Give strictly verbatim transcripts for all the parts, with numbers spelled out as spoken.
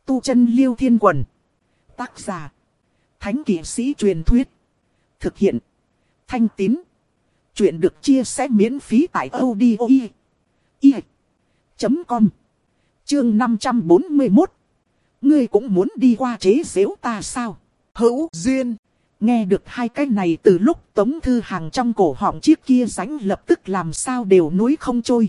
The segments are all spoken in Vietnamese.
Tu chân Liêu Thiên Quần. Tác giả. Thánh kỵ sĩ truyền thuyết. Thực hiện. Thanh Tín. Chuyện được chia sẻ miễn phí tại audio chấm com. Chương năm trăm bốn mươi mốt. Ngươi cũng muốn đi qua chế giễu ta sao? Hữu duyên. Nghe được hai cái này từ lúc Tống Thư Hằng trong cổ họng chiếc kia rãnh lập tức làm sao đều nuối không trôi.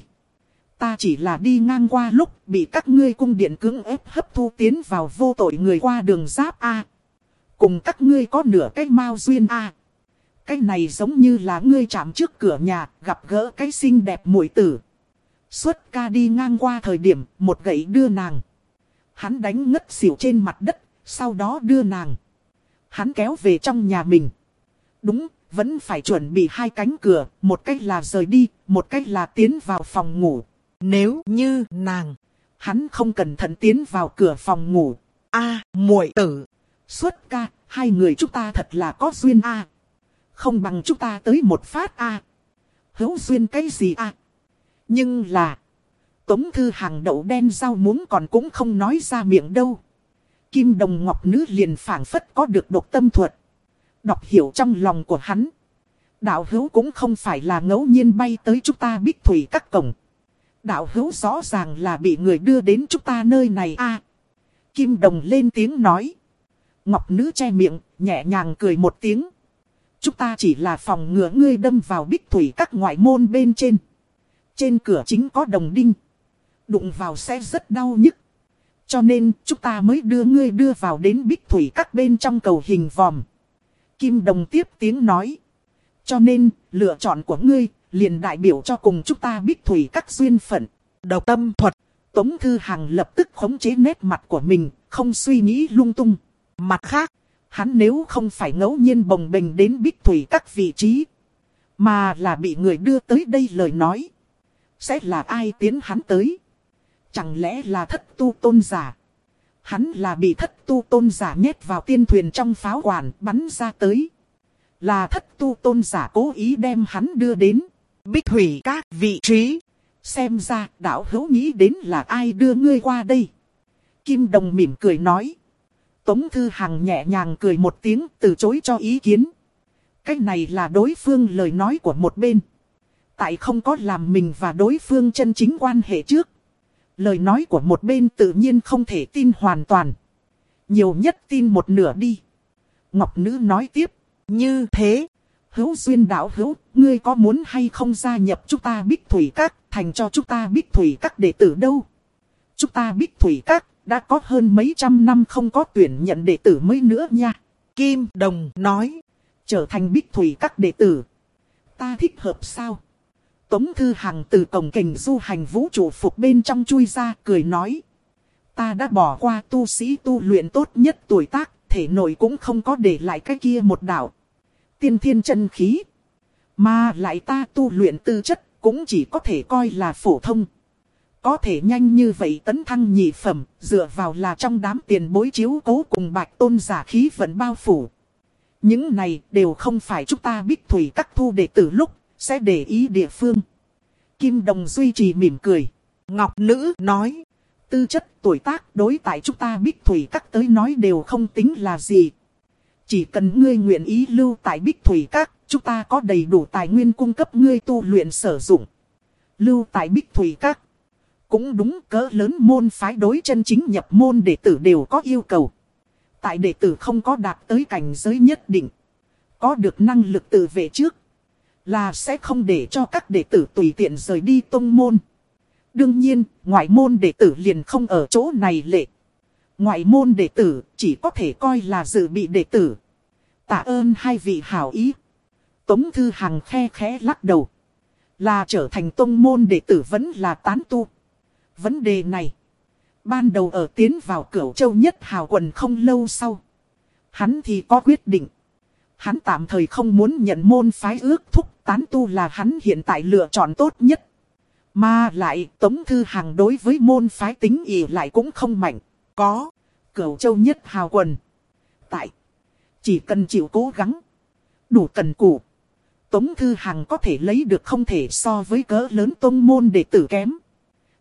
Ta chỉ là đi ngang qua lúc bị các ngươi cung điện cưỡng ép hấp thu tiến vào vô tội người qua đường giáp A. Cùng các ngươi có nửa cái mao duyên A. Cái này giống như là ngươi chạm trước cửa nhà gặp gỡ cái xinh đẹp muội tử. Xuất ca đi ngang qua thời điểm một gậy đưa nàng. Hắn đánh ngất xỉu trên mặt đất, sau đó đưa nàng. Hắn kéo về trong nhà mình. Đúng, vẫn phải chuẩn bị hai cánh cửa, một cách là rời đi, một cách là tiến vào phòng ngủ. Nếu như nàng, hắn không cẩn thận tiến vào cửa phòng ngủ. A, muội tử, xuất ca, hai người chúng ta thật là có duyên A. Không bằng chúng ta tới một phát A. Hữu duyên cái gì A? Nhưng là, Tống Thư Hằng đậu đen rau muống còn cũng không nói ra miệng đâu. Kim Đồng Ngọc Nữ liền phảng phất có được độc tâm thuật. Đọc hiểu trong lòng của hắn. Đạo hữu cũng không phải là ngẫu nhiên bay tới chúng ta Bích Thủy các cổng. Đạo hữu rõ ràng là bị người đưa đến chúng ta nơi này a. Kim Đồng lên tiếng nói. Ngọc Nữ che miệng, nhẹ nhàng cười một tiếng. Chúng ta chỉ là phòng ngừa ngươi đâm vào Bích Thủy các ngoại môn bên trên. Trên cửa chính có đồng đinh. Đụng vào sẽ rất đau nhức. Cho nên chúng ta mới đưa ngươi đưa vào đến Bích Thủy các bên trong cầu hình vòm. Kim Đồng tiếp tiếng nói. Cho nên lựa chọn của ngươi liền đại biểu cho cùng chúng ta Bích Thủy các duyên phận. Độc tâm thuật. Tống Thư Hằng lập tức khống chế nét mặt của mình, không suy nghĩ lung tung. Mặt khác, hắn nếu không phải ngẫu nhiên bồng bềnh đến Bích Thủy các vị trí, mà là bị người đưa tới đây lời nói, sẽ là ai tiến hắn tới? Chẳng lẽ là Thất Tu Tôn giả? Hắn là bị Thất Tu Tôn giả nhét vào tiên thuyền trong pháo quản bắn ra tới. Là Thất Tu Tôn giả cố ý đem hắn đưa đến Bích Thủy các vị trí. Xem ra đạo hữu nghĩ đến là ai đưa ngươi qua đây? Kim Đồng mỉm cười nói. Tống Thư Hằng nhẹ nhàng cười một tiếng từ chối cho ý kiến. Cái này là đối phương lời nói của một bên. Tại không có làm mình và đối phương chân chính quan hệ trước. Lời nói của một bên tự nhiên không thể tin hoàn toàn. Nhiều nhất tin một nửa đi. Ngọc Nữ nói tiếp. Như thế, hữu duyên đạo hữu, ngươi có muốn hay không gia nhập chúng ta Bích Thủy các, thành cho chúng ta Bích Thủy các đệ tử đâu? Chúng ta Bích Thủy các đã có hơn mấy trăm năm không có tuyển nhận đệ tử mới nữa nha. Kim Đồng nói. Trở thành Bích Thủy các đệ tử. Ta thích hợp sao? Tống Thư Hằng từ cổng kình du hành vũ trụ phục bên trong chui ra cười nói. Ta đã bỏ qua tu sĩ tu luyện tốt nhất tuổi tác, thể nội cũng không có để lại cái kia một đạo tiên thiên chân khí. Mà lại ta tu luyện tư chất cũng chỉ có thể coi là phổ thông. Có thể nhanh như vậy tấn thăng nhị phẩm, dựa vào là trong đám tiền bối chiếu cố cùng Bạch Tôn giả khí vận bao phủ. Những này đều không phải chúng ta Bích Thủy các thu đệ tử lúc sẽ để ý địa phương. Kim Đồng duy trì mỉm cười. Ngọc Nữ nói. Tư chất tuổi tác đối tại chúng ta Bích Thủy các tới nói đều không tính là gì. Chỉ cần ngươi nguyện ý lưu tại Bích Thủy các, chúng ta có đầy đủ tài nguyên cung cấp ngươi tu luyện sử dụng. Lưu tại Bích Thủy các. Cũng đúng, cỡ lớn môn phái đối chân chính nhập môn đệ tử đều có yêu cầu. Tại đệ tử không có đạt tới cảnh giới nhất định, có được năng lực tự vệ trước, là sẽ không để cho các đệ tử tùy tiện rời đi tông môn. Đương nhiên, ngoại môn đệ tử liền không ở chỗ này lệ. Ngoại môn đệ tử chỉ có thể coi là dự bị đệ tử. Tạ ơn hai vị hảo ý. Tống Thư Hằng khe khẽ lắc đầu. Là trở thành tông môn đệ tử vẫn là tán tu. Vấn đề này, ban đầu ở tiến vào Cửu Châu Nhất Hào quần không lâu sau, hắn thì có quyết định. Hắn tạm thời không muốn nhận môn phái ước thúc, tán tu là hắn hiện tại lựa chọn tốt nhất. Mà lại Tống Thư Hằng đối với môn phái tính ỷ lại cũng không mạnh. Có Cửu Châu Nhất Hào quần tại, chỉ cần chịu cố gắng, đủ cần cù, Tống Thư Hằng có thể lấy được không thể so với cỡ lớn tông môn đệ tử kém.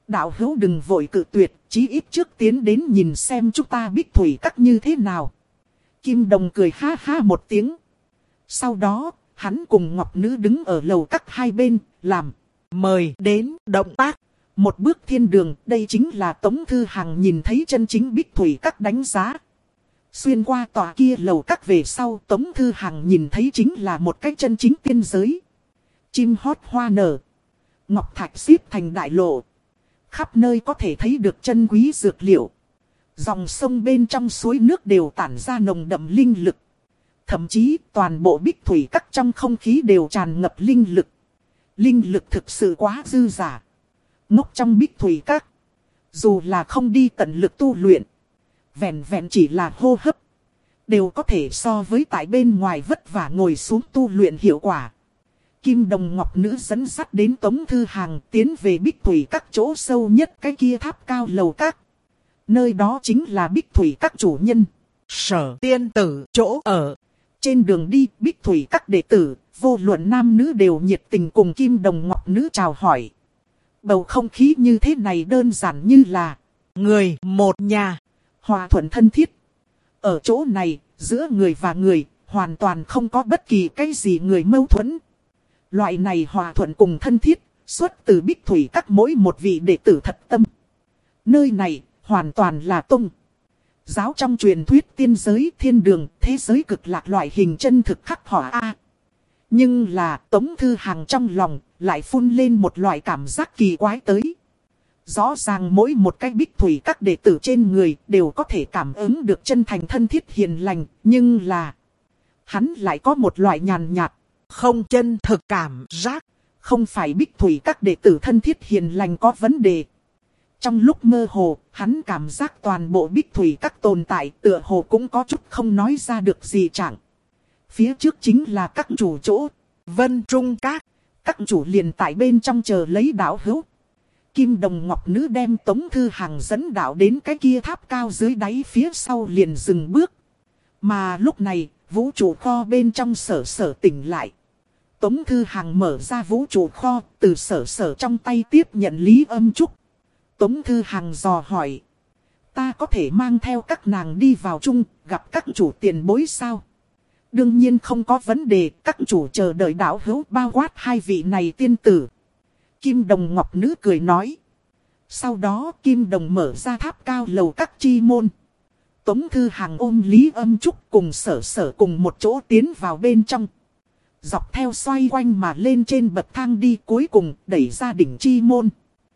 Đạo hữu đừng vội cự tuyệt, chí ít trước tiến đến nhìn xem chúng ta Bích Thủy Các như thế nào. Kim Đồng cười ha ha một tiếng. Sau đó, hắn cùng Ngọc Nữ đứng ở lầu các hai bên, làm mời đến động tác. Một bước thiên đường, đây chính là Tống Thư Hằng nhìn thấy chân chính Bích Thủy Các đánh giá. Xuyên qua tòa kia lầu các về sau, Tống Thư Hằng nhìn thấy chính là một cái chân chính tiên giới. Chim hót hoa nở, ngọc thạch xếp thành đại lộ. Khắp nơi có thể thấy được chân quý dược liệu. Dòng sông bên trong suối nước đều tản ra nồng đậm linh lực. Thậm chí toàn bộ Bích Thủy Các trong không khí đều tràn ngập linh lực. Linh lực thực sự quá dư dả. Ngốc trong Bích Thủy Các, dù là không đi tận lực tu luyện, vẹn vẹn chỉ là hô hấp, đều có thể so với tại bên ngoài vất vả ngồi xuống tu luyện hiệu quả. Kim Đồng Ngọc Nữ dẫn dắt đến Tống Thư Hằng tiến về Bích Thủy Các chỗ sâu nhất cái kia tháp cao lầu các. Nơi đó chính là Bích Thủy Các chủ nhân Sở Tiên Tử chỗ ở. Trên đường đi, Bích Thủy Các đệ tử, vô luận nam nữ đều nhiệt tình cùng Kim Đồng Ngọc Nữ chào hỏi. Bầu không khí như thế này đơn giản như là người một nhà, hòa thuận thân thiết. Ở chỗ này, giữa người và người, hoàn toàn không có bất kỳ cái gì người mâu thuẫn. Loại này hòa thuận cùng thân thiết, xuất từ Bích Thủy Các mỗi một vị đệ tử thật tâm. Nơi này, hoàn toàn là tông giáo trong truyền thuyết tiên giới, thiên đường, thế giới cực lạc loại hình chân thực khắc họa A. Nhưng là Tống Thư Hằng trong lòng lại phun lên một loại cảm giác kỳ quái tới. Rõ ràng mỗi một cái Bích Thủy Các đệ tử trên người đều có thể cảm ứng được chân thành thân thiết hiền lành. Nhưng là hắn lại có một loại nhàn nhạt, không chân thực cảm giác. Không phải Bích Thủy Các đệ tử thân thiết hiền lành có vấn đề. Trong lúc mơ hồ, hắn cảm giác toàn bộ Bích Thủy Các tồn tại tựa hồ cũng có chút không nói ra được gì chẳng. Phía trước chính là các chủ chỗ, Vân Trung Các. Các chủ liền tại bên trong chờ lấy đạo hữu. Kim Đồng Ngọc Nữ đem Tống Thư Hằng dẫn đạo đến cái kia tháp cao dưới đáy phía sau liền dừng bước. Mà lúc này, vũ trụ kho bên trong Sở Sở tỉnh lại. Tống Thư Hằng mở ra vũ trụ kho, từ Sở Sở trong tay tiếp nhận Lý Âm Trúc. Tống Thư Hằng dò hỏi, ta có thể mang theo các nàng đi vào chung, gặp các chủ tiền bối sao? Đương nhiên không có vấn đề, các chủ chờ đợi đạo hữu bao quát hai vị này tiên tử. Kim Đồng Ngọc Nữ cười nói. Sau đó Kim Đồng mở ra tháp cao lầu các chi môn. Tống Thư Hằng ôm Lý Âm Trúc cùng Sở Sở cùng một chỗ tiến vào bên trong. Dọc theo xoay quanh mà lên trên bậc thang đi, cuối cùng đẩy ra đỉnh chi môn.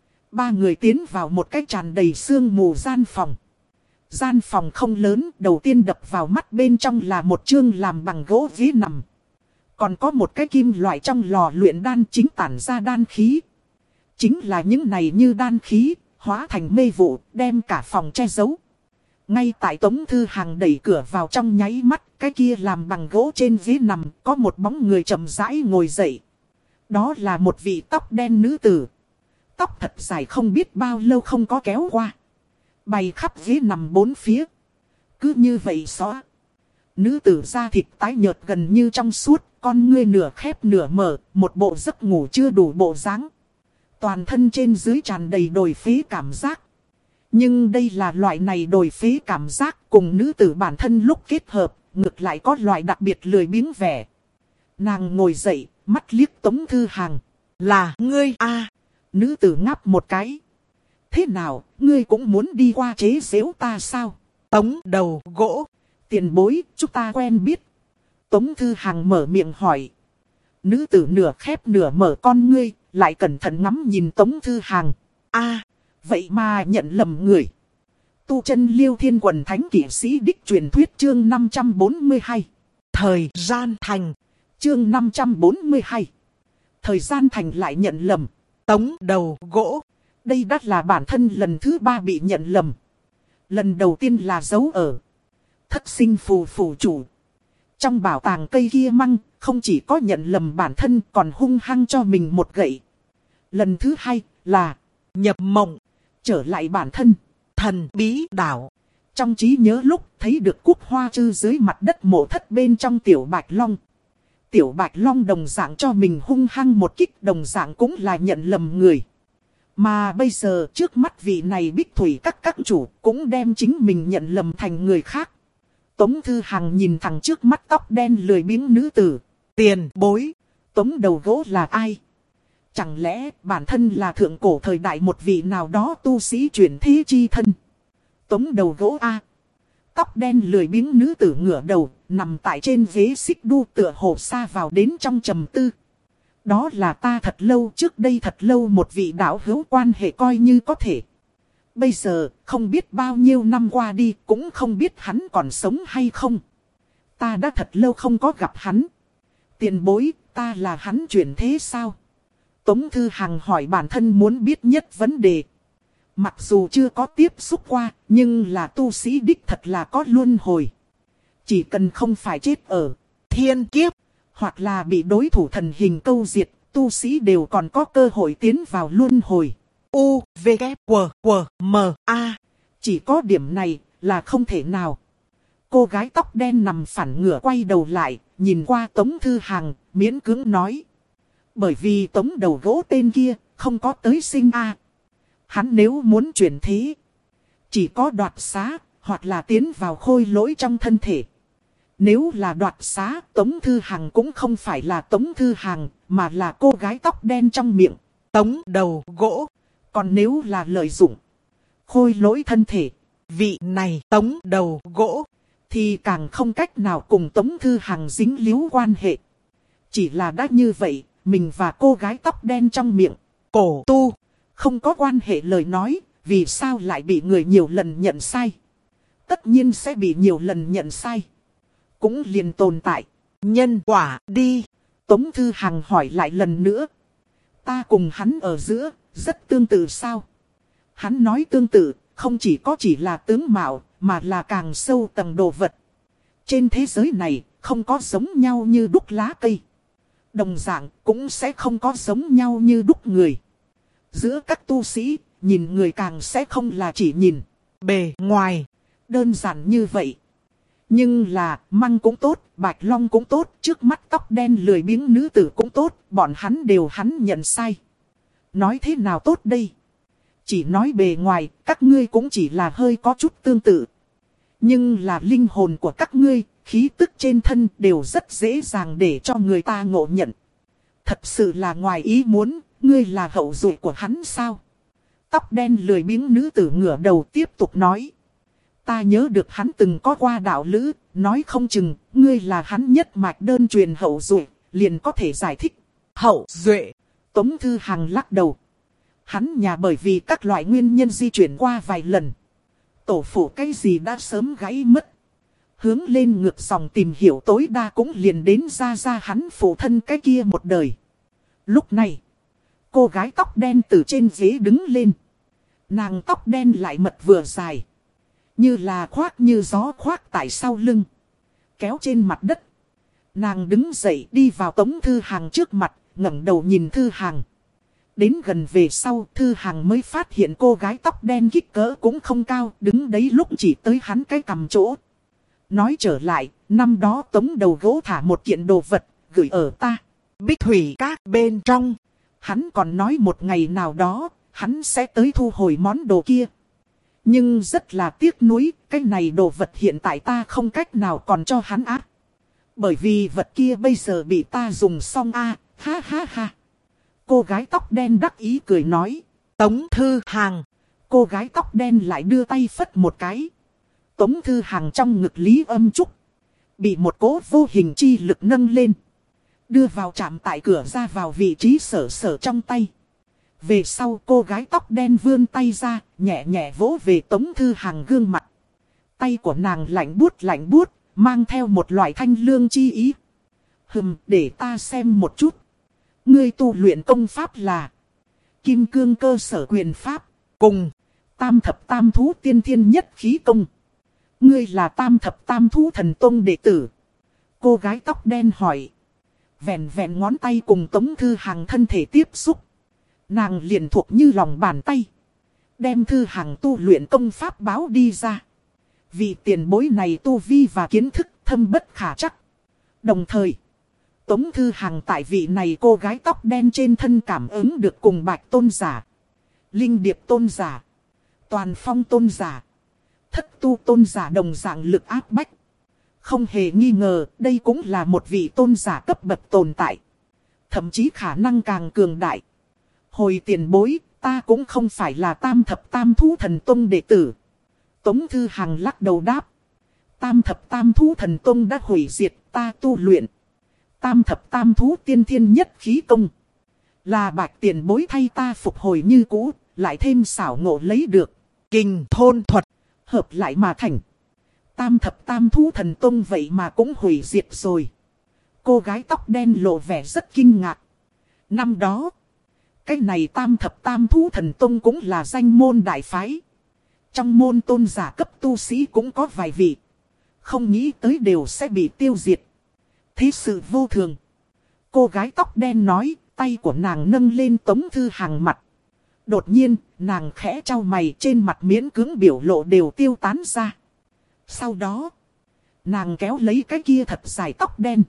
Ba người tiến vào một cái tràn đầy sương mù gian phòng. Gian phòng không lớn, đầu tiên đập vào mắt bên trong là một chương làm bằng gỗ ghế nằm. Còn có một cái kim loại trong lò luyện đan chính tản ra đan khí. Chính là những này như đan khí, hóa thành mê vụ, đem cả phòng che giấu. Ngay tại Tống Thư Hằng đẩy cửa vào trong nháy mắt, cái kia làm bằng gỗ trên ghế nằm, có một bóng người chậm rãi ngồi dậy. Đó là một vị tóc đen nữ tử. Tóc thật dài không biết bao lâu không có kéo qua. Bày khắp ghế nằm bốn phía. Cứ như vậy xóa. Nữ tử da thịt tái nhợt gần như trong suốt, con ngươi nửa khép nửa mở, một bộ giấc ngủ chưa đủ bộ dáng. Toàn thân trên dưới tràn đầy đồi phế cảm giác. Nhưng đây là loại này đồi phế cảm giác cùng nữ tử bản thân lúc kết hợp, ngược lại có loại đặc biệt lười biếng vẻ. Nàng ngồi dậy, mắt liếc Tống Thư Hằng. Là ngươi a? Nữ tử ngáp một cái. Thế nào, ngươi cũng muốn đi qua chế giễu ta sao? Tống đầu gỗ. Tiền bối, chúng ta quen biết. Tống Thư Hằng mở miệng hỏi. Nữ tử nửa khép nửa mở con ngươi, lại cẩn thận ngắm nhìn Tống Thư Hằng. A, vậy mà nhận lầm người. Tu chân Liêu Thiên Quần Thánh Kỷ Sĩ Đích truyền thuyết chương năm trăm bốn mươi hai. Thời gian thành. Chương năm trăm bốn mươi hai. Thời gian thành lại nhận lầm. Tống đầu gỗ. Đây đắt là bản thân lần thứ ba bị nhận lầm. Lần đầu tiên là dấu ở Thất Sinh Phù Phủ Chủ. Trong bảo tàng cây kia măng, không chỉ có nhận lầm bản thân còn hung hăng cho mình một gậy. Lần thứ hai là nhập mộng, trở lại bản thân, thần bí đảo. Trong trí nhớ lúc thấy được Cúc Hoa Chư dưới mặt đất mộ thất bên trong Tiểu Bạch Long. Tiểu Bạch Long đồng dạng cho mình hung hăng một kích, đồng dạng cũng là nhận lầm người. Mà bây giờ trước mắt vị này Bích Thủy các các chủ cũng đem chính mình nhận lầm thành người khác. Tống Thư Hằng nhìn thẳng trước mắt tóc đen lười biếng nữ tử. Tiền bối. Tống đầu gỗ là ai? Chẳng lẽ bản thân là thượng cổ thời đại một vị nào đó tu sĩ chuyển thế chi thân? Tống đầu gỗ a. Tóc đen lười biếng nữ tử ngửa đầu, nằm tại trên ghế xích đu tựa hồ xa vào đến trong trầm tư. Đó là ta thật lâu trước đây thật lâu một vị đạo hữu quan hệ coi như có thể. Bây giờ không biết bao nhiêu năm qua đi cũng không biết hắn còn sống hay không. Ta đã thật lâu không có gặp hắn. Tiền bối, ta là hắn chuyển thế sao? Tống Thư Hằng hỏi bản thân muốn biết nhất vấn đề. Mặc dù chưa có tiếp xúc qua, nhưng là tu sĩ đích thật là có luân hồi. Chỉ cần không phải chết ở thiên kiếp, hoặc là bị đối thủ thần hình câu diệt, tu sĩ đều còn có cơ hội tiến vào luân hồi. U, V, K, W, W, M, A. Chỉ có điểm này là không thể nào. Cô gái tóc đen nằm phản ngửa quay đầu lại, nhìn qua Tống Thư Hằng, miễn cưỡng nói. Bởi vì Tống đầu gỗ tên kia, không có tới sinh A. Hắn nếu muốn chuyển thế, chỉ có đoạt xá, hoặc là tiến vào khôi lỗi trong thân thể. Nếu là đoạt xá, Tống Thư Hằng cũng không phải là Tống Thư Hằng, mà là cô gái tóc đen trong miệng. Tống đầu gỗ. Còn nếu là lợi dụng khôi lỗi thân thể, vị này Tống đầu gỗ, thì càng không cách nào cùng Tống Thư Hằng dính líu quan hệ. Chỉ là đã như vậy, mình và cô gái tóc đen trong miệng cổ tu không có quan hệ lời nói, vì sao lại bị người nhiều lần nhận sai? Tất nhiên sẽ bị nhiều lần nhận sai. Cũng liền tồn tại nhân quả đi. Tống Thư Hằng hỏi lại lần nữa. Ta cùng hắn ở giữa, rất tương tự sao? Hắn nói tương tự, không chỉ có chỉ là tướng mạo, mà là càng sâu tầng đồ vật. Trên thế giới này, không có giống nhau như đúc lá cây. Đồng dạng, cũng sẽ không có giống nhau như đúc người. Giữa các tu sĩ, nhìn người càng sẽ không là chỉ nhìn bề ngoài. Đơn giản như vậy. Nhưng là, măng cũng tốt, bạch long cũng tốt, trước mắt tóc đen lười biếng nữ tử cũng tốt, bọn hắn đều hắn nhận sai. Nói thế nào tốt đây? Chỉ nói bề ngoài, các ngươi cũng chỉ là hơi có chút tương tự. Nhưng là linh hồn của các ngươi, khí tức trên thân đều rất dễ dàng để cho người ta ngộ nhận. Thật sự là ngoài ý muốn, ngươi là hậu duệ của hắn sao? Tóc đen lười biếng nữ tử ngửa đầu tiếp tục nói. Ta nhớ được hắn từng có qua đạo lữ, nói không chừng, ngươi là hắn nhất mạch đơn truyền hậu duệ, liền có thể giải thích. Hậu duệ. Tống Thư Hằng lắc đầu. Hắn nhà bởi vì các loại nguyên nhân di chuyển qua vài lần. Tổ phụ cái gì đã sớm gãy mất. Hướng lên ngược dòng tìm hiểu tối đa cũng liền đến ra ra hắn phụ thân cái kia một đời. Lúc này, cô gái tóc đen từ trên ghế đứng lên. Nàng tóc đen lại mật vừa dài. Như là khoác như gió khoác tại sau lưng. Kéo trên mặt đất. Nàng đứng dậy đi vào Tống Thư Hằng trước mặt, ngẩng đầu nhìn Thư Hằng. Đến gần về sau, Thư Hằng mới phát hiện cô gái tóc đen kích cỡ cũng không cao, đứng đấy lúc chỉ tới hắn cái cằm chỗ. Nói trở lại, năm đó Tống đầu gỗ thả một kiện đồ vật, gửi ở ta. Bích Thủy các bên trong. Hắn còn nói một ngày nào đó, hắn sẽ tới thu hồi món đồ kia. Nhưng rất là tiếc nuối, cái này đồ vật hiện tại ta không cách nào còn cho hắn á. Bởi vì vật kia bây giờ bị ta dùng xong a, ha ha ha. Cô gái tóc đen đắc ý cười nói. Tống Thư Hằng. Cô gái tóc đen lại đưa tay phất một cái. Tống Thư Hằng trong ngực Lý Âm Trúc. Bị một cỗ vô hình chi lực nâng lên. Đưa vào chạm tại cửa ra vào vị trí sở sở trong tay. Về sau cô gái tóc đen vươn tay ra, nhẹ nhẹ vỗ về Tống Thư Hằng gương mặt. Tay của nàng lạnh buốt lạnh buốt, mang theo một loại thanh lương chi ý. Hừm, để ta xem một chút. Ngươi tu luyện công pháp là Kim Cương cơ sở quyền pháp, cùng Tam thập tam thú tiên thiên nhất khí công. Ngươi là Tam thập tam thú thần tông đệ tử. Cô gái tóc đen hỏi. Vẹn vẹn ngón tay cùng Tống Thư Hằng thân thể tiếp xúc. Nàng liền thuộc như lòng bàn tay. Đem Thư Hằng tu luyện công pháp báo đi ra. Vì tiền bối này tu vi và kiến thức thâm bất khả chắc. Đồng thời, Tống Thư Hằng tại vị này cô gái tóc đen trên thân cảm ứng được cùng Bạch Tôn giả. Linh điệp tôn giả, toàn phong tôn giả, thất tu tôn giả đồng dạng lực áp bách. Không hề nghi ngờ, đây cũng là một vị tôn giả cấp bậc tồn tại. Thậm chí khả năng càng cường đại. Hồi tiền bối, ta cũng không phải là tam thập tam thú thần tông đệ tử. Tống Thư Hằng lắc đầu đáp. Tam thập tam thú thần tông đã hủy diệt, ta tu luyện. Tam thập tam thú tiên thiên nhất khí công. Là bạch tiền bối thay ta phục hồi như cũ, lại thêm xảo ngộ lấy được. Kình thôn thuật, hợp lại mà thành. Tam thập tam thú thần tông vậy mà cũng hủy diệt rồi. Cô gái tóc đen lộ vẻ rất kinh ngạc. Năm đó, cái này tam thập tam thú thần tông cũng là danh môn đại phái. Trong môn tôn giả cấp tu sĩ cũng có vài vị. Không nghĩ tới đều sẽ bị tiêu diệt. Thế sự vô thường. Cô gái tóc đen nói, tay của nàng nâng lên Tống Thư Hằng mặt. Đột nhiên, nàng khẽ trao mày, trên mặt miễn cưỡng biểu lộ đều tiêu tán ra. Sau đó, nàng kéo lấy cái kia thật dài tóc đen.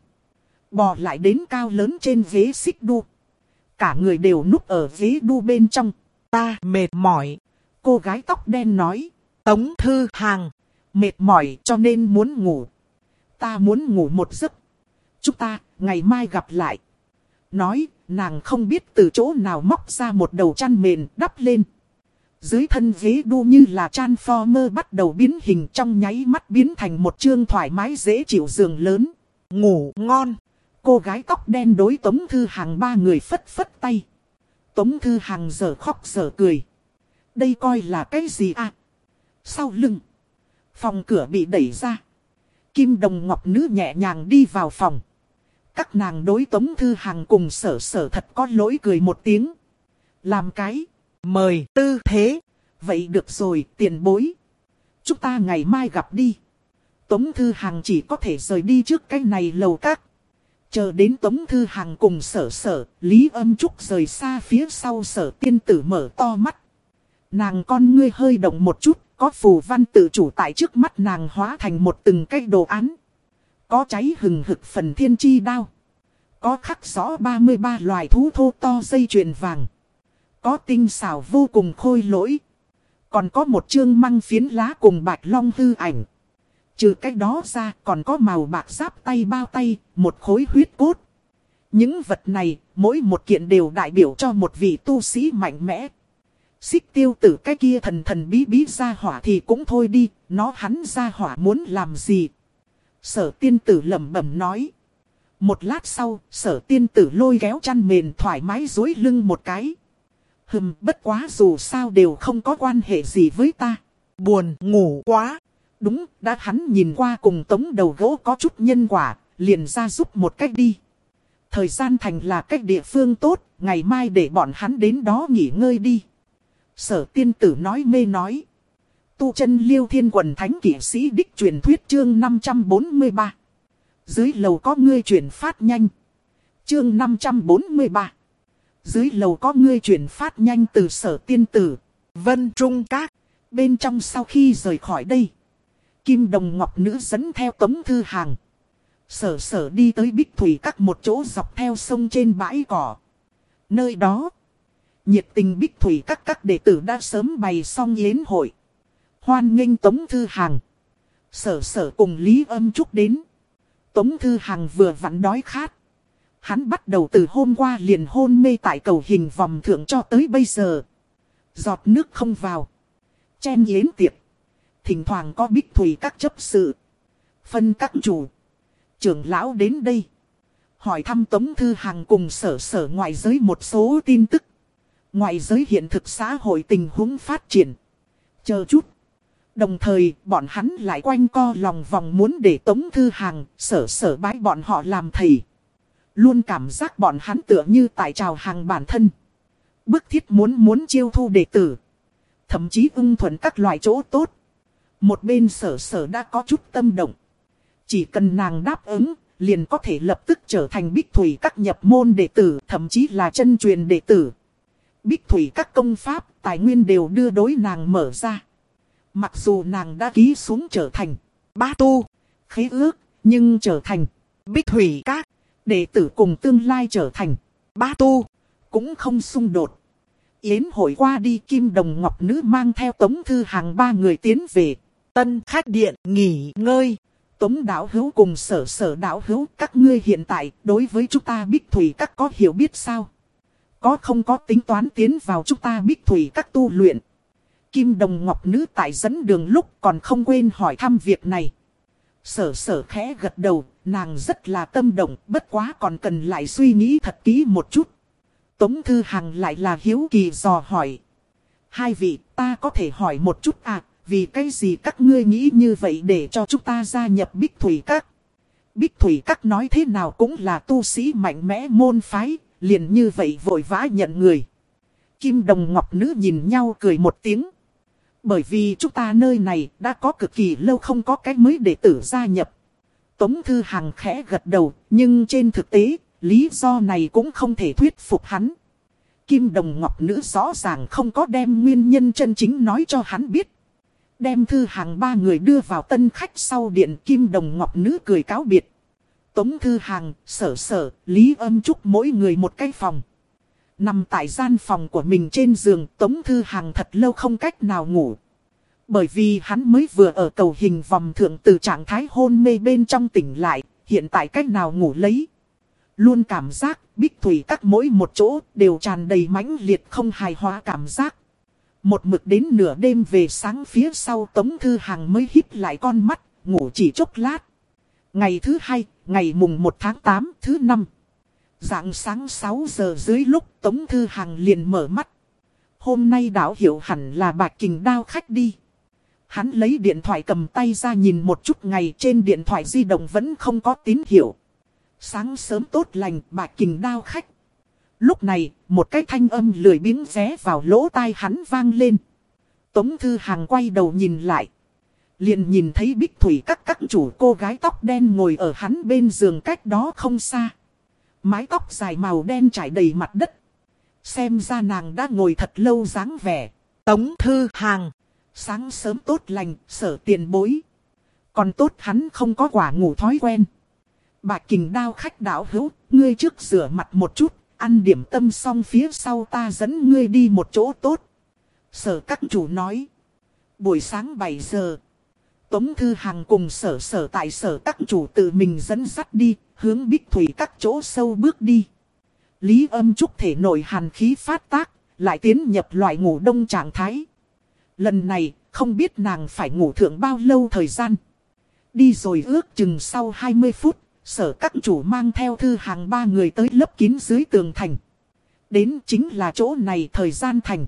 Bò lại đến cao lớn trên ghế xích đu. Cả người đều núp ở ghế đu bên trong. Ta mệt mỏi. Cô gái tóc đen nói. Tống Thư Hằng, mệt mỏi cho nên muốn ngủ. Ta muốn ngủ một giấc. Chúng ta, ngày mai gặp lại. Nói, nàng không biết từ chỗ nào móc ra một đầu chăn mền đắp lên. Dưới thân ghế đu như là Transformer bắt đầu biến hình, trong nháy mắt biến thành một chương thoải mái dễ chịu giường lớn. Ngủ ngon. Cô gái tóc đen đối Tống Thư Hằng ba người phất phất tay. Tống Thư Hằng giờ khóc giờ cười. Đây coi là cái gì à? Sau lưng, phòng cửa bị đẩy ra. Kim đồng ngọc nữ nhẹ nhàng đi vào phòng. Các nàng đối Tống Thư Hằng cùng Sở Sở thật có lỗi cười một tiếng. Làm cái mời tư thế. Vậy được rồi, tiền bối. Chúng ta ngày mai gặp đi. Tống Thư Hằng chỉ có thể rời đi trước cái này lầu các. Chờ đến Tống Thư Hằng cùng Sở Sở, Lý Âm Trúc rời xa phía sau Sở tiên tử mở to mắt. Nàng con ngươi hơi động một chút, có phù văn tự chủ tại trước mắt nàng hóa thành một từng cái đồ án. Có cháy hừng hực phần thiên chi đao. Có khắc rõ ba mươi ba loài thú thô to dây chuyền vàng. Có tinh xảo vô cùng khôi lỗi. Còn có một chương măng phiến lá cùng bạch long hư ảnh. Trừ cái đó ra còn có màu bạc giáp tay bao tay, một khối huyết cốt. Những vật này, mỗi một kiện đều đại biểu cho một vị tu sĩ mạnh mẽ. Xích tiêu tử cái kia thần thần bí bí ra hỏa thì cũng thôi đi, nó hắn ra hỏa muốn làm gì. Sở tiên tử lẩm bẩm nói. Một lát sau, sở tiên tử lôi kéo chăn mền thoải mái duỗi lưng một cái. Hừm, bất quá dù sao đều không có quan hệ gì với ta. Buồn ngủ quá. Đúng, đã hắn nhìn qua cùng Tống đầu gỗ có chút nhân quả, liền ra giúp một cách đi. Thời gian thành là cách địa phương tốt, ngày mai để bọn hắn đến đó nghỉ ngơi đi. Sở tiên tử nói mê nói. Tu chân Liêu Thiên Quần Thánh Kỷ Sĩ Đích truyền thuyết chương năm trăm bốn mươi ba. Dưới lầu có ngươi chuyển phát nhanh. Chương năm trăm bốn mươi ba. Dưới lầu có ngươi chuyển phát nhanh từ sở tiên tử. Vân Trung Các. Bên trong sau khi rời khỏi đây, Kim đồng ngọc nữ dẫn theo Tống Thư Hằng, Sở Sở đi tới Bích Thủy Các một chỗ dọc theo sông trên bãi cỏ. Nơi đó, nhiệt tình Bích Thủy Các các đệ tử đã sớm bày xong yến hội. Hoan nghênh Tống Thư Hằng, Sở Sở cùng Lý Âm Trúc đến. Tống Thư Hằng vừa vặn đói khát. Hắn bắt đầu từ hôm qua liền hôn mê tại cầu hình vòng thượng cho tới bây giờ. Giọt nước không vào. Chen yến tiệc. Thỉnh thoảng có Bích Thủy Các chấp sự, phân các chủ, trưởng lão đến đây. Hỏi thăm Tống Thư Hằng cùng Sở Sở ngoại giới một số tin tức. Ngoại giới hiện thực xã hội tình huống phát triển. Chờ chút. Đồng thời bọn hắn lại quanh co lòng vòng muốn để Tống Thư Hằng, Sở Sở bái bọn họ làm thầy. Luôn cảm giác bọn hắn tựa như tại chào hàng bản thân. Bức thiết muốn muốn chiêu thu đệ tử. Thậm chí ưng thuận các loại chỗ tốt. Một bên Sở Sở đã có chút tâm động. Chỉ cần nàng đáp ứng, liền có thể lập tức trở thành Bích Thủy Các nhập môn đệ tử, thậm chí là chân truyền đệ tử. Bích Thủy Các công pháp, tài nguyên đều đưa đối nàng mở ra. Mặc dù nàng đã ký xuống trở thành bá tu, khế ước, nhưng trở thành Bích Thủy Các đệ tử cùng tương lai trở thành bá tu cũng không xung đột. Yến hội qua đi, Kim Đồng Ngọc Nữ mang theo Tống Thư Hàng ba người tiến về tân khách điện nghỉ ngơi. Tống đạo hữu cùng Sở Sở đạo hữu, các ngươi hiện tại đối với chúng ta Bích Thủy Các có hiểu biết sao? Có không có tính toán tiến vào chúng ta Bích Thủy Các tu luyện? Kim Đồng Ngọc Nữ tại dẫn đường lúc còn không quên hỏi thăm việc này. Sở Sở khẽ gật đầu, nàng rất là tâm động, bất quá còn cần lại suy nghĩ thật kỹ một chút. Tống Thư Hàng lại là hiếu kỳ dò hỏi. Hai vị, ta có thể hỏi một chút à, vì cái gì các ngươi nghĩ như vậy để cho chúng ta gia nhập Bích Thủy Các? Bích Thủy Các nói thế nào cũng là tu sĩ mạnh mẽ môn phái, liền như vậy vội vã nhận người. Kim Đồng Ngọc Nữ nhìn nhau cười một tiếng. Bởi vì chúng ta nơi này đã có cực kỳ lâu không có cái mới đệ tử gia nhập. Tống Thư Hàng khẽ gật đầu, nhưng trên thực tế, lý do này cũng không thể thuyết phục hắn. Kim Đồng Ngọc Nữ rõ ràng không có đem nguyên nhân chân chính nói cho hắn biết. Đem Thư Hàng ba người đưa vào tân khách sau điện, Kim Đồng Ngọc Nữ cười cáo biệt. Tống Thư Hàng, Sở Sở, Lý Âm Trúc mỗi người một cái phòng. Nằm tại gian phòng của mình trên giường, Tống Thư Hàng thật lâu không cách nào ngủ. Bởi vì hắn mới vừa ở cầu hình vòng thượng từ trạng thái hôn mê bên trong tỉnh lại, hiện tại cách nào ngủ lấy. Luôn cảm giác Bích Thủy Các mỗi một chỗ đều tràn đầy mãnh liệt không hài hòa cảm giác. Một mực đến nửa đêm về sáng phía sau, Tống Thư Hàng mới híp lại con mắt, ngủ chỉ chốc lát. Ngày thứ hai, ngày mùng một tháng tám, thứ năm. Rạng sáng sáu giờ dưới lúc Tống Thư Hàng liền mở mắt. Hôm nay đảo hiểu hẳn là Bạch Kình Đao khách đi. Hắn lấy điện thoại cầm tay ra nhìn một chút, ngày trên điện thoại di động vẫn không có tín hiệu. Sáng sớm tốt lành, Bạch Kình Đao khách. Lúc này, một cái thanh âm lười biếng vé vào lỗ tai hắn vang lên. Tống Thư Hàng quay đầu nhìn lại. Liền nhìn thấy Bích Thủy Các các chủ cô gái tóc đen ngồi ở hắn bên giường cách đó không xa. Mái tóc dài màu đen trải đầy mặt đất. Xem ra nàng đã ngồi thật lâu dáng vẻ. Tống Thư Hàng. Sáng sớm tốt lành, Sở tiền bối. Còn tốt hắn không có quả ngủ thói quen. Bạch Kình Đao khách đạo hữu, ngươi trước rửa mặt một chút, ăn điểm tâm xong phía sau ta dẫn ngươi đi một chỗ tốt. Sở các chủ nói. Buổi sáng bảy giờ. Tống Thư Hàng cùng Sở Sở tại Sở các chủ tự mình dẫn dắt đi, hướng Bích Thủy Các chỗ sâu bước đi. Lý Âm Trúc thể nội hàn khí phát tác, lại tiến nhập loại ngủ đông trạng thái. Lần này, không biết nàng phải ngủ thượng bao lâu thời gian. Đi rồi ước chừng sau hai mươi phút, Sở các chủ mang theo Thư Hàng ba người tới lấp kín dưới tường thành. Đến chính là chỗ này thời gian thành.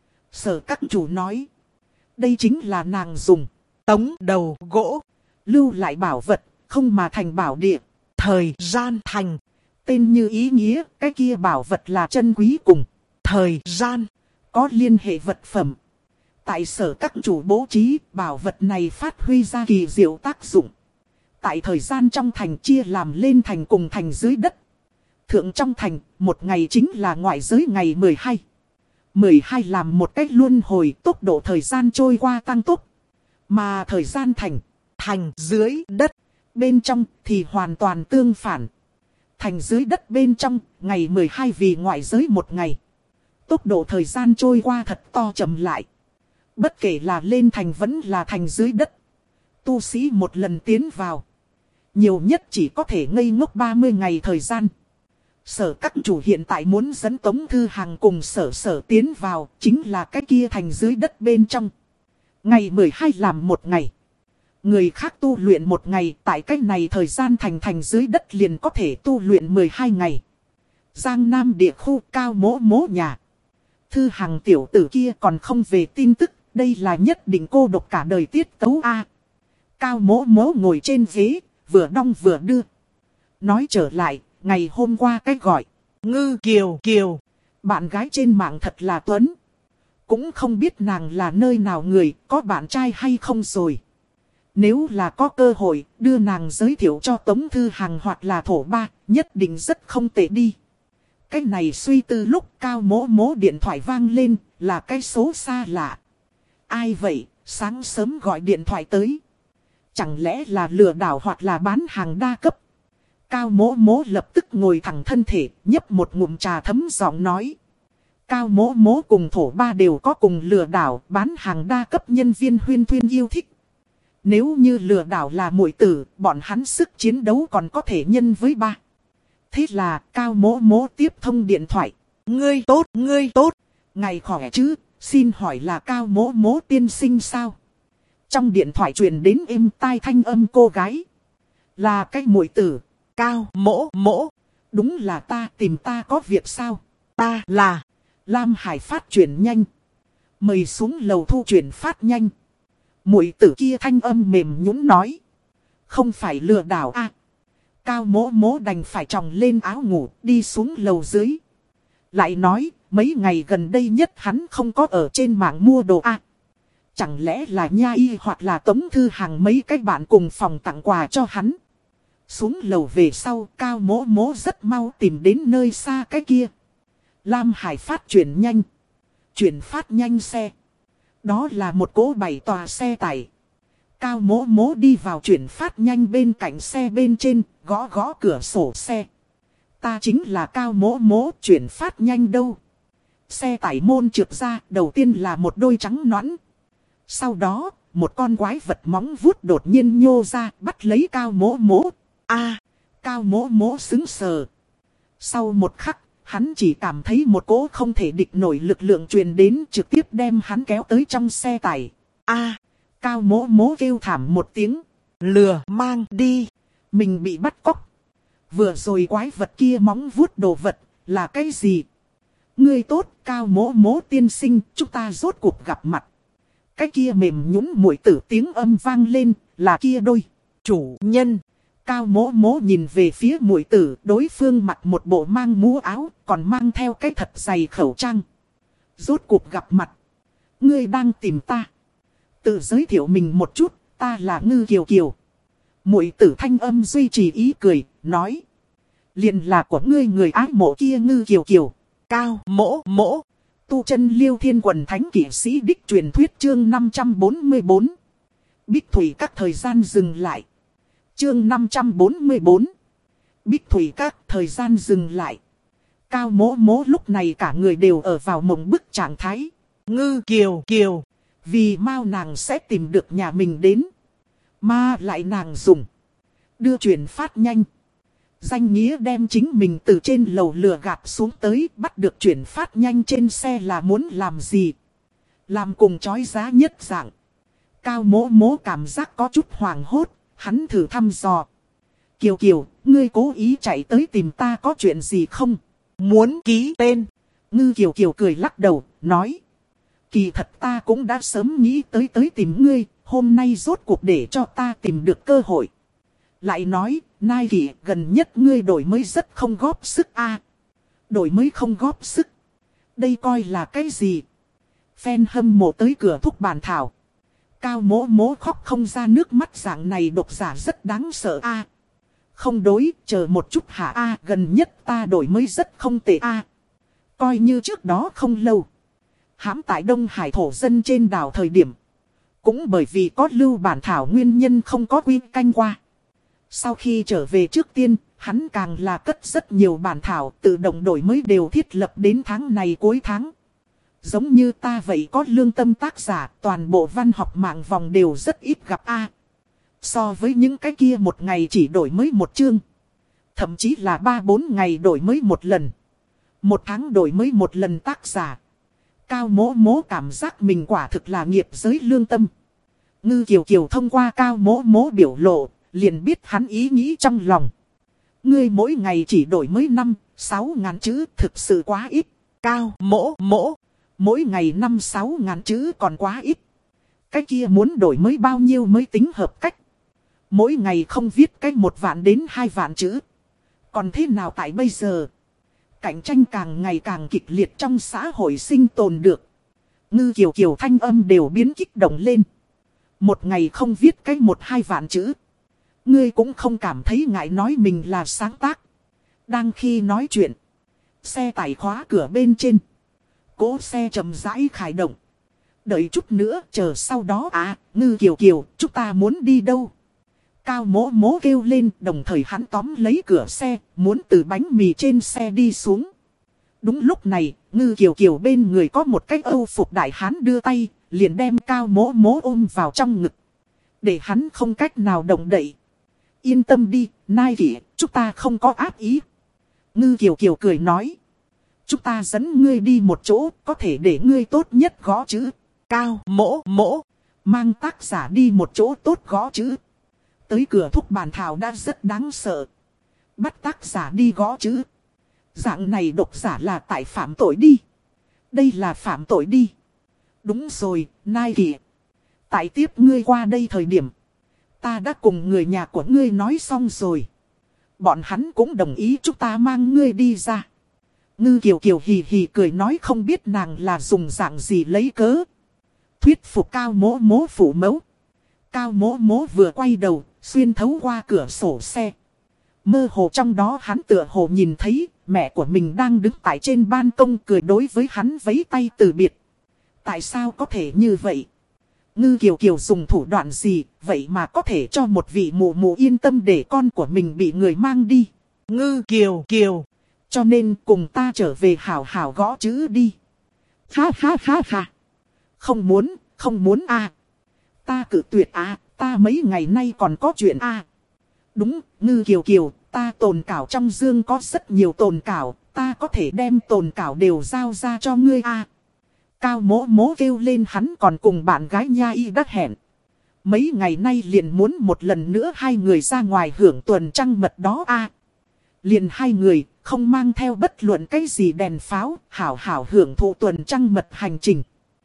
Sở các chủ nói. Đây chính là nàng dùng tống đầu gỗ. Lưu lại bảo vật, không mà thành bảo địa. Thời gian thành. Tên như ý nghĩa, cái kia bảo vật là chân quý cùng thời gian. Có liên hệ vật phẩm. Tại Sở các chủ bố trí, bảo vật này phát huy ra kỳ diệu tác dụng. Tại thời gian trong thành chia làm lên thành cùng thành dưới đất. Thượng trong thành, một ngày chính là ngoại giới ngày mười hai. mười hai làm một cách luân hồi, tốc độ thời gian trôi qua tăng tốc. Mà thời gian thành, thành dưới đất, bên trong thì hoàn toàn tương phản. Thành dưới đất bên trong, ngày mười hai vì ngoại giới một ngày. Tốc độ thời gian trôi qua thật to chậm lại. Bất kể là lên thành vẫn là thành dưới đất. Tu sĩ một lần tiến vào. Nhiều nhất chỉ có thể ngây ngốc ba mươi ngày thời gian. Sở các chủ hiện tại muốn dẫn Tống Thư Hàng cùng Sở Sở tiến vào, chính là cái kia thành dưới đất bên trong. Ngày mười hai làm một ngày. Người khác tu luyện một ngày, tại cái này thời gian thành thành dưới đất liền có thể tu luyện mười hai ngày. Giang Nam địa khu Cao Mỗ Mỗ nhà. Thư Hàng tiểu tử kia còn không về tin tức, đây là nhất định cô độc cả đời tiết tấu A. Cao Mỗ Mỗ ngồi trên ghế, vừa đong vừa đưa. Nói trở lại, ngày hôm qua cái gọi, Ngư Kiều Kiều, bạn gái trên mạng thật là tuấn. Cũng không biết nàng là nơi nào người, có bạn trai hay không rồi. Nếu là có cơ hội, đưa nàng giới thiệu cho Tống Thư Hàng hoặc là Thổ Ba, nhất định rất không tệ đi. Cái này suy tư lúc Cao Mỗ Mỗ điện thoại vang lên, là cái số xa lạ. Ai vậy, sáng sớm gọi điện thoại tới. Chẳng lẽ là lừa đảo hoặc là bán hàng đa cấp. Cao Mỗ Mỗ lập tức ngồi thẳng thân thể, nhấp một ngụm trà thấm giọng nói. Cao Mỗ Mỗ cùng Thổ Ba đều có cùng lừa đảo bán hàng đa cấp nhân viên Huyên Thuyên yêu thích. Nếu như lừa đảo là muội tử, bọn hắn sức chiến đấu còn có thể nhân với ba. Thế là Cao Mỗ Mỗ tiếp thông điện thoại. Ngươi tốt, ngươi tốt. Ngày khỏe chứ, xin hỏi là Cao Mỗ Mỗ tiên sinh sao? Trong điện thoại truyền đến êm tai thanh âm cô gái. Là cái muội tử. Cao Mỗ Mỗ. Đúng là ta, tìm ta có việc sao? Ta là Lam Hải Phát chuyển nhanh. Mời xuống lầu thu chuyển phát nhanh. Muội tử kia thanh âm mềm nhũn nói. Không phải lừa đảo à? Cao Mỗ Mỗ đành phải tròng lên áo ngủ đi xuống lầu dưới. Lại nói mấy ngày gần đây nhất hắn không có ở trên mạng mua đồ à? Chẳng lẽ là Nha Y hoặc là Tống Thư Hàng mấy cái bạn cùng phòng tặng quà cho hắn? Xuống lầu về sau Cao Mỗ Mỗ rất mau tìm đến nơi xa cái kia. Lam Hải Phát chuyển nhanh. Chuyển phát nhanh xe. Đó là một cỗ bảy tòa xe tải. Cao Mỗ Mỗ đi vào chuyển phát nhanh bên cạnh xe bên trên, gõ gõ cửa sổ xe. Ta chính là Cao Mỗ Mỗ, chuyển phát nhanh đâu? Xe tải môn trượt ra, đầu tiên là một đôi trắng nõn. Sau đó, một con quái vật móng vuốt đột nhiên nhô ra, bắt lấy Cao Mỗ Mỗ. A, Cao Mỗ Mỗ sững sờ. Sau một khắc, hắn chỉ cảm thấy một cỗ không thể địch nổi lực lượng truyền đến, trực tiếp đem hắn kéo tới trong xe tải. A, Cao Mỗ Mỗ kêu thảm một tiếng. Lừa mang đi. Mình bị bắt cóc. Vừa rồi quái vật kia móng vuốt đồ vật, là cái gì? Ngươi tốt, Cao Mỗ Mỗ tiên sinh, chúng ta rốt cuộc gặp mặt. Cái kia mềm nhũn muội tử tiếng âm vang lên, là kia đôi chủ nhân. Cao Mỗ Mỗ nhìn về phía muội tử, đối phương mặc một bộ mang mũ áo, còn mang theo cái thật dày khẩu trang. Rốt cuộc gặp mặt. Ngươi đang tìm ta. Tự giới thiệu mình một chút, ta là Ngư Kiều Kiều. Muội tử thanh âm duy trì ý cười, nói. Liền là của ngươi người ái mộ kia Ngư Kiều Kiều. Cao Mỗ Mỗ. Tu chân Liêu Thiên Quần Thánh Kỷ Sĩ Đích truyền thuyết chương năm trăm bốn mươi bốn. Bích Thủy các thời gian dừng lại. Chương năm trăm bốn mươi bốn. Bích Thủy các thời gian dừng lại. Cao Mỗ Mỗ lúc này cả người đều ở vào mộng bức trạng thái. Ngư Kiều Kiều. Vì mau nàng sẽ tìm được nhà mình đến. Mà lại nàng dùng. Đưa chuyển phát nhanh. Danh nghĩa đem chính mình từ trên lầu lừa gạt xuống tới, bắt được chuyển phát nhanh trên xe là muốn làm gì? Làm cùng chói giá nhất dạng. Cao Mỗ Mỗ cảm giác có chút hoảng hốt, hắn thử thăm dò. Kiều Kiều, ngươi cố ý chạy tới tìm ta có chuyện gì không? Muốn ký tên. Ngư Kiều Kiều cười lắc đầu, nói. Kỳ thật ta cũng đã sớm nghĩ tới tới tìm ngươi, hôm nay rốt cuộc để cho ta tìm được cơ hội. Lại nói, Nai Kỳ gần nhất ngươi đổi mới rất không góp sức a. Đổi mới không góp sức. Đây coi là cái gì? Fan hâm mộ tới cửa thúc bàn thảo. Cao Mỗ Mỗ khóc không ra nước mắt, dạng này độc giả rất đáng sợ a. Không đối, chờ một chút hả a, gần nhất ta đổi mới rất không tệ a. Coi như trước đó không lâu. Hãm tại Đông Hải thổ dân trên đảo thời điểm. Cũng bởi vì có lưu bản thảo nguyên nhân không có quy canh qua. Sau khi trở về trước tiên, hắn càng là cất rất nhiều bản thảo tự động đổi mới đều thiết lập đến tháng này cuối tháng. Giống như ta vậy có lương tâm tác giả, toàn bộ văn học mạng vòng đều rất ít gặp a. So với những cái kia một ngày chỉ đổi mới một chương. Thậm chí là ba bốn ngày đổi mới một lần. Một tháng đổi mới một lần tác giả. Cao Mỗ Mỗ cảm giác mình quả thực là nghiệp giới lương tâm. Ngư Kiều Kiều thông qua Cao Mỗ Mỗ biểu lộ, liền biết hắn ý nghĩ trong lòng. Ngươi mỗi ngày chỉ đổi mới năm, sáu ngàn chữ, thực sự quá ít. Cao Mỗ Mỗ, mỗi ngày năm, sáu ngàn chữ còn quá ít. Cái kia muốn đổi mới bao nhiêu mới tính hợp cách. Mỗi ngày không viết cách một vạn đến hai vạn chữ. Còn thế nào tại bây giờ? Cạnh tranh càng ngày càng kịch liệt trong xã hội sinh tồn được. Ngư Kiều Kiều thanh âm đều biến kích động lên. Một ngày không viết cách một hai vạn chữ. Ngươi cũng không cảm thấy ngại nói mình là sáng tác. Đang khi nói chuyện. Xe tải khóa cửa bên trên. Cỗ xe chậm rãi khởi động. Đợi chút nữa chờ sau đó à, Ngư Kiều Kiều, chúng ta muốn đi đâu? Cao Mỗ Mỗ kêu lên, đồng thời hắn tóm lấy cửa xe, muốn từ bánh mì trên xe đi xuống. Đúng lúc này, Ngư Kiều Kiều bên người có một cái âu phục đại hán đưa tay, liền đem Cao Mỗ Mỗ ôm vào trong ngực. Để hắn không cách nào động đậy. Yên tâm đi, Nai Kỷ, chúng ta không có ác ý. Ngư Kiều Kiều cười nói. Chúng ta dẫn ngươi đi một chỗ, có thể để ngươi tốt nhất gõ chữ. Cao Mỗ Mỗ mang tác giả đi một chỗ tốt gõ chữ. Tới cửa thúc bản thảo đã rất đáng sợ. Bắt tác giả đi gõ chữ. Dạng này độc giả là tại phạm tội đi. Đây là phạm tội đi. Đúng rồi, Nai Kỷ. Tại tiếp ngươi qua đây thời điểm, ta đã cùng người nhà của ngươi nói xong rồi. Bọn hắn cũng đồng ý chúng ta mang ngươi đi ra. Ngư Kiều Kiều hì hì cười nói không biết nàng là dùng dạng gì lấy cớ. Thuyết phục Cao Mỗ Mỗ phủ mẫu. Cao Mỗ Mỗ vừa quay đầu, xuyên thấu qua cửa sổ xe. Mơ hồ trong đó hắn tựa hồ nhìn thấy mẹ của mình đang đứng tại trên ban công cười đối với hắn vẫy tay từ biệt. Tại sao có thể như vậy? Ngư Kiều Kiều dùng thủ đoạn gì, vậy mà có thể cho một vị mụ mụ yên tâm để con của mình bị người mang đi. Ngư Kiều Kiều, cho nên cùng ta trở về hảo hảo gõ chữ đi. Ha ha ha ha. Không muốn, không muốn à. Ta cự tuyệt à, ta mấy ngày nay còn có chuyện à. Đúng, Ngư Kiều Kiều, ta tồn cảo trong dương có rất nhiều tồn cảo, ta có thể đem tồn cảo đều giao ra cho ngươi à. Cao Mỗ Mỗ kêu lên hắn còn cùng bạn gái Nha Y đã hẹn. Mấy ngày nay liền muốn một lần nữa hai người ra ngoài hưởng tuần trăng mật đó a. Liền hai người, không mang theo bất luận cái gì đèn pháo, hảo hảo hưởng thụ tuần trăng mật hành trình.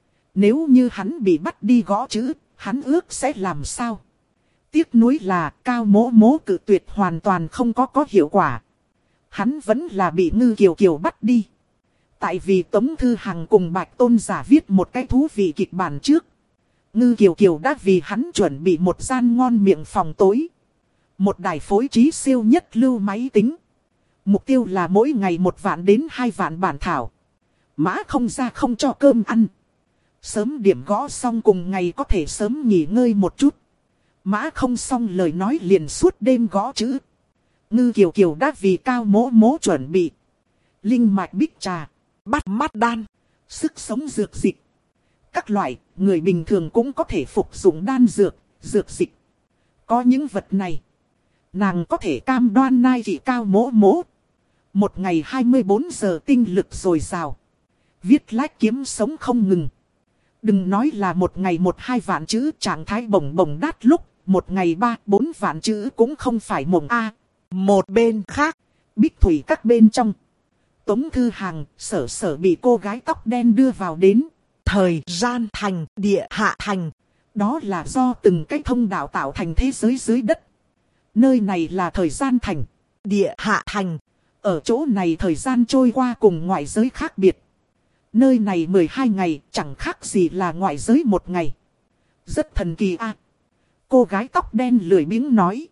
Nếu như hắn bị bắt đi gõ chữ, hắn ước sẽ làm sao? Tiếc nuối là Cao Mỗ Mỗ cự tuyệt hoàn toàn không có có hiệu quả. Hắn vẫn là bị Ngư Kiều Kiều bắt đi. Tại vì Tống Thư Hằng cùng Bạch Tôn Giả viết một cái thú vị kịch bản trước. Ngư Kiều Kiều đã vì hắn chuẩn bị một gian ngon miệng phòng tối. Một đài phối trí siêu nhất lưu máy tính. Mục tiêu là mỗi ngày một vạn đến hai vạn bản thảo. Mã không ra không cho cơm ăn. Sớm điểm gõ xong cùng ngày có thể sớm nghỉ ngơi một chút. Mã không xong lời nói liền suốt đêm gõ chữ. Ngư Kiều Kiều đã vì Cao Mỗ Mỗ chuẩn bị linh mạch bích trà, bắt mắt đan, sức sống dược dịch. Các loại, người bình thường cũng có thể phục dụng đan dược, dược dịch. Có những vật này, nàng có thể cam đoan Nai Kỷ Cao Mỗ Mỗ. Một ngày hai mươi bốn giờ tinh lực dồi dào. Viết lách kiếm sống không ngừng. Đừng nói là một ngày một hai vạn chữ trạng thái bồng bồng đát lúc. Một ngày ba bốn vạn chữ cũng không phải mộng A. Một bên khác, Bích Thủy các bên trong. Tống Thư Hằng, Sở Sở bị cô gái tóc đen đưa vào đến. Thời gian thành, địa hạ thành. Đó là do từng cái thông đạo tạo thành thế giới dưới đất. Nơi này là thời gian thành, địa hạ thành. Ở chỗ này thời gian trôi qua cùng ngoại giới khác biệt. Nơi này mười hai ngày chẳng khác gì là ngoại giới một ngày. Rất thần kỳ a. Cô gái tóc đen lười biếng nói.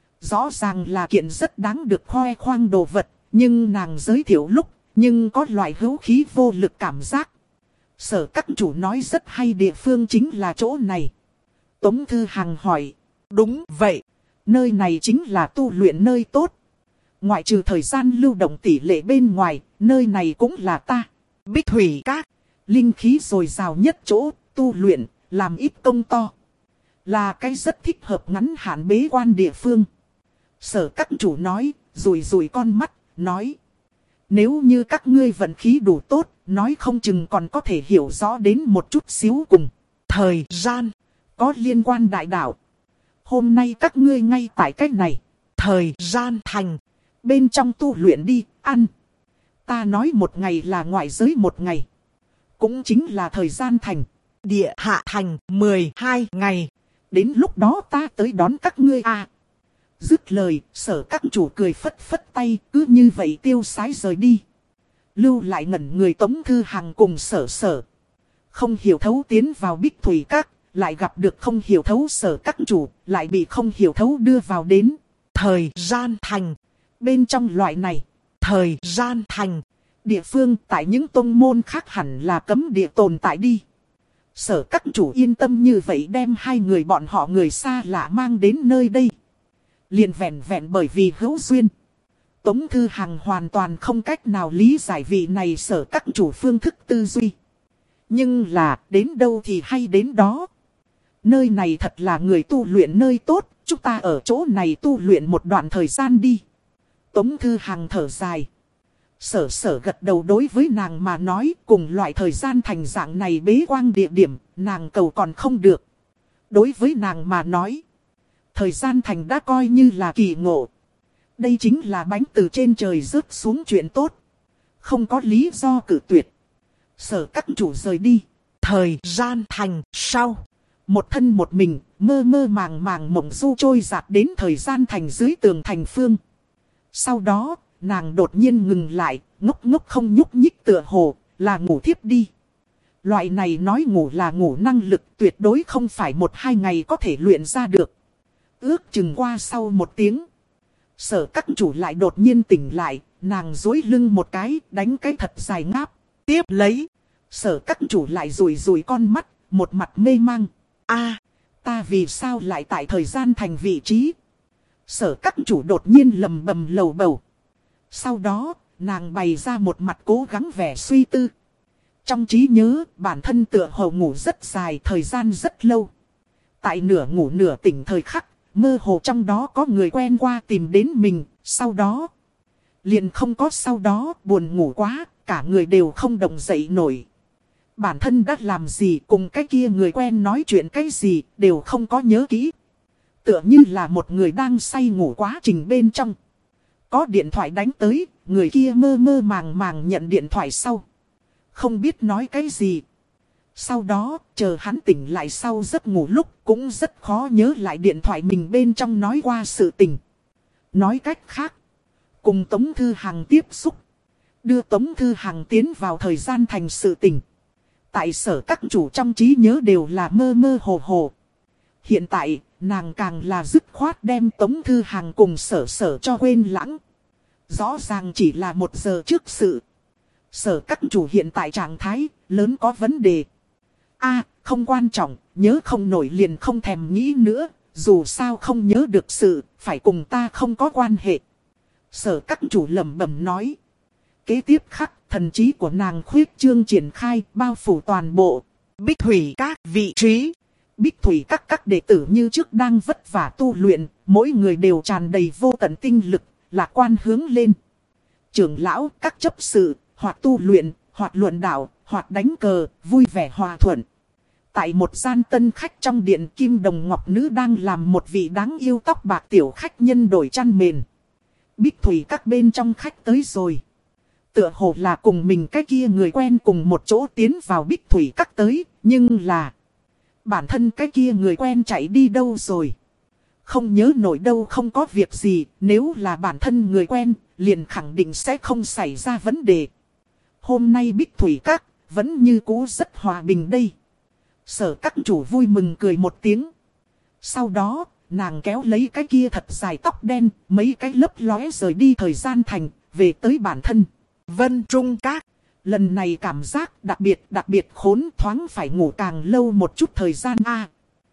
Rõ ràng là kiện rất đáng được khoe khoang đồ vật. Nhưng nàng giới thiệu lúc, nhưng có loại hữu khí vô lực cảm giác. Sở các chủ nói rất hay địa phương chính là chỗ này. Tống Thư Hằng hỏi. Đúng vậy, nơi này chính là tu luyện nơi tốt. Ngoại trừ thời gian lưu động tỷ lệ bên ngoài, nơi này cũng là ta. Bích Thủy Các, linh khí dồi dào nhất chỗ, tu luyện, làm ít công to. Là cái rất thích hợp ngắn hạn bế quan địa phương. Sở các chủ nói, rùi rùi con mắt, nói. Nếu như các ngươi vận khí đủ tốt, nói không chừng còn có thể hiểu rõ đến một chút xíu cùng. Thời gian, có liên quan đại đạo. Hôm nay các ngươi ngay tại cách này. Thời gian thành, bên trong tu luyện đi, ăn. Ta nói một ngày là ngoại giới một ngày. Cũng chính là thời gian thành, địa hạ thành, mười hai ngày. Đến lúc đó ta tới đón các ngươi à. Dứt lời, Sở các chủ cười phất phất tay, cứ như vậy tiêu sái rời đi. Lưu lại ngẩn người Tống Thư Hằng cùng Sở Sở. Không hiểu thấu tiến vào Bích Thủy Các, lại gặp được không hiểu thấu Sở các chủ, lại bị không hiểu thấu đưa vào đến. Thời gian thành, bên trong loại này, thời gian thành, địa phương tại những tông môn khác hẳn là cấm địa tồn tại đi. Sở các chủ yên tâm như vậy đem hai người bọn họ người xa lạ mang đến nơi đây. Liền vẹn vẹn bởi vì hữu duyên. Tống Thư Hằng hoàn toàn không cách nào lý giải vị này Sở các chủ phương thức tư duy. Nhưng là đến đâu thì hay đến đó. Nơi này thật là người tu luyện nơi tốt, chúng ta ở chỗ này tu luyện một đoạn thời gian đi. Tống Thư Hằng thở dài. Sở sở gật đầu, đối với nàng mà nói cùng loại thời gian thành dạng này bế quang địa điểm, nàng cầu còn không được. Đối với nàng mà nói, thời gian thành đã coi như là kỳ ngộ. Đây chính là bánh từ trên trời rớt xuống chuyện tốt. Không có lý do cự tuyệt. Sở các chủ rời đi. Thời gian thành sau. Một thân một mình, mơ mơ màng màng mộng du trôi giạt đến thời gian thành dưới tường thành phương. Sau đó, nàng đột nhiên ngừng lại, ngốc ngốc không nhúc nhích tựa hồ, là ngủ thiếp đi. Loại này nói ngủ là ngủ năng lực tuyệt đối không phải một hai ngày có thể luyện ra được. Ước chừng qua sau một tiếng. Sở các chủ lại đột nhiên tỉnh lại, nàng duỗi lưng một cái, đánh cái thật dài ngáp. Tiếp lấy, sở các chủ lại rủi rủi con mắt, một mặt mê mang. A, ta vì sao lại tại thời gian thành vị trí? Sở các chủ đột nhiên lầm bầm lầu bầu. Sau đó, nàng bày ra một mặt cố gắng vẻ suy tư. Trong trí nhớ, bản thân tựa hồ ngủ rất dài, thời gian rất lâu. Tại nửa ngủ nửa tỉnh thời khắc, mơ hồ trong đó có người quen qua tìm đến mình, sau đó. Liền không có sau đó, buồn ngủ quá, cả người đều không động dậy nổi. Bản thân đã làm gì cùng cái kia người quen nói chuyện cái gì, đều không có nhớ kỹ. Tựa như là một người đang say ngủ quá trình bên trong. Có điện thoại đánh tới, người kia mơ mơ màng màng nhận điện thoại sau. Không biết nói cái gì. Sau đó, chờ hắn tỉnh lại sau giấc ngủ lúc cũng rất khó nhớ lại điện thoại mình bên trong nói qua sự tình. Nói cách khác, cùng Tống Thư Hằng tiếp xúc. Đưa Tống Thư Hằng tiến vào thời gian thành sự tình. Tại sở các chủ trong trí nhớ đều là mơ mơ hồ hồ. Hiện tại, nàng càng là dứt khoát đem Tống Thư Hằng cùng sở sở cho quên lãng. Rõ ràng chỉ là một giờ trước sự. Sở các chủ hiện tại trạng thái lớn có vấn đề. A, không quan trọng, nhớ không nổi liền không thèm nghĩ nữa. Dù sao không nhớ được sự, phải cùng ta không có quan hệ. Sở các chủ lẩm bẩm nói. Kế tiếp khắc, thần trí của nàng khuyết trương triển khai, bao phủ toàn bộ. Bích thủy các vị trí. Bích thủy các các đệ tử như trước đang vất vả tu luyện, mỗi người đều tràn đầy vô tận tinh lực, lạc quan hướng lên. Trưởng lão, các chấp sự, hoặc tu luyện, hoặc luận đạo, hoặc đánh cờ, vui vẻ hòa thuận. Tại một gian tân khách trong điện, Kim Đồng Ngọc Nữ đang làm một vị đáng yêu tóc bạc tiểu khách nhân đổi chăn mền. Bích thủy các bên trong khách tới rồi. Tựa hồ là cùng mình cái kia người quen cùng một chỗ tiến vào Bích thủy các tới, nhưng là bản thân cái kia người quen chạy đi đâu rồi? Không nhớ nổi đâu, không có việc gì, nếu là bản thân người quen, liền khẳng định sẽ không xảy ra vấn đề. Hôm nay Bích thủy các, vẫn như cũ rất hòa bình đây. Sở các chủ vui mừng cười một tiếng. Sau đó, nàng kéo lấy cái kia thật dài tóc đen, mấy cái lấp lóe rời đi thời gian thành, về tới bản thân. Vân Trung Các. Lần này cảm giác đặc biệt đặc biệt khốn, thoáng phải ngủ càng lâu một chút thời gian a.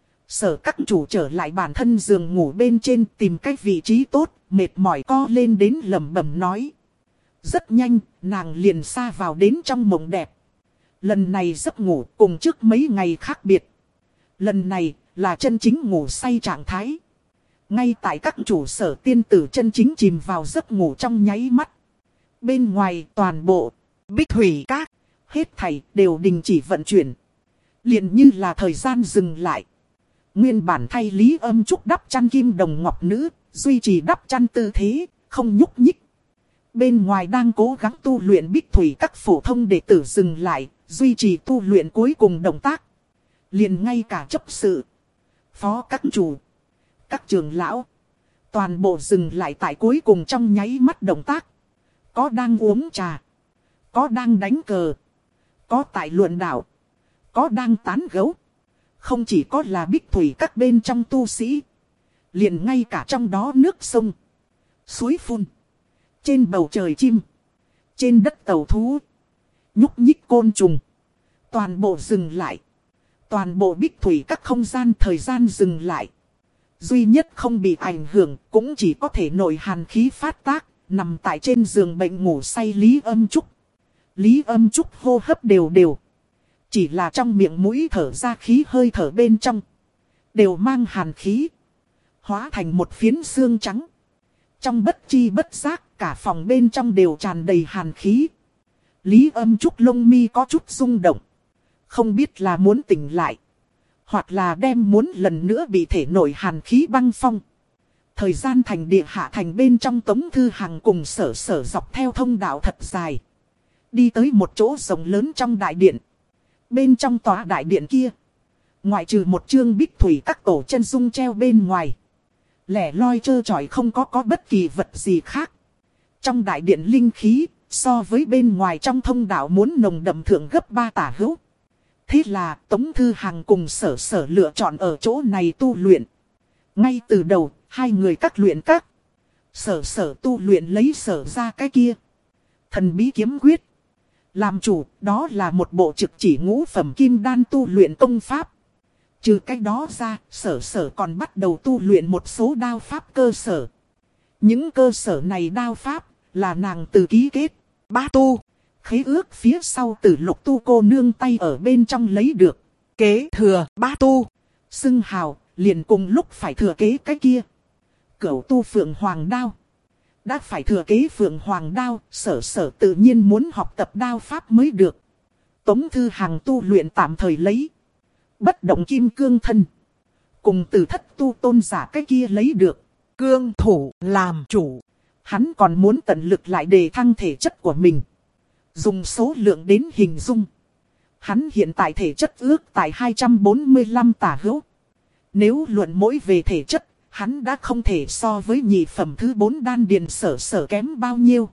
Sở các chủ trở lại bản thân giường ngủ bên trên, tìm cái vị trí tốt, mệt mỏi co lên đến lẩm bẩm nói. Rất nhanh, nàng liền sa vào đến trong mộng đẹp. Lần này giấc ngủ cùng trước mấy ngày khác biệt. Lần này là chân chính ngủ say trạng thái. Ngay tại các chủ sở tiên tử chân chính chìm vào giấc ngủ trong nháy mắt. Bên ngoài toàn bộ Bích thủy các, hết thảy đều đình chỉ vận chuyển. Liền như là thời gian dừng lại. Nguyên bản thay Lý Âm Trúc đắp chăn Kim Đồng Ngọc Nữ, duy trì đắp chăn tư thế, không nhúc nhích. Bên ngoài đang cố gắng tu luyện Bích thủy các phổ thông đệ tử dừng lại, duy trì tu luyện cuối cùng động tác. Liền ngay cả chấp sự, phó các chủ, các trưởng lão, toàn bộ dừng lại tại cuối cùng trong nháy mắt động tác. Có đang uống trà, có đang đánh cờ, có tại luận đạo, có đang tán gấu. Không chỉ có là Bích thủy các bên trong tu sĩ, liền ngay cả trong đó nước sông, suối phun, trên bầu trời chim, trên đất tàu thú, nhúc nhích côn trùng, toàn bộ dừng lại. Toàn bộ Bích thủy các không gian thời gian dừng lại. Duy nhất không bị ảnh hưởng cũng chỉ có thể nội hàn khí phát tác, nằm tại trên giường bệnh ngủ say Lý Âm Trúc. Lý Âm Trúc hô hấp đều đều. Chỉ là trong miệng mũi thở ra khí hơi thở bên trong. Đều mang hàn khí. Hóa thành một phiến xương trắng. Trong bất chi bất giác, cả phòng bên trong đều tràn đầy hàn khí. Lý Âm Trúc lông mi có chút rung động. Không biết là muốn tỉnh lại. Hoặc là đem muốn lần nữa bị thể nổi hàn khí băng phong. Thời gian thành địa hạ thành bên trong Tống Thư Hằng cùng sở sở dọc theo thông đạo thật dài. Đi tới một chỗ rộng lớn trong đại điện. Bên trong tòa đại điện kia. Ngoại trừ một chương bích thủy các tổ chân dung treo bên ngoài. Lẻ loi trơ trọi không có có bất kỳ vật gì khác. Trong đại điện linh khí, so với bên ngoài trong thông đạo muốn nồng đậm thượng gấp ba tả hữu. Thế là Tống Thư Hằng cùng sở sở lựa chọn ở chỗ này tu luyện. Ngay từ đầu, hai người các luyện các. Sở sở tu luyện lấy sở ra cái kia. Thần bí kiếm quyết. Làm chủ, đó là một bộ trực chỉ ngũ phẩm kim đan tu luyện công pháp. Trừ cái đó ra, sở sở còn bắt đầu tu luyện một số đao pháp cơ sở. Những cơ sở này đao pháp, là nàng từ ký kết, ba tu. Khế ước phía sau từ lục tu cô nương tay ở bên trong lấy được. Kế thừa ba tu. Xưng hào, liền cùng lúc phải thừa kế cái kia. Cửu tu phượng hoàng đao. Đã phải thừa kế phượng hoàng đao, sở sở tự nhiên muốn học tập đao pháp mới được. Tống Thư Hằng tu luyện tạm thời lấy. Bất động kim cương thân. Cùng từ thất tu tôn giả cái kia lấy được. Cương thủ làm chủ. Hắn còn muốn tận lực lại đề thăng thể chất của mình. Dùng số lượng đến hình dung. Hắn hiện tại thể chất ước tại hai trăm bốn mươi lăm tả hữu. Nếu luận mỗi về thể chất, hắn đã không thể so với nhị phẩm thứ bốn đan điền sở sở kém bao nhiêu.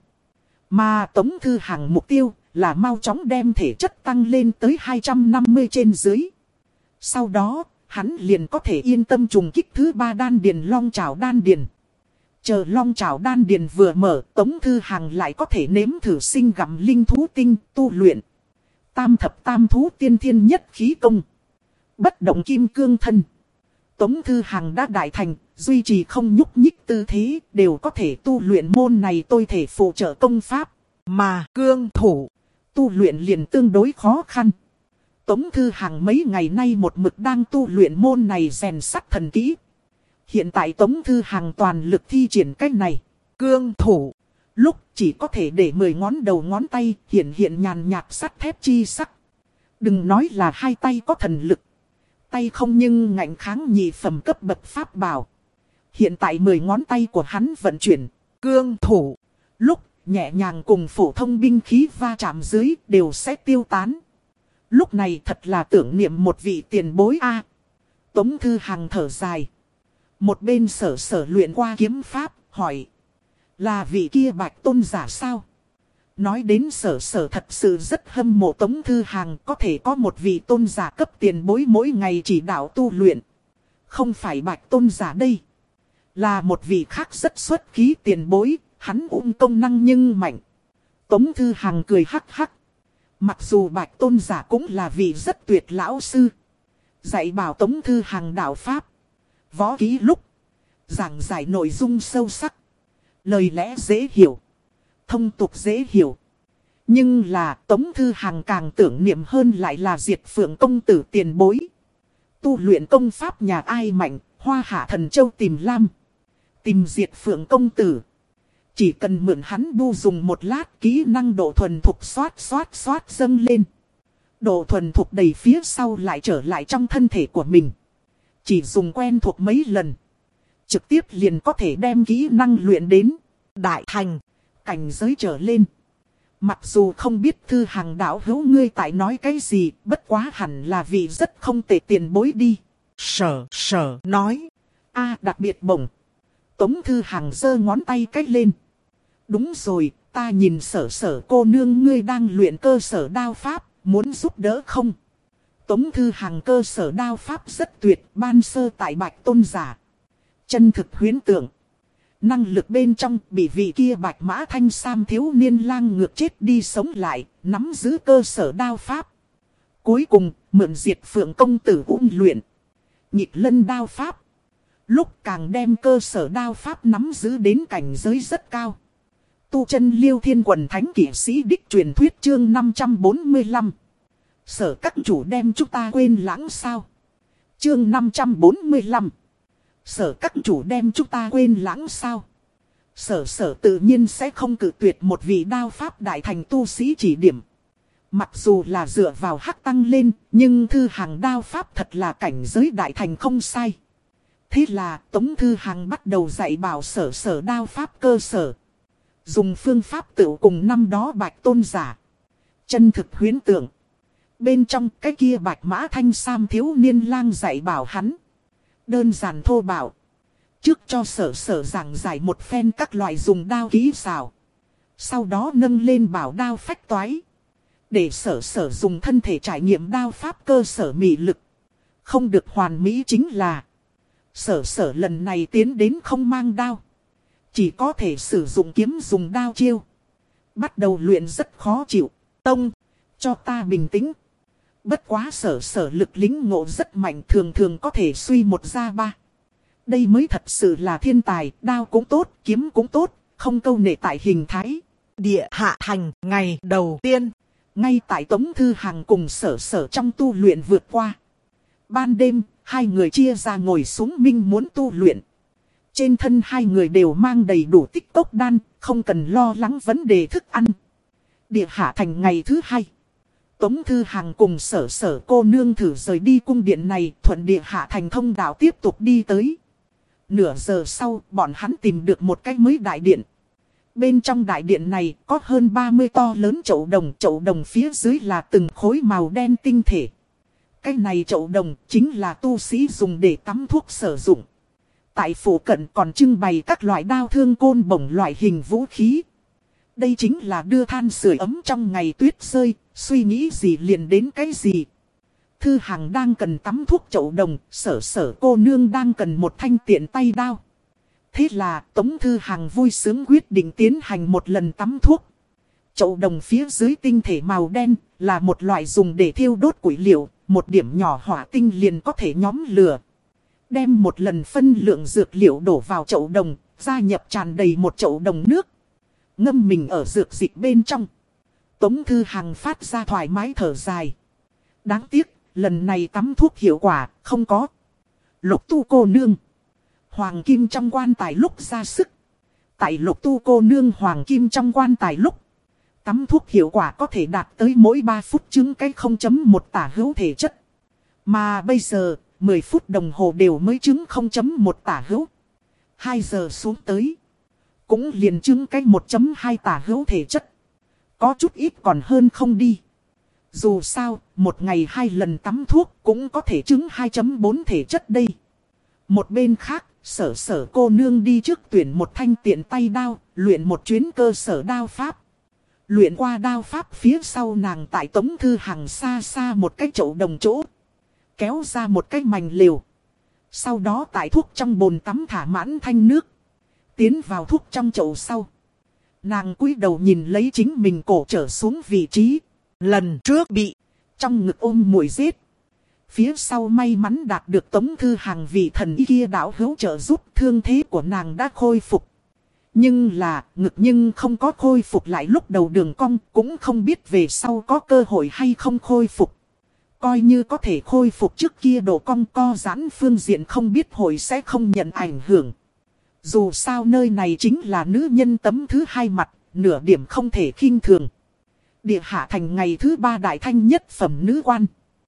Mà Tống Thư Hằng mục tiêu là mau chóng đem thể chất tăng lên tới hai trăm năm mươi trên dưới. Sau đó, hắn liền có thể yên tâm trùng kích thứ ba đan điền long trảo đan điền. Chờ long trảo đan điền vừa mở, Tống Thư Hằng lại có thể nếm thử sinh gặm linh thú tinh tu luyện. Tam thập tam thú tiên thiên nhất khí công. Bất động kim cương thân. Tống Thư Hằng đã đại thành, duy trì không nhúc nhích tư thế, đều có thể tu luyện môn này tôi thể phụ trợ công pháp. Mà cương thủ, tu luyện liền tương đối khó khăn. Tống Thư Hằng mấy ngày nay một mực đang tu luyện môn này rèn sắt thần kỹ. Hiện tại Tống Thư Hằng toàn lực thi triển cách này. Cương thủ, lúc chỉ có thể để mười ngón đầu ngón tay hiện hiện nhàn nhạt sắt thép chi sắc. Đừng nói là hai tay có thần lực. Tay không nhưng ngạnh kháng nhị phẩm cấp bậc pháp bảo. Hiện tại mười ngón tay của hắn vận chuyển. Cương thủ, lúc nhẹ nhàng cùng phổ thông binh khí va chạm dưới đều sẽ tiêu tán. Lúc này thật là tưởng niệm một vị tiền bối a. Tống Thư Hằng thở dài. Một bên sở sở luyện qua kiếm pháp, hỏi. Là vị kia Bạch tôn giả sao? Nói đến sở sở thật sự rất hâm mộ Tống Thư Hằng, có thể có một vị tôn giả cấp tiền bối mỗi ngày chỉ đạo tu luyện. Không phải Bạch tôn giả đây. Là một vị khác rất xuất khí tiền bối, hắn ung công năng nhưng mạnh. Tống Thư Hằng cười hắc hắc. Mặc dù Bạch tôn giả cũng là vị rất tuyệt lão sư. Dạy bảo Tống Thư Hằng đạo pháp. Võ ký lúc. Giảng giải nội dung sâu sắc. Lời lẽ dễ hiểu. Thông tục dễ hiểu. Nhưng là Tống Thư Hằng càng tưởng niệm hơn lại là Diệt Phượng công tử tiền bối. Tu luyện công pháp nhà ai mạnh, Hoa Hạ Thần Châu tìm Lam. Tìm Diệt Phượng công tử. Chỉ cần mượn hắn bu dùng một lát, kỹ năng độ thuần thục xoát xoát xoát dâng lên. Độ thuần thục đầy phía sau lại trở lại trong thân thể của mình. Chỉ dùng quen thuộc mấy lần. Trực tiếp liền có thể đem kỹ năng luyện đến đại thành, cảnh giới trở lên. Mặc dù không biết Thư Hằng đạo hữu ngươi tại nói cái gì, bất quá hẳn là vị rất không tệ tiền bối đi. Sở sở nói. A đặc biệt bổng. Tống Thư Hằng giơ ngón tay cách lên. Đúng rồi, ta nhìn sở sở cô nương ngươi đang luyện cơ sở đao pháp, muốn giúp đỡ không? Tống Thư Hằng cơ sở đao pháp rất tuyệt, ban sơ tại Bạch tôn giả. Chân thực huyễn tượng. Năng lực bên trong bị vị kia Bạch Mã Thanh Sam thiếu niên lang ngược chết đi sống lại, nắm giữ cơ sở đao pháp. Cuối cùng, mượn Diệt Phượng công tử ung luyện. Nhịp lân đao pháp. Lúc càng đem cơ sở đao pháp nắm giữ đến cảnh giới rất cao. tu chân Liêu Thiên Quần Thánh Kỷ Sĩ đích truyền thuyết chương năm trăm bốn mươi lăm. Sở các chủ đem chúng ta quên lãng sao? Chương năm trăm bốn mươi lăm. Sở các chủ đem chúng ta quên lãng sao? Sở sở tự nhiên sẽ không cự tuyệt một vị đao pháp đại thành tu sĩ chỉ điểm. Mặc dù là dựa vào hắc tăng lên, nhưng Thư Hằng đao pháp thật là cảnh giới đại thành không sai. Thế là Tống Thư Hằng bắt đầu dạy bảo sở sở đao pháp cơ sở. Dùng phương pháp tự cùng năm đó Bạch Tôn giả. Chân thực huyễn tượng. Bên trong cái kia Bạch Mã Thanh Sam thiếu niên lang dạy bảo hắn. Đơn giản thô bạo. Trước cho sở sở giảng giải một phen các loại dùng đao kỹ xảo. Sau đó nâng lên bảo đao phách toái. Để sở sở dùng thân thể trải nghiệm đao pháp cơ sở mị lực. Không được hoàn mỹ chính là sở sở lần này tiến đến không mang đao. Chỉ có thể sử dụng kiếm dùng đao chiêu. Bắt đầu luyện rất khó chịu. Tông, cho ta bình tĩnh. Bất quá sở sở lực lính ngộ rất mạnh, thường thường có thể suy một ra ba. Đây mới thật sự là thiên tài, đao cũng tốt, kiếm cũng tốt, không câu nệ tại hình thái. Địa hạ thành ngày đầu tiên. Ngay tại Tống Thư Hằng cùng sở sở trong tu luyện vượt qua. Ban đêm, hai người chia ra ngồi xuống minh muốn tu luyện. Trên thân hai người đều mang đầy đủ tích cốc đan, không cần lo lắng vấn đề thức ăn. Địa hạ thành ngày thứ hai. Tống Thư Hằng cùng sở sở cô nương thử rời đi cung điện này, thuận địa hạ thành thông đạo tiếp tục đi tới. Nửa giờ sau, bọn hắn tìm được một cái mới đại điện. Bên trong đại điện này có hơn ba mươi to lớn chậu đồng, chậu đồng phía dưới là từng khối màu đen tinh thể. Cái này chậu đồng chính là tu sĩ dùng để tắm thuốc sử dụng. Tại phủ cận còn trưng bày các loại đao thương côn bổng loại hình vũ khí. Đây chính là đưa than sưởi ấm trong ngày tuyết rơi, suy nghĩ gì liền đến cái gì. Thư Hằng đang cần tắm thuốc chậu đồng, sở sở cô nương đang cần một thanh tiện tay đao. Thế là Tống Thư Hằng vui sướng quyết định tiến hành một lần tắm thuốc. Chậu đồng phía dưới tinh thể màu đen là một loại dùng để thiêu đốt củi liệu, một điểm nhỏ hỏa tinh liền có thể nhóm lửa. Đem một lần phân lượng dược liệu đổ vào chậu đồng, gia nhập tràn đầy một chậu đồng nước. Ngâm mình ở dược dịch bên trong. Tống Thư Hằng phát ra thoải mái thở dài. Đáng tiếc, lần này tắm thuốc hiệu quả không có. Lục Tu cô nương. Hoàng kim trong quan tài lúc ra sức. Tại Lục Tu cô nương hoàng kim trong quan tài lúc. Tắm thuốc hiệu quả có thể đạt tới mỗi ba phút chứng cái không chấm một tả hữu thể chất. Mà bây giờ, mười phút đồng hồ đều mới chứng không chấm một tả hữu. hai giờ xuống tới. Cũng liền chứng cái một chấm hai tả hữu thể chất. Có chút ít còn hơn không đi. Dù sao, một ngày hai lần tắm thuốc cũng có thể chứng hai chấm bốn thể chất đây. Một bên khác, sở sở cô nương đi trước tuyển một thanh tiện tay đao, luyện một chuyến cơ sở đao pháp. Luyện qua đao pháp phía sau nàng tại Tống Thư Hằng xa xa một cái chậu đồng chỗ. Kéo ra một cái mành liều. Sau đó tại thuốc trong bồn tắm thả mãn thanh nước. Tiến vào thuốc trong chậu sau. Nàng cúi đầu nhìn lấy chính mình cổ trở xuống vị trí. Lần trước bị trong ngực ôm mùi giết. Phía sau may mắn đạt được Tống Thư Hằng vị thần y kia đảo hữu trợ giúp, thương thế của nàng đã khôi phục. Nhưng là ngực nhưng không có khôi phục lại lúc đầu đường cong, cũng không biết về sau có cơ hội hay không khôi phục. Coi như có thể khôi phục trước kia độ cong co giãn phương diện không biết hội sẽ không nhận ảnh hưởng. Dù sao nơi này chính là nữ nhân tấm thứ hai mặt, nửa điểm không thể khinh thường. Địa hạ thành ngày thứ ba đại thanh nhất phẩm nữ quan.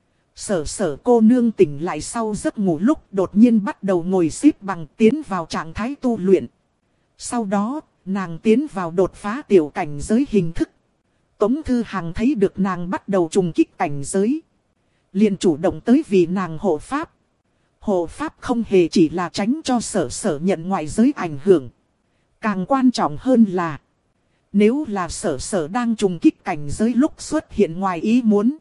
Sở sở cô nương tỉnh lại sau giấc ngủ lúc đột nhiên bắt đầu ngồi xếp bằng tiến vào trạng thái tu luyện. Sau đó, nàng tiến vào đột phá tiểu cảnh giới hình thức. Tống Thư Hằng thấy được nàng bắt đầu trùng kích cảnh giới. Liền chủ động tới vì nàng hộ pháp. Hộ pháp không hề chỉ là tránh cho sở sở nhận ngoại giới ảnh hưởng. Càng quan trọng hơn là, nếu là sở sở đang trùng kích cảnh giới lúc xuất hiện ngoài ý muốn,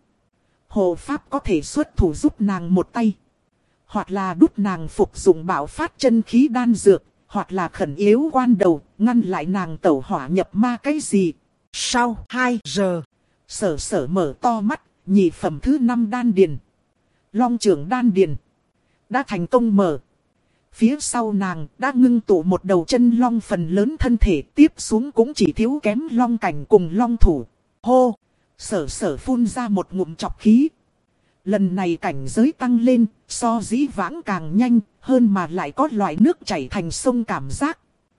hộ pháp có thể xuất thủ giúp nàng một tay. Hoặc là đút nàng phục dụng bạo phát chân khí đan dược. Hoặc là khẩn yếu quan đầu, ngăn lại nàng tẩu hỏa nhập ma cái gì. Sau hai giờ, sở sở mở to mắt, nhị phẩm thứ năm đan điền. Long trưởng đan điền đã thành công mở. Phía sau nàng đã ngưng tụ một đầu chân long, phần lớn thân thể tiếp xuống cũng chỉ thiếu kém long cảnh cùng long thủ. Hô! Sở sở phun ra một ngụm trọc khí. Lần này cảnh giới tăng lên, so dĩ vãng càng nhanh, hơn mà lại có loại nước chảy thành sông cảm giác.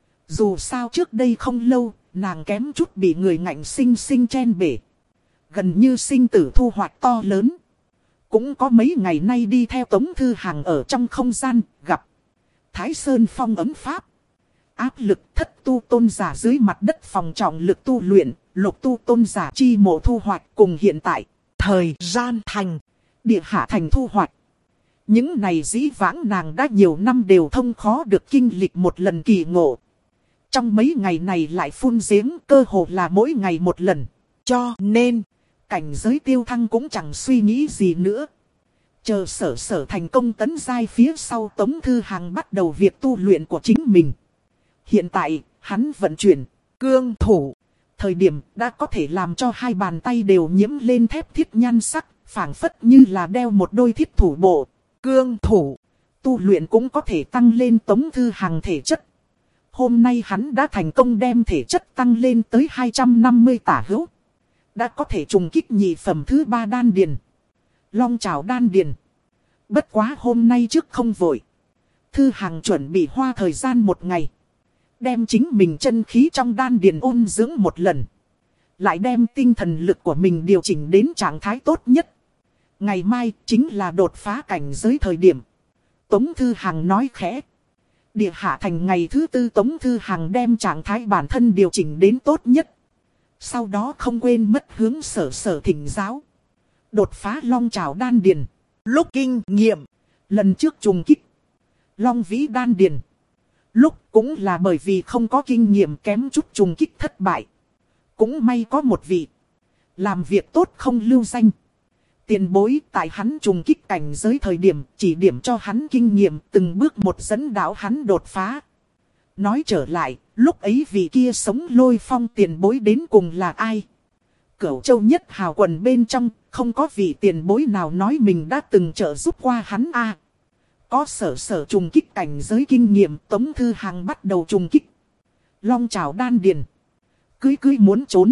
Dù sao trước đây không lâu, nàng kém chút bị người ngạnh sinh sinh chen bể. Gần như sinh tử thu hoạch to lớn. Cũng có mấy ngày nay đi theo Tống Thư Hằng ở trong không gian, gặp Thái Sơn phong ấm pháp. Áp lực thất tu tôn giả dưới mặt đất phòng trọng lực tu luyện, lục tu tôn giả chi mộ thu hoạch cùng hiện tại. Thời gian thành, địa hạ thành thu hoạch. Những này dĩ vãng nàng đã nhiều năm đều thông khó được kinh lịch một lần kỳ ngộ. Trong mấy ngày này lại phun giếng, cơ hồ là mỗi ngày một lần. Cho nên, cảnh giới tiêu thăng cũng chẳng suy nghĩ gì nữa. Chờ sở sở thành công tấn giai phía sau, Tống Thư Hằng bắt đầu việc tu luyện của chính mình. Hiện tại, hắn vận chuyển cương thủ. Thời điểm đã có thể làm cho hai bàn tay đều nhiễm lên thép thiết nhan sắc, phảng phất như là đeo một đôi thiết thủ bộ. Cương thủ, tu luyện cũng có thể tăng lên Tống Thư Hằng thể chất. Hôm nay hắn đã thành công đem thể chất tăng lên tới hai trăm năm mươi tả hữu. Đã có thể trùng kích nhị phẩm thứ ba đan điền. Long trảo đan điền. Bất quá hôm nay trước không vội. Thư Hằng chuẩn bị hoa thời gian một ngày. Đem chính mình chân khí trong đan điền ôn dưỡng một lần. Lại đem tinh thần lực của mình điều chỉnh đến trạng thái tốt nhất. Ngày mai chính là đột phá cảnh giới thời điểm. Tống Thư Hằng nói khẽ. Địa hạ thành ngày thứ tư, Tống Thư Hằng đem trạng thái bản thân điều chỉnh đến tốt nhất. Sau đó không quên mất hướng sở sở thỉnh giáo. Đột phá long trảo đan điền. Lúc kinh nghiệm, lần trước trùng kích long vĩ đan điền. Lúc cũng là bởi vì không có kinh nghiệm kém chút trùng kích thất bại. Cũng may có một vị làm việc tốt không lưu danh tiền bối tại hắn trùng kích cảnh giới thời điểm chỉ điểm cho hắn kinh nghiệm, từng bước một dẫn đạo hắn đột phá. Nói trở lại, lúc ấy vị kia sống lôi phong tiền bối đến cùng là ai? Cửu Châu nhất hào quần bên trong, không có vị tiền bối nào nói mình đã từng trợ giúp qua hắn a. À, có sở sở trùng kích cảnh giới kinh nghiệm, Tống Thư Hằng bắt đầu trùng kích long trảo đan điền. Cưới cưới muốn trốn.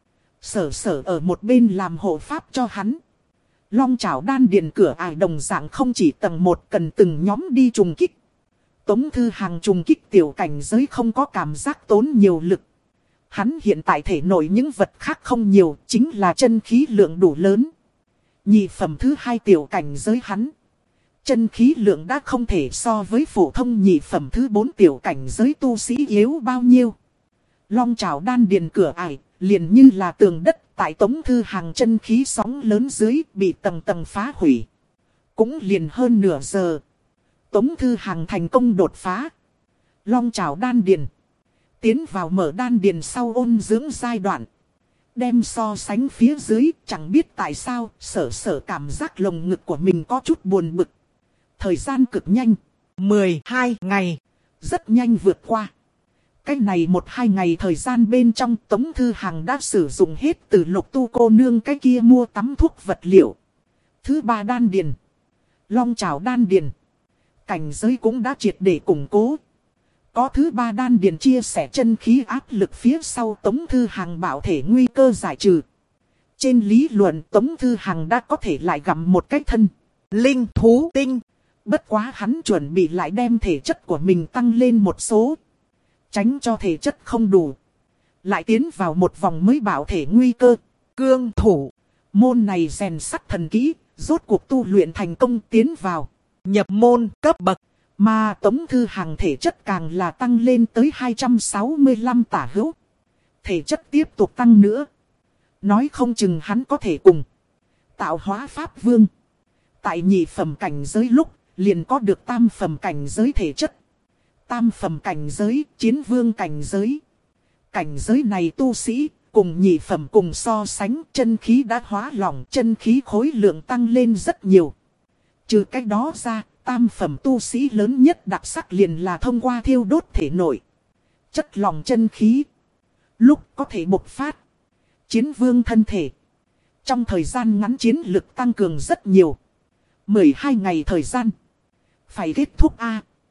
Sở sở ở một bên làm hộ pháp cho hắn. Long trảo đan điền cửa ải đồng dạng không chỉ tầng một, cần từng nhóm đi trùng kích. Tống Thư Hằng trùng kích tiểu cảnh giới không có cảm giác tốn nhiều lực. Hắn hiện tại thể nội những vật khác không nhiều, chính là chân khí lượng đủ lớn. Nhị phẩm thứ hai tiểu cảnh giới hắn. Chân khí lượng đã không thể so với phổ thông nhị phẩm thứ bốn tiểu cảnh giới tu sĩ yếu bao nhiêu. Long trảo đan điền cửa ải, liền như là tường đất tại Tống Thư Hằng chân khí sóng lớn dưới bị tầng tầng phá hủy. Cũng liền hơn nửa giờ. Tống Thư Hằng thành công đột phá long trảo đan điền. Tiến vào mở đan điền sau ôn dưỡng giai đoạn. Đem so sánh phía dưới, chẳng biết tại sao, sở sở cảm giác lồng ngực của mình có chút buồn bực. Thời gian cực nhanh, mười hai ngày, rất nhanh vượt qua. Cái này một hai ngày thời gian bên trong, Tống Thư Hằng đã sử dụng hết từ Lục Tu cô nương cái kia mua tắm thuốc vật liệu. Thứ ba đan điền, long trảo đan điền. Cảnh giới cũng đã triệt để củng cố. Có thứ ba đan điền chia sẻ chân khí áp lực phía sau, Tống Thư Hằng bảo thể nguy cơ giải trừ. Trên lý luận Tống Thư Hằng đã có thể lại gặm một cái thân linh thú tinh. Bất quá hắn chuẩn bị lại đem thể chất của mình tăng lên một số. Tránh cho thể chất không đủ. Lại tiến vào một vòng mới bảo thể nguy cơ. Cương thủ. Môn này rèn sắt thần kỹ. Rốt cuộc tu luyện thành công tiến vào nhập môn cấp bậc. Mà Tống Thư Hằng thể chất càng là tăng lên tới hai trăm sáu mươi lăm tả hữu. Thể chất tiếp tục tăng nữa. Nói không chừng hắn có thể cùng tạo hóa pháp vương. Tại nhị phẩm cảnh giới lúc liền có được tam phẩm cảnh giới thể chất. Tam phẩm cảnh giới, chiến vương cảnh giới. Cảnh giới này tu sĩ, cùng nhị phẩm cùng so sánh, chân khí đã hóa lỏng, chân khí khối lượng tăng lên rất nhiều. Trừ cách đó ra, tam phẩm tu sĩ lớn nhất đặc sắc liền là thông qua thiêu đốt thể nội. Chất lỏng chân khí. Lúc có thể bộc phát. Chiến vương thân thể. Trong thời gian ngắn chiến lực tăng cường rất nhiều. mười hai ngày thời gian. Phải kết thúc A.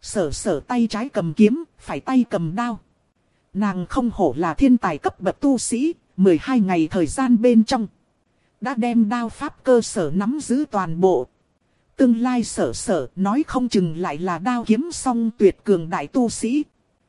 Sở sở tay trái cầm kiếm, phải tay cầm đao. Nàng không hổ là thiên tài cấp bậc tu sĩ, mười hai ngày thời gian bên trong. Đã đem đao pháp cơ sở nắm giữ toàn bộ. Tương lai sở sở nói không chừng lại là đao kiếm song tuyệt cường đại tu sĩ.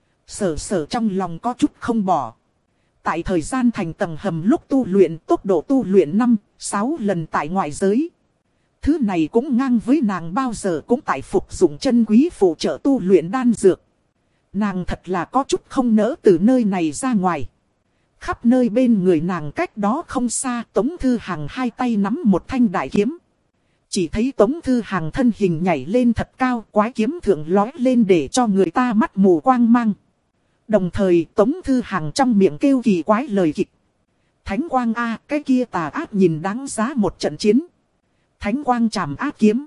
Sở sở trong lòng có chút không bỏ. Tại thời gian thành tầng hầm lúc tu luyện tốc độ tu luyện năm, sáu lần tại ngoại giới. Thứ này cũng ngang với nàng bao giờ cũng tại phục dụng chân quý phụ trợ tu luyện đan dược. Nàng thật là có chút không nỡ từ nơi này ra ngoài. Khắp nơi bên người nàng cách đó không xa, Tống Thư Hằng hai tay nắm một thanh đại kiếm. Chỉ thấy Tống Thư Hằng thân hình nhảy lên thật cao, quái kiếm thượng lói lên để cho người ta mắt mù quang mang. Đồng thời Tống Thư Hằng trong miệng kêu kỳ quái lời kịch. Thánh quang a, cái kia tà ác nhìn đáng giá một trận chiến. Thánh quang trảm ác kiếm.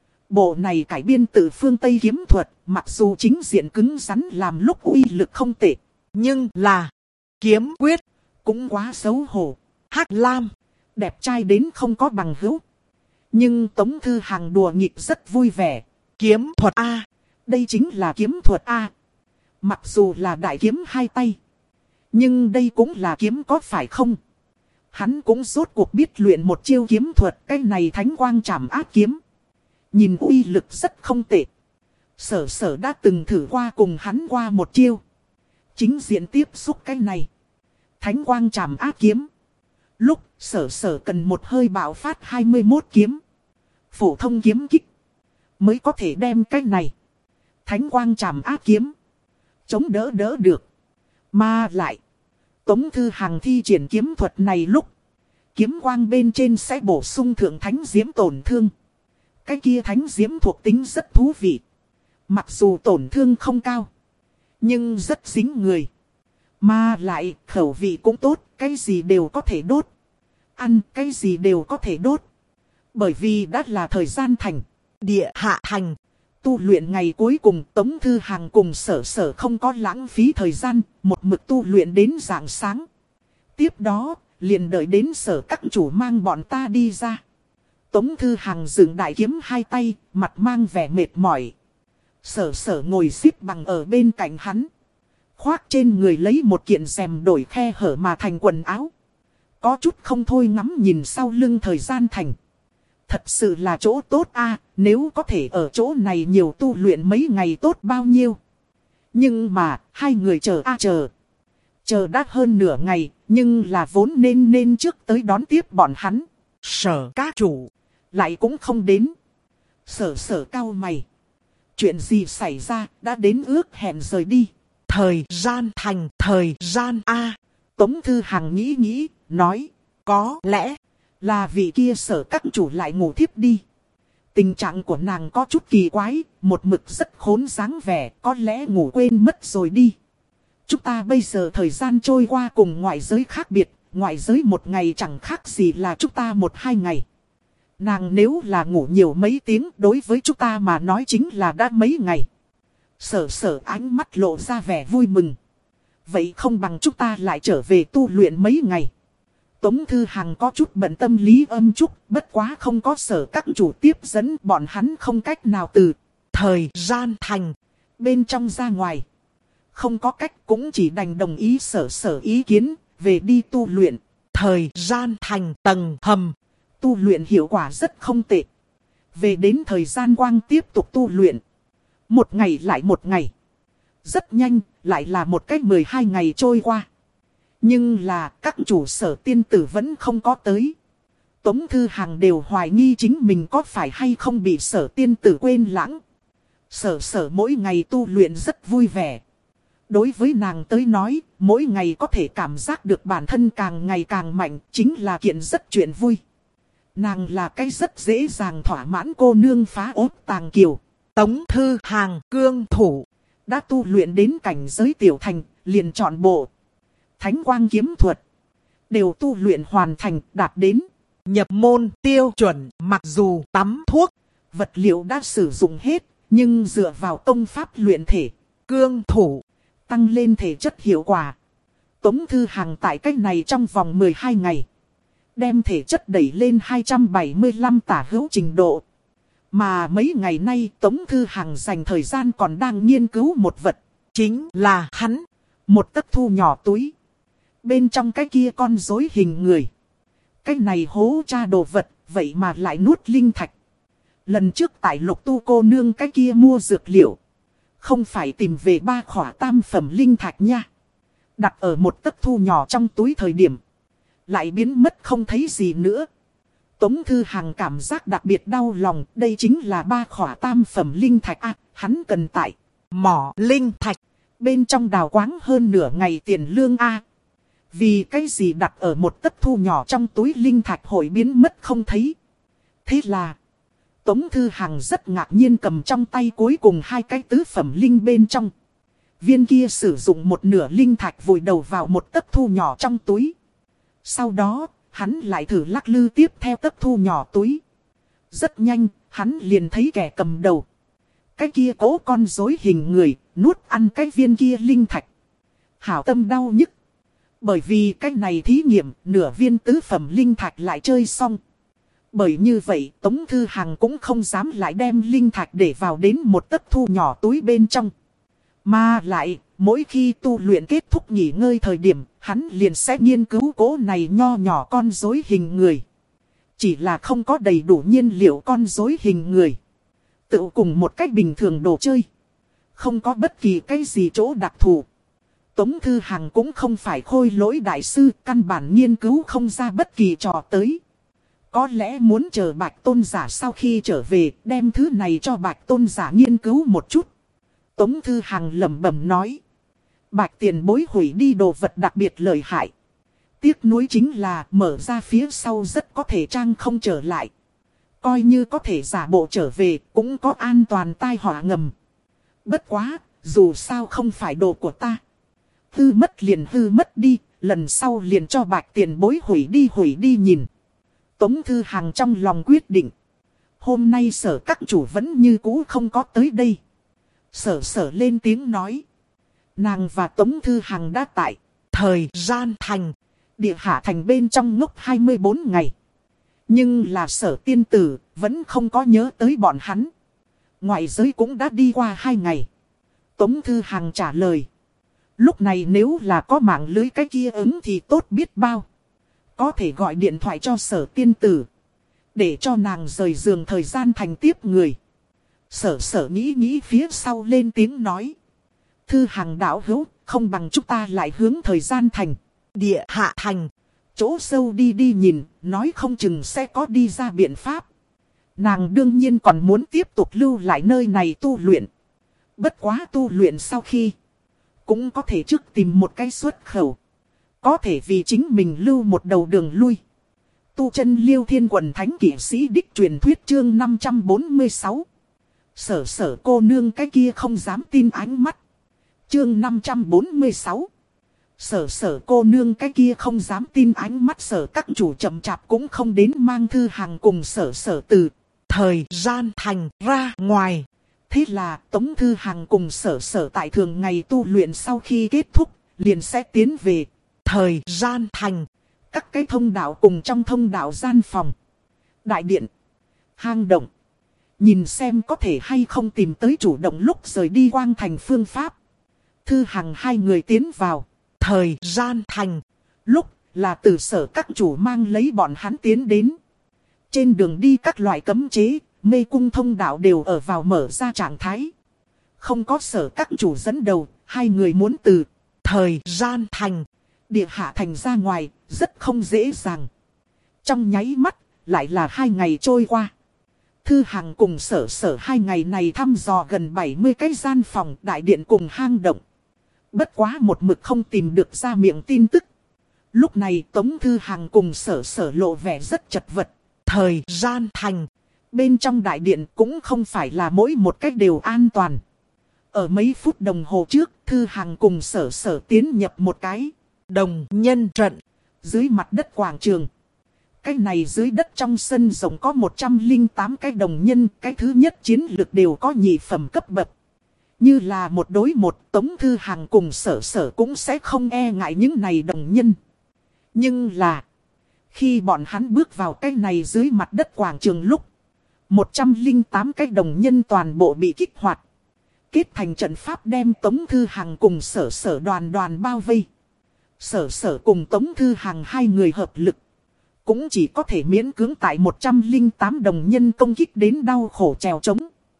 Bộ này cải biên từ phương Tây kiếm thuật, mặc dù chính diện cứng rắn làm lúc uy lực không tệ. Nhưng là kiếm quyết cũng quá xấu hổ. Hắc Lam, đẹp trai đến không có bằng hữu. Nhưng Tống Thư Hằng đùa nghịch rất vui vẻ. Kiếm thuật A, đây chính là kiếm thuật A. Mặc dù là đại kiếm hai tay, nhưng đây cũng là kiếm có phải không? Hắn cũng rốt cuộc biết luyện một chiêu kiếm thuật, cái này thánh quang trảm ác kiếm. Nhìn uy lực rất không tệ. Sở sở đã từng thử qua cùng hắn qua một chiêu. Chính diện tiếp xúc cái này thánh quang trảm ác kiếm. Lúc sở sở cần một hơi bạo phát hai mươi mốt kiếm. Phổ thông kiếm kích mới có thể đem cái này thánh quang trảm ác kiếm chống đỡ đỡ được. Mà lại Tống Thư Hằng thi triển kiếm thuật này lúc kiếm quang bên trên sẽ bổ sung thượng thánh diễm tổn thương. Cái kia thánh diễm thuộc tính rất thú vị. Mặc dù tổn thương không cao, nhưng rất dính người. Mà lại khẩu vị cũng tốt, cái gì đều có thể đốt. Ăn cái gì đều có thể đốt. Bởi vì đã là thời gian thành, địa hạ thành. Tu luyện ngày cuối cùng Tống Thư Hằng cùng sở sở không có lãng phí thời gian, một mực tu luyện đến rạng sáng. Tiếp đó, liền đợi đến sở các chủ mang bọn ta đi ra. Tống Thư Hằng dựng đại kiếm hai tay, mặt mang vẻ mệt mỏi. Sở sở ngồi xếp bằng ở bên cạnh hắn. Khoác trên người lấy một kiện rèm đổi khe hở mà thành quần áo. Có chút không thôi ngắm nhìn sau lưng thời gian thành. Thật sự là chỗ tốt a, nếu có thể ở chỗ này nhiều tu luyện mấy ngày tốt bao nhiêu. Nhưng mà, hai người chờ a chờ. Chờ đã hơn nửa ngày, nhưng là vốn nên nên trước tới đón tiếp bọn hắn. Sở các chủ lại cũng không đến. Sở sở cau mày. Chuyện gì xảy ra, đã đến ước hẹn rời đi. Thời gian thành, thời gian A. Tống Thư Hằng nghĩ nghĩ, nói. Có lẽ là vị kia sở các chủ lại ngủ thiếp đi. Tình trạng của nàng có chút kỳ quái, một mực rất khốn dáng vẻ, có lẽ ngủ quên mất rồi đi. Chúng ta bây giờ thời gian trôi qua cùng ngoại giới khác biệt, ngoại giới một ngày chẳng khác gì là chúng ta một hai ngày. Nàng nếu là ngủ nhiều mấy tiếng đối với chúng ta mà nói chính là đã mấy ngày. Sở sở ánh mắt lộ ra vẻ vui mừng. Vậy không bằng chúng ta lại trở về tu luyện mấy ngày. Tống Thư Hằng có chút bận tâm Lý Âm Trúc, bất quá không có sở các chủ tiếp dẫn bọn hắn không cách nào từ thời gian thành bên trong ra ngoài. Không có cách cũng chỉ đành đồng ý sở sở ý kiến, về đi tu luyện. Thời gian thành tầng hầm. Tu luyện hiệu quả rất không tệ. Về đến thời gian quang tiếp tục tu luyện. Một ngày lại một ngày. Rất nhanh, lại là một cách mười hai ngày trôi qua. Nhưng là các chủ sở tiên tử vẫn không có tới. Tống Thư Hằng đều hoài nghi chính mình có phải hay không bị sở tiên tử quên lãng. Sở sở mỗi ngày tu luyện rất vui vẻ. Đối với nàng tới nói, mỗi ngày có thể cảm giác được bản thân càng ngày càng mạnh, chính là kiện rất chuyện vui. Nàng là cái rất dễ dàng thỏa mãn cô nương phá ốt tàng kiều. Tống Thư Hằng cương thủ. Đã tu luyện đến cảnh giới tiểu thành, liền chọn bộ. Thánh quang kiếm thuật. Đều tu luyện hoàn thành, đạt đến. Nhập môn tiêu chuẩn, mặc dù tắm thuốc. Vật liệu đã sử dụng hết, nhưng dựa vào công pháp luyện thể. Cương thủ. Tăng lên thể chất hiệu quả. Tống Thư Hằng tại cách này trong vòng mười hai ngày. Đem thể chất đẩy lên hai trăm bảy mươi lăm tả hữu trình độ. Mà mấy ngày nay Tống Thư Hằng dành thời gian còn đang nghiên cứu một vật. Chính là hắn. Một tấc thu nhỏ túi. Bên trong cái kia con rối hình người. Cái này hố tra đồ vật, vậy mà lại nuốt linh thạch. Lần trước tại Lục Tu cô nương cái kia mua dược liệu. Không phải tìm về ba khỏa tam phẩm linh thạch nha. Đặt ở một tấc thu nhỏ trong túi thời điểm. Lại biến mất không thấy gì nữa. Tống Thư Hằng cảm giác đặc biệt đau lòng. Đây chính là ba khỏa tam phẩm linh thạch. À, hắn cần tại mỏ linh thạch. Bên trong đào quáng hơn nửa ngày tiền lương A. Vì cái gì đặt ở một tấc thu nhỏ trong túi linh thạch hội biến mất không thấy. Thế là Tống Thư Hằng rất ngạc nhiên cầm trong tay cuối cùng hai cái tứ phẩm linh bên trong. Viên kia sử dụng một nửa linh thạch vùi đầu vào một tấc thu nhỏ trong túi. Sau đó, hắn lại thử lắc lư tiếp theo tấc thu nhỏ túi. Rất nhanh, hắn liền thấy kẻ cầm đầu. Cái kia cố con rối hình người, nuốt ăn cái viên kia linh thạch. Hảo tâm đau nhức. Bởi vì cái này thí nghiệm, nửa viên tứ phẩm linh thạch lại chơi xong. Bởi như vậy, Tống Thư Hằng cũng không dám lại đem linh thạch để vào đến một tấc thu nhỏ túi bên trong. Mà lại, mỗi khi tu luyện kết thúc nghỉ ngơi thời điểm, hắn liền sẽ nghiên cứu cố này nho nhỏ con rối hình người. Chỉ là không có đầy đủ nhiên liệu con rối hình người. Tự cùng một cách bình thường đồ chơi. Không có bất kỳ cái gì chỗ đặc thù. Tống Thư Hằng cũng không phải khôi lỗi đại sư, căn bản nghiên cứu không ra bất kỳ trò tới. Có lẽ muốn chờ Bạch Tôn giả sau khi trở về, đem thứ này cho Bạch Tôn giả nghiên cứu một chút. Tống Thư Hằng lẩm bẩm nói. Bạch tiền bối hủy đi đồ vật đặc biệt lợi hại. Tiếc nuối chính là mở ra phía sau rất có thể trang không trở lại. Coi như có thể giả bộ trở về, cũng có an toàn tai họa ngầm. Bất quá, dù sao không phải đồ của ta. Hư mất liền hư mất đi, lần sau liền cho Bạch tiền bối hủy đi hủy đi nhìn. Tống Thư Hằng trong lòng quyết định. Hôm nay Sở các chủ vẫn như cũ không có tới đây. Sở sở lên tiếng nói. Nàng và Tống Thư Hằng đã tại thời gian thành. Địa hạ thành bên trong ngốc hai mươi bốn ngày. Nhưng là Sở tiên tử vẫn không có nhớ tới bọn hắn. Ngoại giới cũng đã đi qua hai ngày. Tống Thư Hằng trả lời. Lúc này nếu là có mạng lưới cái kia ứng thì tốt biết bao. Có thể gọi điện thoại cho Sở tiên tử. Để cho nàng rời giường thời gian thành tiếp người. Sở sở nghĩ nghĩ phía sau lên tiếng nói. Thư Hằng đạo hữu, không bằng chúng ta lại hướng thời gian thành. Địa hạ thành. Chỗ sâu đi đi nhìn, nói không chừng sẽ có đi ra biện pháp. Nàng đương nhiên còn muốn tiếp tục lưu lại nơi này tu luyện. Bất quá tu luyện sau khi. Cũng có thể trước tìm một cái xuất khẩu. Có thể vì chính mình lưu một đầu đường lui. Tu chân Liêu Thiên Quần Thánh Kỷ Sĩ Đích truyền thuyết chương năm trăm bốn mươi sáu. Sở sở cô nương cái kia không dám tin ánh mắt. Chương năm trăm bốn mươi sáu. Sở sở cô nương cái kia không dám tin ánh mắt. Sở các chủ chậm chạp cũng không đến mang Thư Hằng cùng sở sở từ thời gian thành ra ngoài. Thế là Tống Thư Hằng cùng sở sở tại thường ngày tu luyện sau khi kết thúc, liền sẽ tiến về thời gian thành. Các cái thông đạo cùng trong thông đạo gian phòng, đại điện, hang động. Nhìn xem có thể hay không tìm tới chủ động lúc rời đi Quang Thành phương pháp. Thư Hằng hai người tiến vào thời gian thành. Lúc là từ sở các chủ mang lấy bọn hắn tiến đến. Trên đường đi các loại cấm chế, mê cung thông đạo đều ở vào mở ra trạng thái. Không có sở các chủ dẫn đầu, hai người muốn từ thời gian thành, địa hạ thành ra ngoài, rất không dễ dàng. Trong nháy mắt, lại là hai ngày trôi qua. Thư Hằng cùng sở sở hai ngày này thăm dò gần bảy mươi cái gian phòng, đại điện cùng hang động. Bất quá một mực không tìm được ra miệng tin tức. Lúc này Tống Thư Hằng cùng sở sở lộ vẻ rất chật vật. Thời gian thành. Bên trong đại điện cũng không phải là mỗi một cách đều an toàn. Ở mấy phút đồng hồ trước, Thư Hằng cùng sở sở tiến nhập một cái đồng nhân trận. Dưới mặt đất quảng trường. Cái này dưới đất trong sân rộng có một trăm lẻ tám cái đồng nhân. Cái thứ nhất chiến lược đều có nhị phẩm cấp bậc. Như là một đối một, Tống Thư Hằng cùng sở sở cũng sẽ không e ngại những này đồng nhân. Nhưng là, khi bọn hắn bước vào cái này dưới mặt đất quảng trường lúc, một trăm linh tám cái đồng nhân toàn bộ bị kích hoạt. Kết thành trận pháp đem Tống Thư Hằng cùng sở sở đoàn đoàn bao vây. Sở sở cùng Tống Thư Hằng hai người hợp lực. Cũng chỉ có thể miễn cưỡng tại một trăm linh tám đồng nhân công kích đến đau khổ trèo trống.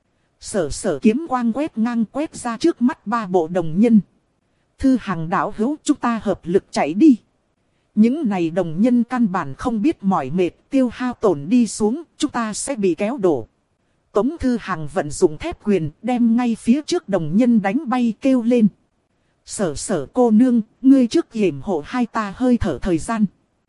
Sở sở kiếm quang quét ngang quét ra trước mắt ba bộ đồng nhân. Thư Hằng đạo hữu, chúng ta hợp lực chạy đi. Những này đồng nhân căn bản không biết mỏi mệt, tiêu hao tổn đi xuống, chúng ta sẽ bị kéo đổ. Tống Thư Hằng vận dụng thép quyền, đem ngay phía trước đồng nhân đánh bay, kêu lên. Sở sở cô nương, ngươi trước yểm hộ hai ta hơi thở thời gian.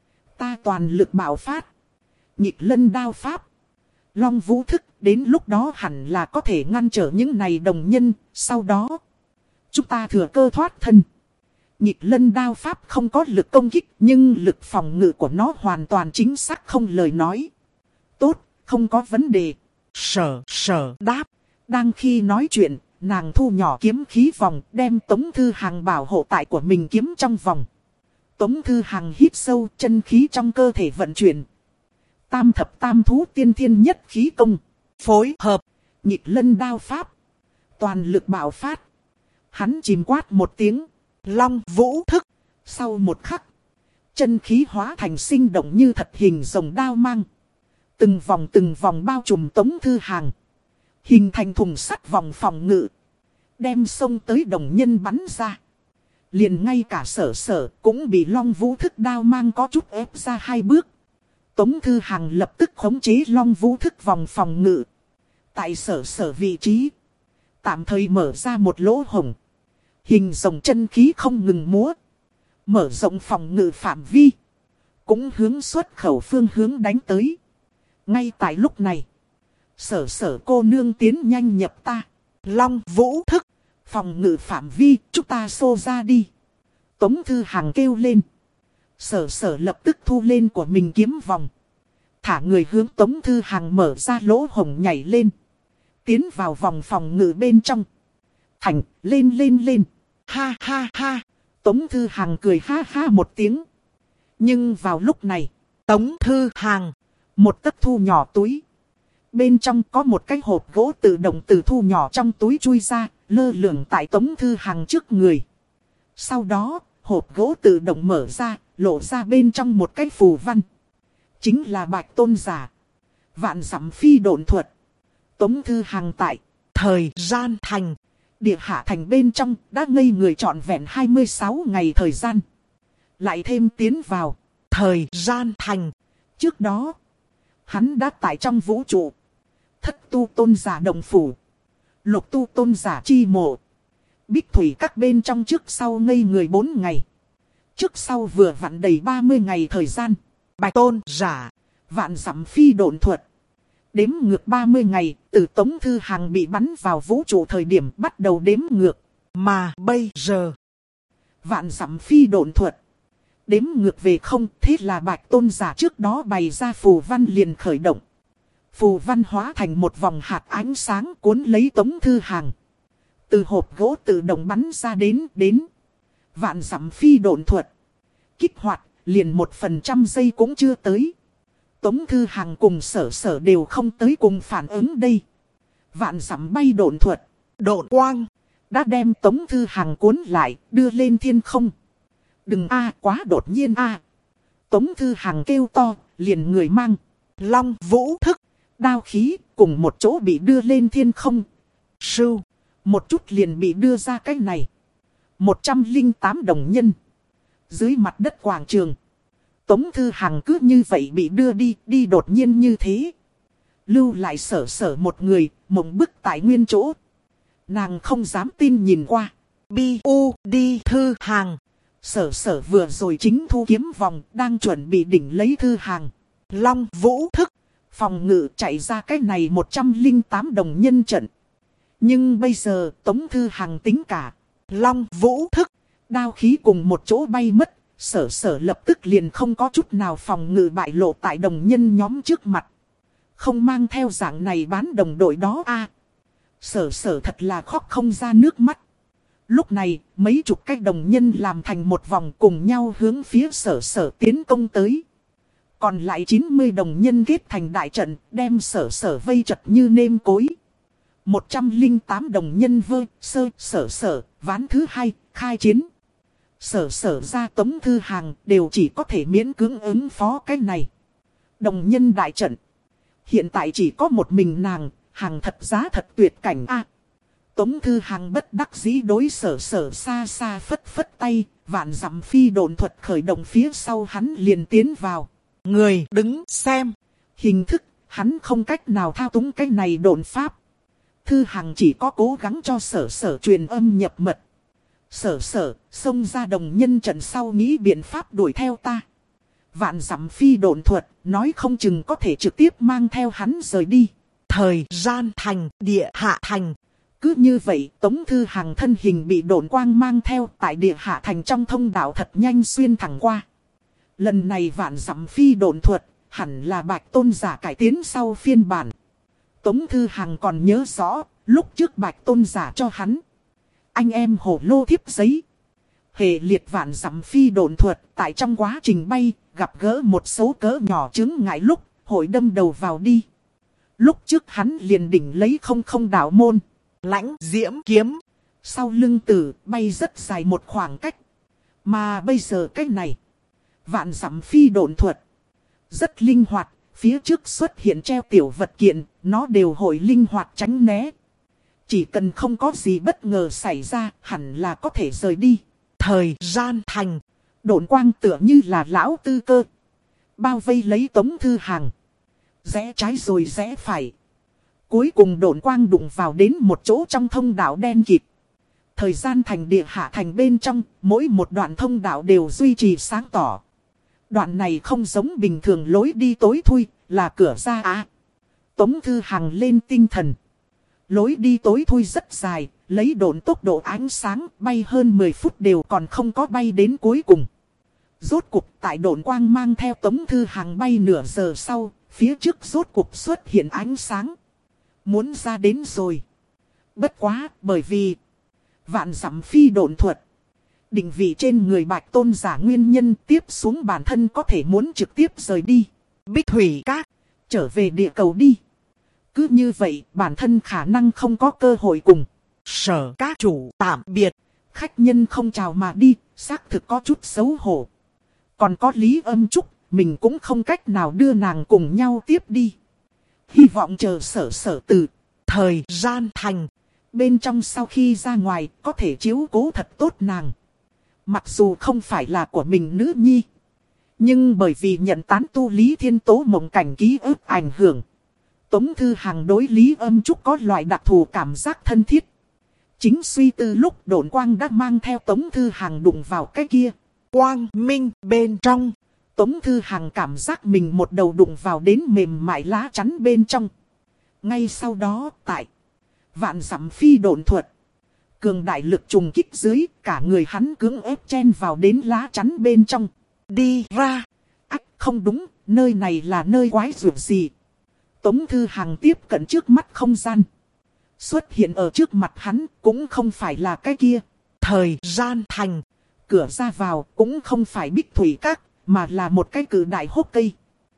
Ta toàn lực bạo phát. Nhịp lân đao pháp. Long vũ thức, đến lúc đó hẳn là có thể ngăn trở những này đồng nhân, sau đó chúng ta thừa cơ thoát thân. Nhịp lân đao pháp không có lực công kích, nhưng lực phòng ngự của nó hoàn toàn chính xác không lời nói. Tốt, không có vấn đề. Sở sở đáp. Đang khi nói chuyện, nàng thu nhỏ kiếm khí vòng, đem Tống Thư Hằng bảo hộ tại của mình kiếm trong vòng. Tống Thư Hằng hít sâu, chân khí trong cơ thể vận chuyển. Tam thập tam thú tiên thiên nhất khí công. Phối hợp. Nhịp lân đao pháp. Toàn lực bạo phát. Hắn chìm quát một tiếng. Long vũ thức. Sau một khắc. Chân khí hóa thành sinh động như thật hình rồng đao mang. Từng vòng từng vòng bao trùm Tống Thư Hằng. Hình thành thùng sắt vòng phòng ngự. Đem sông tới đồng nhân bắn ra. Liền ngay cả sở sở cũng bị long vũ thức đao mang có chút ép ra hai bước. Tống Thư Hằng lập tức khống chế long vũ thức vòng phòng ngự. Tại sở sở vị trí. Tạm thời mở ra một lỗ hổng. Hình rồng chân khí không ngừng múa. Mở rộng phòng ngự phạm vi. Cũng hướng xuất khẩu phương hướng đánh tới. Ngay tại lúc này. Sở sở cô nương tiến nhanh nhập ta. Long vũ thức. Phòng ngự phạm vi, chúng ta xô ra đi. Tống Thư Hằng kêu lên. Sở sở lập tức thu lên của mình kiếm vòng. Thả người hướng Tống Thư Hằng mở ra lỗ hổng nhảy lên. Tiến vào vòng phòng ngự bên trong. Thành, lên lên lên. Ha ha ha. Tống Thư Hằng cười ha ha một tiếng. Nhưng vào lúc này, Tống Thư Hằng, một tấc thu nhỏ túi. Bên trong có một cái hộp gỗ tự động từ thu nhỏ trong túi chui ra, lơ lửng tại Tống Thư Hằng trước người. Sau đó, hộp gỗ tự động mở ra, lộ ra bên trong một cái phù văn. Chính là Bạch Tôn Giả. Vạn dặm phi độn thuật. Tống Thư Hằng tại thời gian thành. Địa hạ thành bên trong đã ngây người trọn vẹn hai mươi sáu ngày thời gian. Lại thêm tiến vào thời gian thành. Trước đó, hắn đã tại trong vũ trụ. Thất tu tôn giả đồng phủ. Lục tu tôn giả chi mộ. Bích thủy các bên trong trước sau ngây người bốn ngày. Trước sau vừa vặn đầy ba mươi ngày thời gian. Bạch Tôn Giả. Vạn dặm phi độn thuật. Đếm ngược ba mươi ngày, từ Tống Thư Hằng bị bắn vào vũ trụ thời điểm bắt đầu đếm ngược. Mà bây giờ, vạn dặm phi độn thuật. Đếm ngược về không, thế là Bạch Tôn Giả trước đó bày ra phù văn liền khởi động. Phù văn hóa thành một vòng hạt ánh sáng cuốn lấy Tống Thư Hằng. Từ hộp gỗ tự động bắn ra đến, đến. Vạn dặm phi độn thuật. Kích hoạt, liền một phần trăm giây cũng chưa tới. Tống Thư Hằng cùng sở sở đều không tới cùng phản ứng đây. Vạn dặm bay độn thuật. Độn quang. Đã đem Tống Thư Hằng cuốn lại, đưa lên thiên không. Đừng a quá đột nhiên a. Tống Thư Hằng kêu to, liền người mang. Long vũ thức. Đao khí, cùng một chỗ bị đưa lên thiên không. Sưu. Một chút liền bị đưa ra cái này. một trăm linh tám đồng nhân. Dưới mặt đất quảng trường. Tống Thư Hằng cứ như vậy bị đưa đi, đi đột nhiên như thế. Lưu lại sở sở một người, mộng bức tại nguyên chỗ. Nàng không dám tin nhìn qua. Bi u đi Thư Hằng. Sở sở vừa rồi chính thu kiếm vòng, đang chuẩn bị đỉnh lấy Thư Hằng. Long vũ thức. Phòng ngự chạy ra cái này một trăm linh tám đồng nhân trận. Nhưng bây giờ Tống Thư Hằng tính cả. Long vũ thức. Đao khí cùng một chỗ bay mất. Sở sở lập tức liền không có chút nào phòng ngự bại lộ tại đồng nhân nhóm trước mặt. Không mang theo dạng này bán đồng đội đó a. Sở sở thật là khóc không ra nước mắt. Lúc này mấy chục cái đồng nhân làm thành một vòng cùng nhau hướng phía sở sở tiến công tới. Còn lại chín mươi đồng nhân kết thành đại trận, đem sở sở vây chật như nêm cối. một trăm lẻ tám đồng nhân vơ, sơ, sở sở, ván thứ hai, khai chiến. Sở sở ra Tống Thư Hàng đều chỉ có thể miễn cưỡng ứng phó cái này. Đồng nhân đại trận. Hiện tại chỉ có một mình nàng, hàng thật giá thật tuyệt cảnh a. Tống Thư Hàng bất đắc dĩ đối sở sở xa xa phất phất tay, vạn dặm phi độn thuật khởi động phía sau hắn liền tiến vào. Người đứng xem. Hình thức, hắn không cách nào thao túng cái này độn pháp. Thư Hàng chỉ có cố gắng cho sở sở truyền âm nhập mật. Sở sở, xông ra đồng nhân trận sau nghĩ biện pháp đuổi theo ta. Vạn dặm phi độn thuật, nói không chừng có thể trực tiếp mang theo hắn rời đi. Thời gian thành, địa hạ thành. Cứ như vậy, Tống Thư Hàng thân hình bị độn quang mang theo tại địa hạ thành trong thông đạo thật nhanh xuyên thẳng qua. Lần này vạn dặm phi độn thuật, hẳn là Bạch Tôn giả cải tiến sau phiên bản. Tống Thư Hàng còn nhớ rõ, lúc trước Bạch Tôn giả cho hắn. Anh em hổ lô thiếp giấy. Hệ liệt vạn dặm phi độn thuật, tại trong quá trình bay, gặp gỡ một số cỡ nhỏ chứng ngại lúc, hội đâm đầu vào đi. Lúc trước hắn liền đỉnh lấy không không đạo môn. Lãnh diễm kiếm. Sau lưng tử bay rất dài một khoảng cách. Mà bây giờ cái này. Vạn dặm phi độn thuật. Rất linh hoạt. Phía trước xuất hiện treo tiểu vật kiện. Nó đều hội linh hoạt tránh né. Chỉ cần không có gì bất ngờ xảy ra. Hẳn là có thể rời đi. Thời gian thành. Độn quang tựa như là lão tư cơ. Bao vây lấy Tống Thư Hàng. Rẽ trái rồi rẽ phải. Cuối cùng độn quang đụng vào đến một chỗ trong thông đạo đen kịt. Thời gian thành địa hạ thành bên trong, mỗi một đoạn thông đạo đều duy trì sáng tỏ. Đoạn này không giống bình thường lối đi tối thui, là cửa ra á. Tống Thư Hàng lên tinh thần. Lối đi tối thui rất dài, lấy độn tốc độ ánh sáng bay hơn mười phút đều còn không có bay đến cuối cùng. Rốt cục tại độn quang mang theo Tống Thư Hàng bay nửa giờ sau, phía trước rốt cục xuất hiện ánh sáng. Muốn ra đến rồi. Bất quá, bởi vì vạn dặm phi độn thuật. Định vị trên người Bạch Tôn giả nguyên nhân tiếp xuống bản thân có thể muốn trực tiếp rời đi. Bích Thủy Các, trở về địa cầu đi. Cứ như vậy, bản thân khả năng không có cơ hội cùng Sở Các chủ tạm biệt. Khách nhân không chào mà đi, xác thực có chút xấu hổ. Còn có Lý Âm Trúc, mình cũng không cách nào đưa nàng cùng nhau tiếp đi. Hy vọng chờ sở sở từ thời gian thành. Bên trong sau khi ra ngoài có thể chiếu cố thật tốt nàng. Mặc dù không phải là của mình nữ nhi. Nhưng bởi vì nhận tán tu Lý Thiên Tố mộng cảnh ký ức ảnh hưởng. Tống Thư Hàng đối Lý Âm Trúc có loại đặc thù cảm giác thân thiết. Chính suy tư lúc độn quang đã mang theo Tống Thư Hàng đụng vào cái kia. Quang minh bên trong. Tống Thư Hàng cảm giác mình một đầu đụng vào đến mềm mại lá chắn bên trong. Ngay sau đó tại vạn dặm phi độn thuật. Cường đại lực trùng kích dưới cả người hắn cưỡng ép chen vào đến lá chắn bên trong. Đi ra. Ách không đúng, nơi này là nơi quái rủi gì. Tống Thư Hàng tiếp cận trước mắt không gian. Xuất hiện ở trước mặt hắn cũng không phải là cái kia. Thời gian thành. Cửa ra vào cũng không phải Bích Thủy Các. Mà là một cái cử đại hốc cây.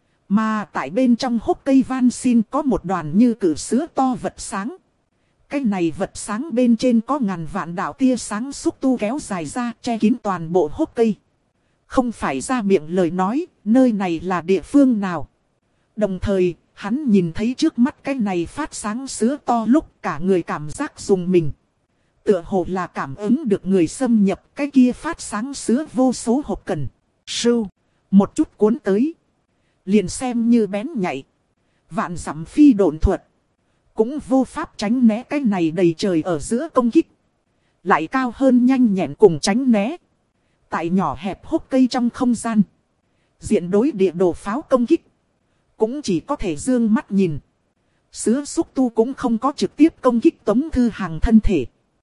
Mà tại bên trong hốc cây van xin có một đoàn như cử sữa to vật sáng. Cái này vật sáng bên trên có ngàn vạn đạo tia sáng xúc tu kéo dài ra che kín toàn bộ hốc cây. Không phải ra miệng lời nói, nơi này là địa phương nào. Đồng thời, hắn nhìn thấy trước mắt cái này phát sáng sữa to lúc cả người cảm giác dùng mình. Tựa hồ là cảm ứng được người xâm nhập cái kia phát sáng sữa vô số hộp cần. Sưu. Một chút cuốn tới. Liền xem như bén nhạy. Vạn dặm phi độn thuật. Cũng vô pháp tránh né cái này đầy trời ở giữa công kích. Lại cao hơn nhanh nhẹn cùng tránh né. Tại nhỏ hẹp hốc cây trong không gian. Diện đối địa đồ pháo công kích. Cũng chỉ có thể dương mắt nhìn. Sứa xúc tu cũng không có trực tiếp công kích Tống Thư Hàng thân thể.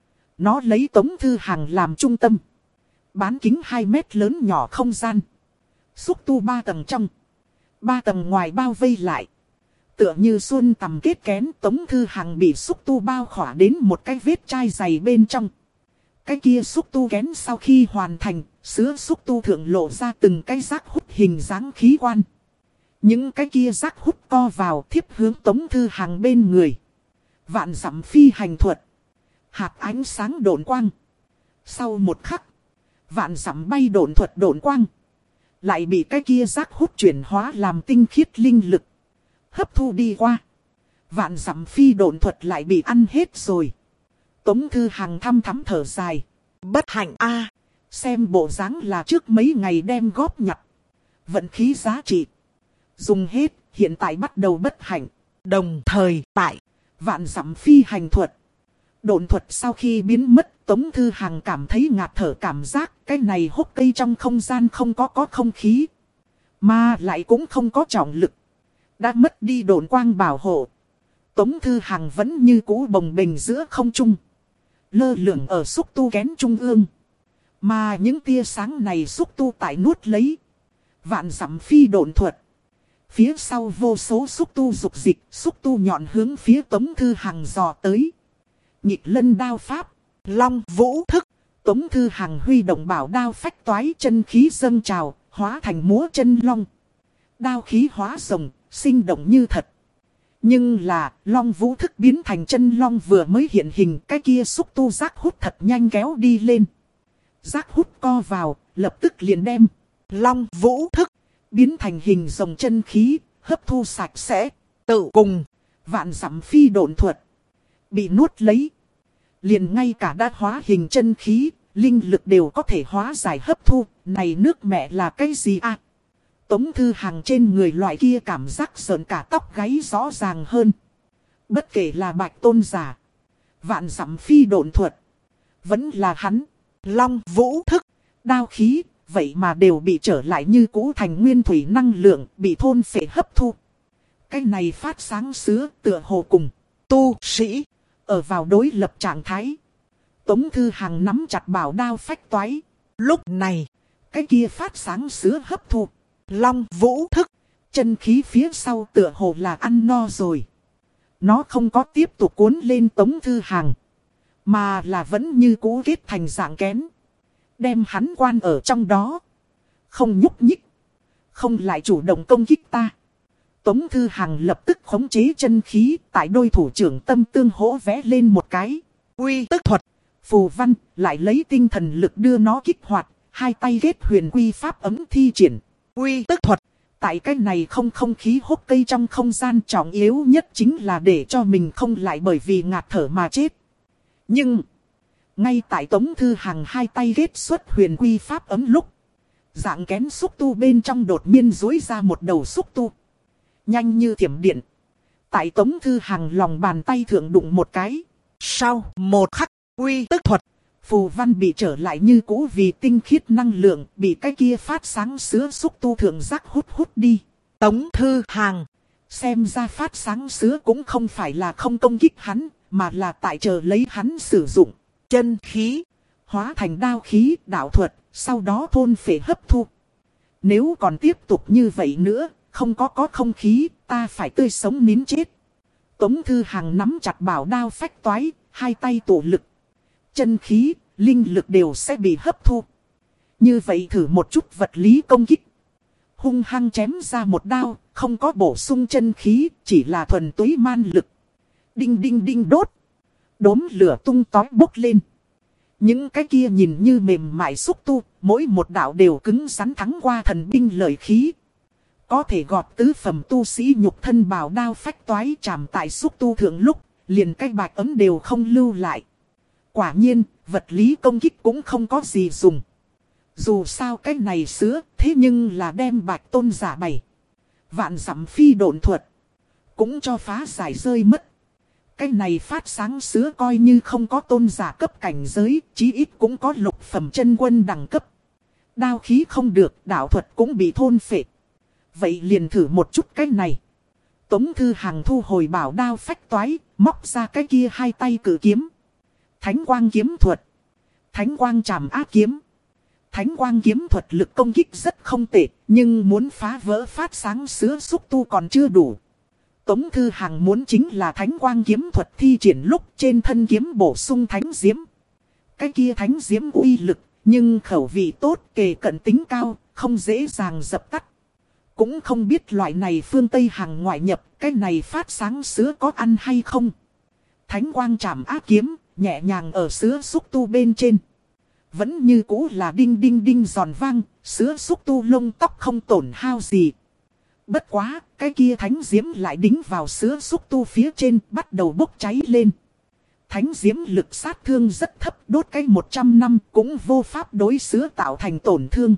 Nó lấy Tống Thư Hàng làm trung tâm. Bán kính hai mét lớn nhỏ không gian. Xúc tu ba tầng trong. Ba tầng ngoài bao vây lại. Tựa như xuân tầm kết kén Tống Thư Hàng bị xúc tu bao khỏa đến một cái vết chai dày bên trong. Cái kia xúc tu kén sau khi hoàn thành, sứa xúc tu thượng lộ ra từng cái rác hút hình dáng khí quan. Những cái kia rác hút co vào thiếp hướng Tống Thư Hằng bên người. Vạn dặm phi hành thuật. Hạt ánh sáng độn quang. Sau một khắc. Vạn dặm bay độn thuật độn quang. Lại bị cái kia rác hút chuyển hóa làm tinh khiết linh lực. Hấp thu đi qua. Vạn dặm phi độn thuật lại bị ăn hết rồi. Tống Thư Hằng thăm thắm thở dài. Bất hạnh a, xem bộ dáng là trước mấy ngày đem góp nhặt. Vận khí giá trị. Dùng hết, hiện tại bắt đầu bất hạnh. Đồng thời tại vạn dặm phi hành thuật. Độn thuật sau khi biến mất, Tống Thư Hằng cảm thấy ngạt thở cảm giác. Cái này hốc cây trong không gian không có có không khí. Mà lại cũng không có trọng lực. Đã mất đi độn quang bảo hộ. Tống Thư Hằng vẫn như cũ bồng bềnh giữa không trung. Lơ lửng ở xúc tu kén trung ương. Mà những tia sáng này xúc tu tại nuốt lấy. Vạn dặm phi độn thuật. Phía sau vô số xúc tu dục dịch, xúc tu nhọn hướng phía Tống Thư Hằng dò tới. Nhịp lân đao pháp, long vũ thức. Tống Thư Hằng huy động bảo đao phách toái, chân khí dâng trào, hóa thành múa chân long. Đao khí hóa rồng, sinh động như thật. Nhưng là, long vũ thức biến thành chân long vừa mới hiện hình, cái kia xúc tu rác hút thật nhanh kéo đi lên. Rác hút co vào, lập tức liền đem. Long vũ thức, biến thành hình rồng chân khí, hấp thu sạch sẽ. Tự cùng, vạn dặm phi độn thuật. Bị nuốt lấy. Liền ngay cả đã hóa hình chân khí, linh lực đều có thể hóa giải hấp thu. Này nước mẹ là cái gì à? Tống Thư Hằng trên người loại kia cảm giác sợn cả tóc gáy rõ ràng hơn. Bất kể là Bạch Tôn giả, vạn dặm phi độn thuật, vẫn là hắn, long vũ thức, đao khí, vậy mà đều bị trở lại như cũ thành nguyên thủy năng lượng, bị thôn phệ hấp thu. Cái này phát sáng sứa tựa hồ cùng tu sĩ ở vào đối lập trạng thái. Tống Thư Hằng nắm chặt bảo đao phách toái. Lúc này, cái kia phát sáng sứa hấp thu long vũ thức, chân khí phía sau tựa hồ là ăn no rồi. Nó không có tiếp tục cuốn lên Tống Thư Hằng, mà là vẫn như cũ kết thành dạng kén. Đem hắn quan ở trong đó. Không nhúc nhích. Không lại chủ động công kích ta. Tống Thư Hằng lập tức khống chế chân khí. Tại đôi thủ trưởng tâm tương hỗ vẽ lên một cái quy tức thuật. Phù văn lại lấy tinh thần lực đưa nó kích hoạt. Hai tay kết huyền quy pháp ấm thi triển quy tức thuật. Tại cái này không không khí hốc cây trong không gian, trọng yếu nhất chính là để cho mình không lại bởi vì ngạt thở mà chết. Nhưng ngay tại Tống Thư Hằng hai tay kết xuất huyền quy pháp ấm lúc, dạng kén xúc tu bên trong đột nhiên dối ra một đầu xúc tu. Nhanh như thiểm điện. Tại Tống Thư Hằng lòng bàn tay thượng đụng một cái. Sau một khắc, quy tức thuật. Phù văn bị trở lại như cũ vì tinh khiết năng lượng, bị cái kia phát sáng sứa xúc tu thượng giác hút hút đi. Tống Thư Hằng xem ra phát sáng sứa cũng không phải là không công kích hắn, mà là tại chờ lấy hắn sử dụng chân khí, hóa thành đao khí, đạo thuật, sau đó thôn phệ hấp thu. Nếu còn tiếp tục như vậy nữa, không có có không khí, ta phải tươi sống nín chết. Tống Thư Hằng nắm chặt bảo đao phách toái, hai tay tổ lực. Chân khí, linh lực đều sẽ bị hấp thu. Như vậy thử một chút vật lý công kích. Hung hăng chém ra một đao, không có bổ sung chân khí, chỉ là thuần túy man lực. Đinh đinh đinh đốt. Đốm lửa tung tói bốc lên. Những cái kia nhìn như mềm mại xúc tu, mỗi một đạo đều cứng rắn thắng qua thần binh lợi khí. Có thể gọt tứ phẩm tu sĩ nhục thân bảo đao phách toái chạm tại xúc tu thượng lúc, liền cái bạch ấm đều không lưu lại. Quả nhiên, vật lý công kích cũng không có gì dùng. Dù sao cái này sứa, thế nhưng là đem Bạch Tôn giả bày. Vạn dặm phi độn thuật, cũng cho phá giải rơi mất. Cái này phát sáng sứa coi như không có tôn giả cấp cảnh giới, chí ít cũng có lục phẩm chân quân đẳng cấp. Đao khí không được, đạo thuật cũng bị thôn phệ. Vậy liền thử một chút cái này. Tống Thư Hằng thu hồi bảo đao phách toái, móc ra cái kia hai tay cử kiếm. Thánh quang kiếm thuật, thánh quang trảm ác kiếm. Thánh quang kiếm thuật lực công kích rất không tệ, nhưng muốn phá vỡ phát sáng sứa xúc tu còn chưa đủ. Tống Thư Hằng muốn chính là thánh quang kiếm thuật thi triển lúc trên thân kiếm bổ sung thánh diễm. Cái kia thánh diễm uy lực, nhưng khẩu vị tốt, kề cận tính cao, không dễ dàng dập tắt. Cũng không biết loại này phương Tây hàng ngoại nhập, cái này phát sáng sứa có ăn hay không. Thánh quang chạm ác kiếm, nhẹ nhàng ở sứa xúc tu bên trên. Vẫn như cũ là đinh đinh đinh giòn vang, sứa xúc tu lông tóc không tổn hao gì. Bất quá, cái kia thánh diễm lại đính vào sứa xúc tu phía trên, bắt đầu bốc cháy lên. Thánh diễm lực sát thương rất thấp, đốt cái một trăm năm cũng vô pháp đối sứa tạo thành tổn thương.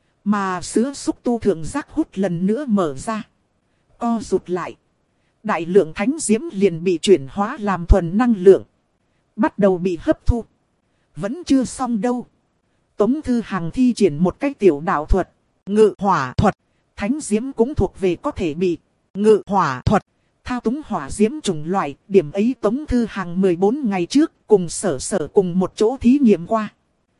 Mà sứa xúc tu thượng giác hút lần nữa mở ra. Co rụt lại. Đại lượng thánh diễm liền bị chuyển hóa làm thuần năng lượng. Bắt đầu bị hấp thu. Vẫn chưa xong đâu. Tống Thư Hằng thi triển một cách tiểu đạo thuật. Ngự hỏa thuật. Thánh diễm cũng thuộc về có thể bị ngự hỏa thuật. Thao túng hỏa diễm chủng loại. Điểm ấy Tống Thư Hằng mười bốn ngày trước cùng sở sở cùng một chỗ thí nghiệm qua.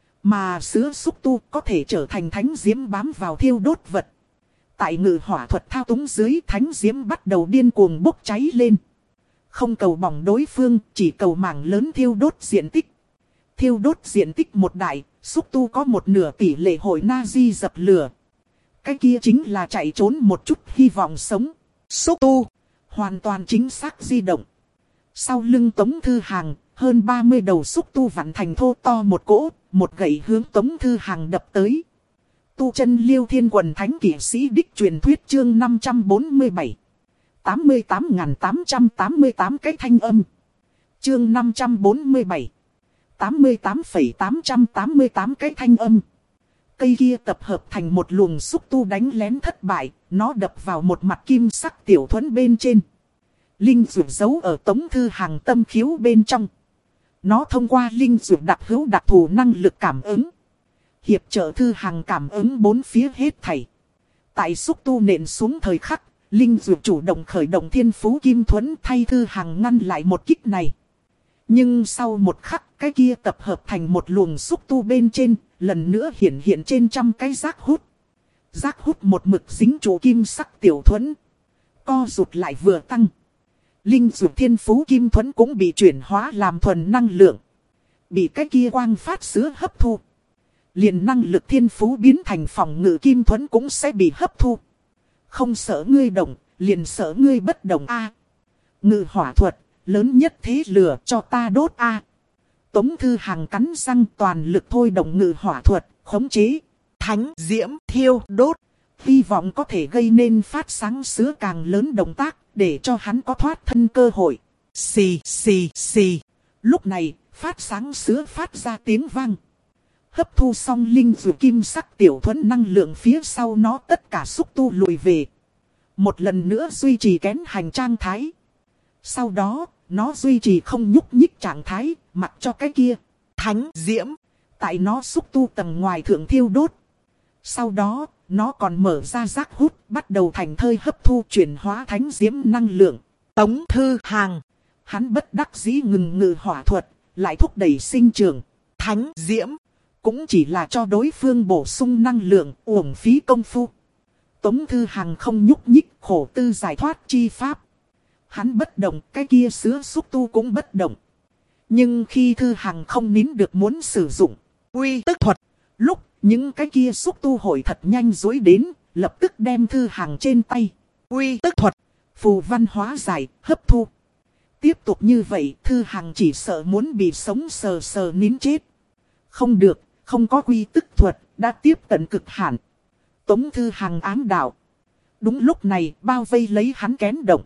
Mà sứa xúc tu có thể trở thành thánh diễm bám vào thiêu đốt vật. Tại ngự hỏa thuật thao túng dưới, thánh diễm bắt đầu điên cuồng bốc cháy lên. Không cầu bỏng đối phương, chỉ cầu mảng lớn thiêu đốt diện tích. Thiêu đốt diện tích một đại, xúc tu có một nửa tỷ lệ hội Nazi dập lửa. Cái kia chính là chạy trốn một chút hy vọng sống. Xúc tu hoàn toàn chính xác di động. Sau lưng Tống Thư Hằng, hơn ba mươi đầu xúc tu vặn thành thô to một cỗ, một gậy hướng Tống Thư Hằng đập tới. Tu chân Liêu Thiên Quần Thánh Kỷ Sĩ Đích truyền thuyết chương năm trăm bốn mươi bảy. tám mươi tám nghìn tám trăm tám mươi tám cái thanh âm. Chương năm trăm bốn mươi bảy. tám mươi tám nghìn tám trăm tám mươi tám cái thanh âm. Cây kia tập hợp thành một luồng xúc tu đánh lén thất bại, nó đập vào một mặt kim sắc tiểu thuẫn bên trên. Linh dược giấu ở Tống Thư Hằng tâm khiếu bên trong. Nó thông qua linh dược đặc hữu đặc thù năng lực cảm ứng. Hiệp trợ Thư Hằng cảm ứng bốn phía hết thảy. Tại xúc tu nện xuống thời khắc, linh dược chủ động khởi động thiên phú kim thuẫn thay Thư Hằng ngăn lại một kích này. Nhưng sau một khắc, cái kia tập hợp thành một luồng xúc tu bên trên, lần nữa hiện hiện trên trăm cái rác hút. Rác hút một mực dính trụ kim sắc tiểu thuẫn. Co rụt lại vừa tăng. Linh dược thiên phú kim thuẫn cũng bị chuyển hóa làm thuần năng lượng. Bị cái kia quang phát sứa hấp thu. Liền năng lực thiên phú biến thành phòng ngự kim thuẫn cũng sẽ bị hấp thu. Không sợ ngươi động, liền sợ ngươi bất động a. Ngự hỏa thuật, lớn nhất thế lửa cho ta đốt a. Tống Thư Hằng cắn răng toàn lực thôi động ngự hỏa thuật, khống chế thánh diễm thiêu đốt. Hy vọng có thể gây nên phát sáng sứa càng lớn động tác, để cho hắn có thoát thân cơ hội. Xì xì xì. Lúc này, phát sáng sứa phát ra tiếng vang. Hấp thu xong linh dược kim sắc tiểu thuẫn năng lượng phía sau nó, tất cả xúc tu lùi về. Một lần nữa duy trì kén hành trang thái. Sau đó, nó duy trì không nhúc nhích trạng thái, mặc cho cái kia thánh diễm tại nó xúc tu tầng ngoài thượng thiêu đốt. Sau đó, nó còn mở ra rác hút, bắt đầu thành thơi hấp thu chuyển hóa thánh diễm năng lượng. Tống Thư Hằng, hắn bất đắc dĩ ngừng ngự hỏa thuật, lại thúc đẩy sinh trưởng thánh diễm. Cũng chỉ là cho đối phương bổ sung năng lượng, uổng phí công phu. Tống Thư Hằng không nhúc nhích, khổ tư giải thoát chi pháp. Hắn bất động, cái kia sứa xúc tu cũng bất động. Nhưng khi Thư Hằng không nín được muốn sử dụng quy tức thuật, lúc những cái kia xúc tu hội thật nhanh dối đến, lập tức đem Thư Hằng trên tay quy tức thuật phù văn hóa giải, hấp thu. Tiếp tục như vậy, Thư Hằng chỉ sợ muốn bị sống sờ sờ nín chết. Không được, không có quy tức thuật, đã tiếp cận cực hạn. Tống Thư Hằng ám đạo. Đúng lúc này, bao vây lấy hắn kén động.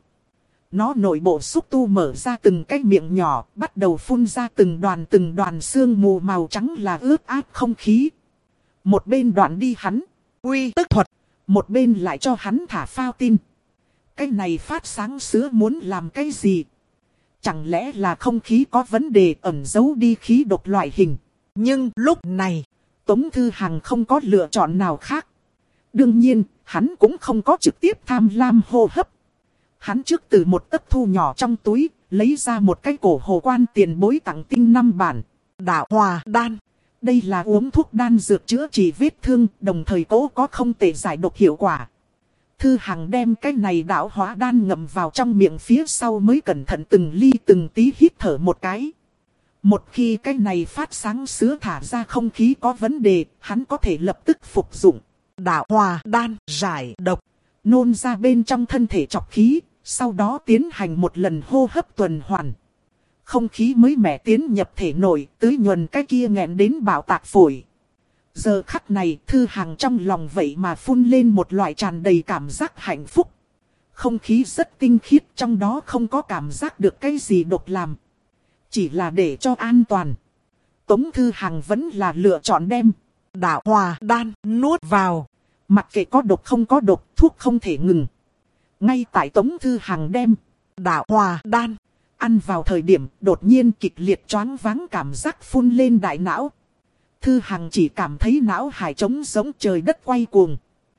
Nó nội bộ xúc tu mở ra từng cái miệng nhỏ, bắt đầu phun ra từng đoàn từng đoàn sương mù màu trắng là ướt át không khí. Một bên đoạn đi hắn quy tức thuật, một bên lại cho hắn thả phao tin. Cái này phát sáng sứa muốn làm cái gì? Chẳng lẽ là không khí có vấn đề ẩn giấu đi khí độc loại hình? Nhưng lúc này, Tống Thư Hằng không có lựa chọn nào khác. Đương nhiên, hắn cũng không có trực tiếp tham lam hô hấp. Hắn trước từ một tấc thu nhỏ trong túi, lấy ra một cái cổ hồ quan tiền bối tặng tinh năm bản. Đạo hòa đan. Đây là uống thuốc đan dược chữa trị vết thương, đồng thời cố có không thể giải độc hiệu quả. Thư Hằng đem cái này đạo hóa đan ngậm vào trong miệng phía sau mới cẩn thận từng ly từng tí hít thở một cái. Một khi cái này phát sáng sứa thả ra không khí có vấn đề, hắn có thể lập tức phục dụng đạo hòa đan giải độc. nôn ra bên trong thân thể trọc khí, sau đó tiến hành một lần hô hấp tuần hoàn. Không khí mới mẻ tiến nhập thể nội, tưới nhuần cái kia nghẹn đến bạo tạc phổi. Giờ khắc này, Thư Hằng trong lòng vậy mà phun lên một loại tràn đầy cảm giác hạnh phúc. Không khí rất tinh khiết, trong đó không có cảm giác được cái gì độc làm. Chỉ là để cho an toàn. Tống Thư Hằng vẫn là lựa chọn đem Đạo Hòa Đan nuốt vào. Mặc kệ có độc không có độc, thuốc không thể ngừng. Ngay tại Tống Thư Hằng đem Đạo Hòa Đan ăn vào thời điểm đột nhiên kịch liệt choáng váng cảm giác phun lên đại não. Thư Hằng chỉ cảm thấy não hải trống giống trời đất quay cuồng.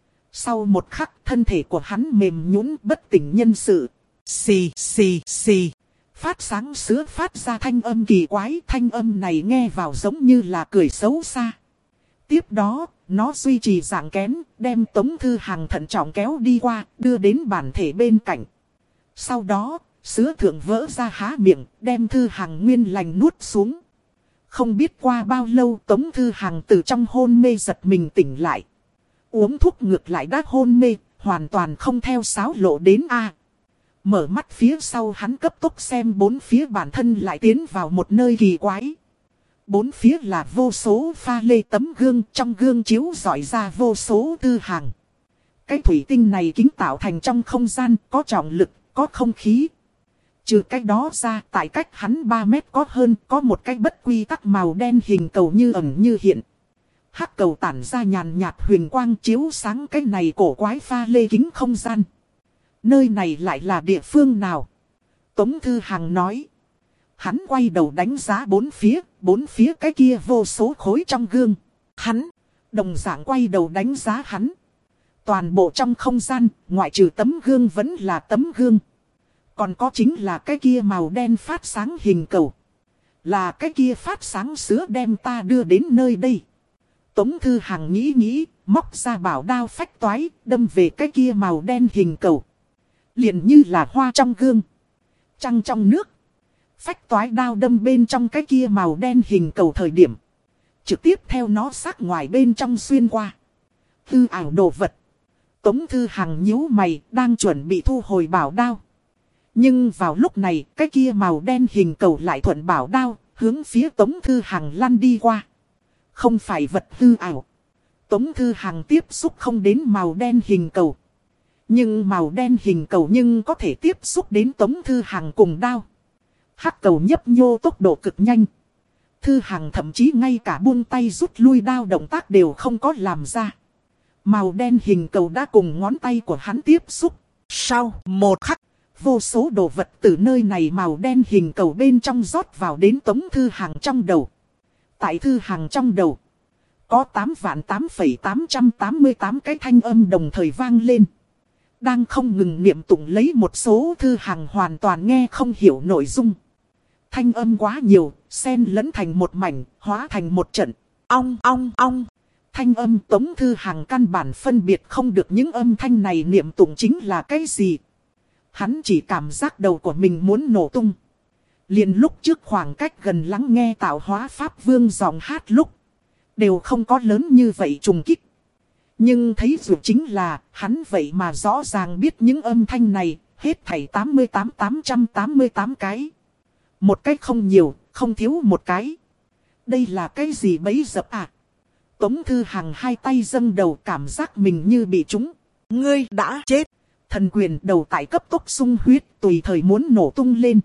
Sau một khắc thân thể của hắn mềm nhũn bất tỉnh nhân sự. Xì xì xì. Phát sáng sứa phát ra thanh âm kỳ quái. Thanh âm này nghe vào giống như là cười xấu xa. Tiếp đó, nó duy trì dạng kén, đem Tống Thư Hằng thận trọng kéo đi qua, đưa đến bản thể bên cạnh. Sau đó, sứa thượng vỡ ra há miệng, đem Thư Hằng nguyên lành nuốt xuống. Không biết qua bao lâu Tống Thư Hằng từ trong hôn mê giật mình tỉnh lại. Uống thuốc ngược lại đã hôn mê, hoàn toàn không theo sáo lộ đến A. Mở mắt phía sau hắn cấp tốc xem bốn phía bản thân lại tiến vào một nơi kỳ quái. Bốn phía là vô số pha lê tấm gương, trong gương chiếu rọi ra vô số Thư Hằng. Cái thủy tinh này kính tạo thành trong không gian, có trọng lực, có không khí. Trừ cách đó ra, tại cách hắn ba mét có hơn, có một cái bất quy tắc màu đen hình cầu như ẩn như hiện. Hắc cầu tản ra nhàn nhạt huyền quang chiếu sáng cái này cổ quái pha lê kính không gian. Nơi này lại là địa phương nào? Tống Thư Hằng nói. Hắn quay đầu đánh giá bốn phía, bốn phía cái kia vô số khối trong gương. Hắn, đồng dạng quay đầu đánh giá hắn. Toàn bộ trong không gian, ngoại trừ tấm gương vẫn là tấm gương. Còn có chính là cái kia màu đen phát sáng hình cầu. Là cái kia phát sáng sứa đem ta đưa đến nơi đây. Tống Thư Hằng nghĩ nghĩ, móc ra bảo đao phách toái, đâm về cái kia màu đen hình cầu. Liền như là hoa trong gương, trăng trong nước. Phách toái đao đâm bên trong cái kia màu đen hình cầu thời điểm. Trực tiếp theo nó sát ngoài bên trong xuyên qua. Hư ảo đồ vật. Tống Thư Hằng nhíu mày, đang chuẩn bị thu hồi bảo đao. Nhưng vào lúc này, cái kia màu đen hình cầu lại thuận bảo đao, hướng phía Tống Thư Hằng lăn đi qua. Không phải vật hư ảo. Tống Thư Hằng tiếp xúc không đến màu đen hình cầu. Nhưng màu đen hình cầu nhưng có thể tiếp xúc đến Tống Thư Hằng cùng đao. Hắc cầu nhấp nhô tốc độ cực nhanh. Thư Hằng thậm chí ngay cả buông tay rút lui đao động tác đều không có làm ra. Màu đen hình cầu đã cùng ngón tay của hắn tiếp xúc. Sau một khắc, vô số đồ vật từ nơi này màu đen hình cầu bên trong rót vào đến Tống Thư Hằng trong đầu. Tại Thư Hằng trong đầu, có tám vạn tám phẩy tám trăm tám mươi tám cái thanh âm đồng thời vang lên. Đang không ngừng niệm tụng lấy một số Thư Hằng hoàn toàn nghe không hiểu nội dung. Thanh âm quá nhiều, xen lẫn thành một mảnh, hóa thành một trận. Ong ong ong. Thanh âm Tống Thư Hằng căn bản phân biệt không được những âm thanh này niệm tụng chính là cái gì. Hắn chỉ cảm giác đầu của mình muốn nổ tung. Liền lúc trước khoảng cách gần lắng nghe tạo hóa Pháp Vương giọng hát lúc. Đều không có lớn như vậy trùng kích. Nhưng thấy dù chính là hắn vậy mà rõ ràng biết những âm thanh này. Hết thảy tám mươi tám nghìn tám trăm tám mươi tám cái. Một cách không nhiều, không thiếu một cái. Đây là cái gì bấy dập à? Tống Thư Hằng hai tay dâng đầu cảm giác mình như bị trúng. Ngươi đã chết. Thần quyền đầu tại cấp tốc sung huyết tùy thời muốn nổ tung lên.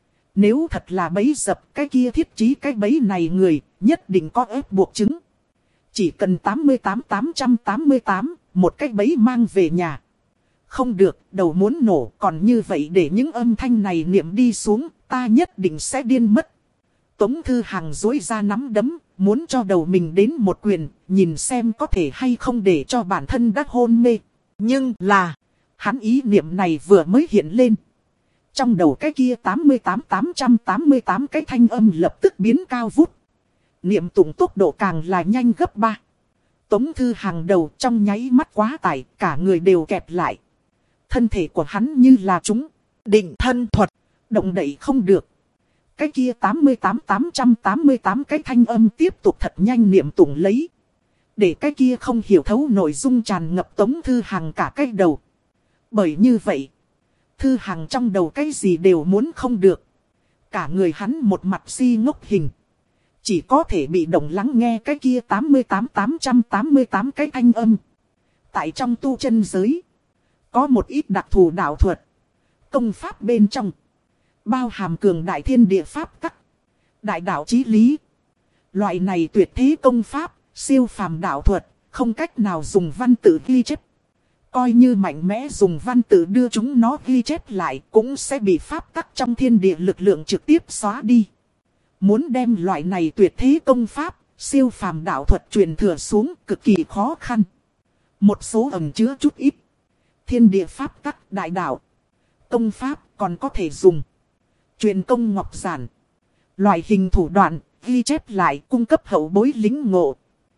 Nếu thật là bấy dập cái kia thiết trí cái bấy này người nhất định có ép buộc chứng. Chỉ cần tám mươi tám nghìn tám trăm tám mươi tám, một cái bấy mang về nhà. Không được, đầu muốn nổ, còn như vậy để những âm thanh này niệm đi xuống, ta nhất định sẽ điên mất. Tống Thư Hằng dối ra nắm đấm, muốn cho đầu mình đến một quyền, nhìn xem có thể hay không để cho bản thân đã hôn mê. Nhưng là, hắn ý niệm này vừa mới hiện lên. Trong đầu cái kia tám mươi tám nghìn tám trăm tám mươi tám cái thanh âm lập tức biến cao vút. Niệm tụng tốc độ càng là nhanh gấp ba. Tống Thư Hằng đầu trong nháy mắt quá tải, cả người đều kẹp lại. Thân thể của hắn như là chúng định thân thuật, động đậy không được. Cái kia tám mươi tám nghìn tám trăm tám mươi tám cái thanh âm tiếp tục thật nhanh niệm tụng lấy. Để cái kia không hiểu thấu nội dung tràn ngập Tống Thư Hằng cả cái đầu. Bởi như vậy, Thư Hằng trong đầu cái gì đều muốn không được. Cả người hắn một mặt si ngốc hình. Chỉ có thể bị động lắng nghe cái kia tám mươi tám tám trăm tám mươi tám cái thanh âm. Tại trong tu chân giới, có một ít đặc thù đạo thuật, công pháp bên trong, bao hàm cường đại thiên địa pháp tắc, đại đạo chí lý. Loại này tuyệt thế công pháp, siêu phàm đạo thuật, không cách nào dùng văn tự ghi chép. Coi như mạnh mẽ dùng văn tự đưa chúng nó ghi chép lại, cũng sẽ bị pháp tắc trong thiên địa lực lượng trực tiếp xóa đi. Muốn đem loại này tuyệt thế công pháp, siêu phàm đạo thuật truyền thừa xuống cực kỳ khó khăn. Một số ẩn chứa chút ít thiên địa pháp tắc đại đạo, công pháp còn có thể dùng truyền công ngọc giản. Loại hình thủ đoạn ghi chép lại cung cấp hậu bối lính ngộ.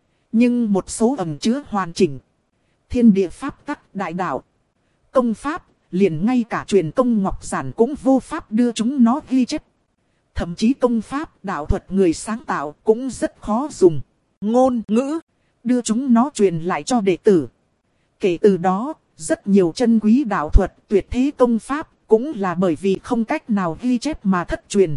Nhưng một số ẩn chứa hoàn chỉnh thiên địa pháp tắc đại đạo, công pháp, liền ngay cả truyền công ngọc giản cũng vô pháp đưa chúng nó ghi chép. Thậm chí công pháp đạo thuật người sáng tạo cũng rất khó dùng ngôn ngữ đưa chúng nó truyền lại cho đệ tử. Kể từ đó, rất nhiều chân quý đạo thuật tuyệt thế công pháp cũng là bởi vì không cách nào ghi chép mà thất truyền.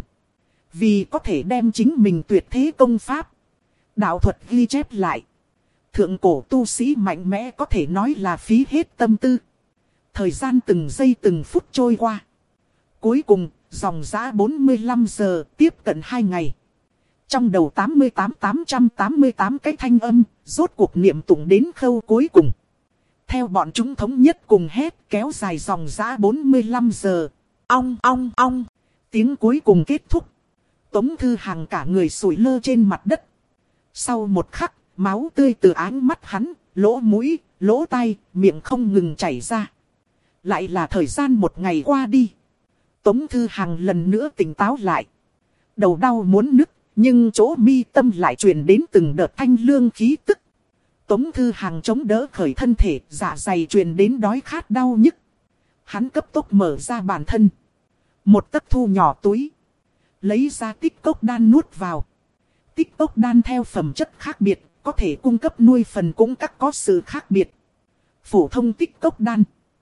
Vì có thể đem chính mình tuyệt thế công pháp, đạo thuật ghi chép lại, thượng cổ tu sĩ mạnh mẽ có thể nói là phí hết tâm tư. Thời gian từng giây từng phút trôi qua. Cuối cùng, dòng dã bốn mươi lăm giờ, tiếp cận hai ngày. Trong đầu tám mươi tám tám trăm tám mươi tám cái thanh âm, rốt cuộc niệm tụng đến khâu cuối cùng. Theo bọn chúng thống nhất cùng hét, kéo dài dòng dã bốn mươi lăm giờ. Ong ong ong. Tiếng cuối cùng kết thúc. Tống Thư Hằng cả người sủi lơ trên mặt đất. Sau một khắc, máu tươi từ áng mắt hắn, lỗ mũi, lỗ tai, miệng không ngừng chảy ra. Lại là thời gian một ngày qua đi. Tống Thư Hằng lần nữa tỉnh táo lại. Đầu đau muốn nứt, nhưng chỗ mi tâm lại truyền đến từng đợt thanh lương khí tức. Tống Thư Hằng chống đỡ khởi thân thể, dạ dày truyền đến đói khát đau nhức. Hắn cấp tốc mở ra bản thân. Một tấc thu nhỏ túi. Lấy ra tích cốc đan nuốt vào. Tích cốc đan theo phẩm chất khác biệt, có thể cung cấp nuôi phần cũng các có sự khác biệt. Phổ thông tích cốc đan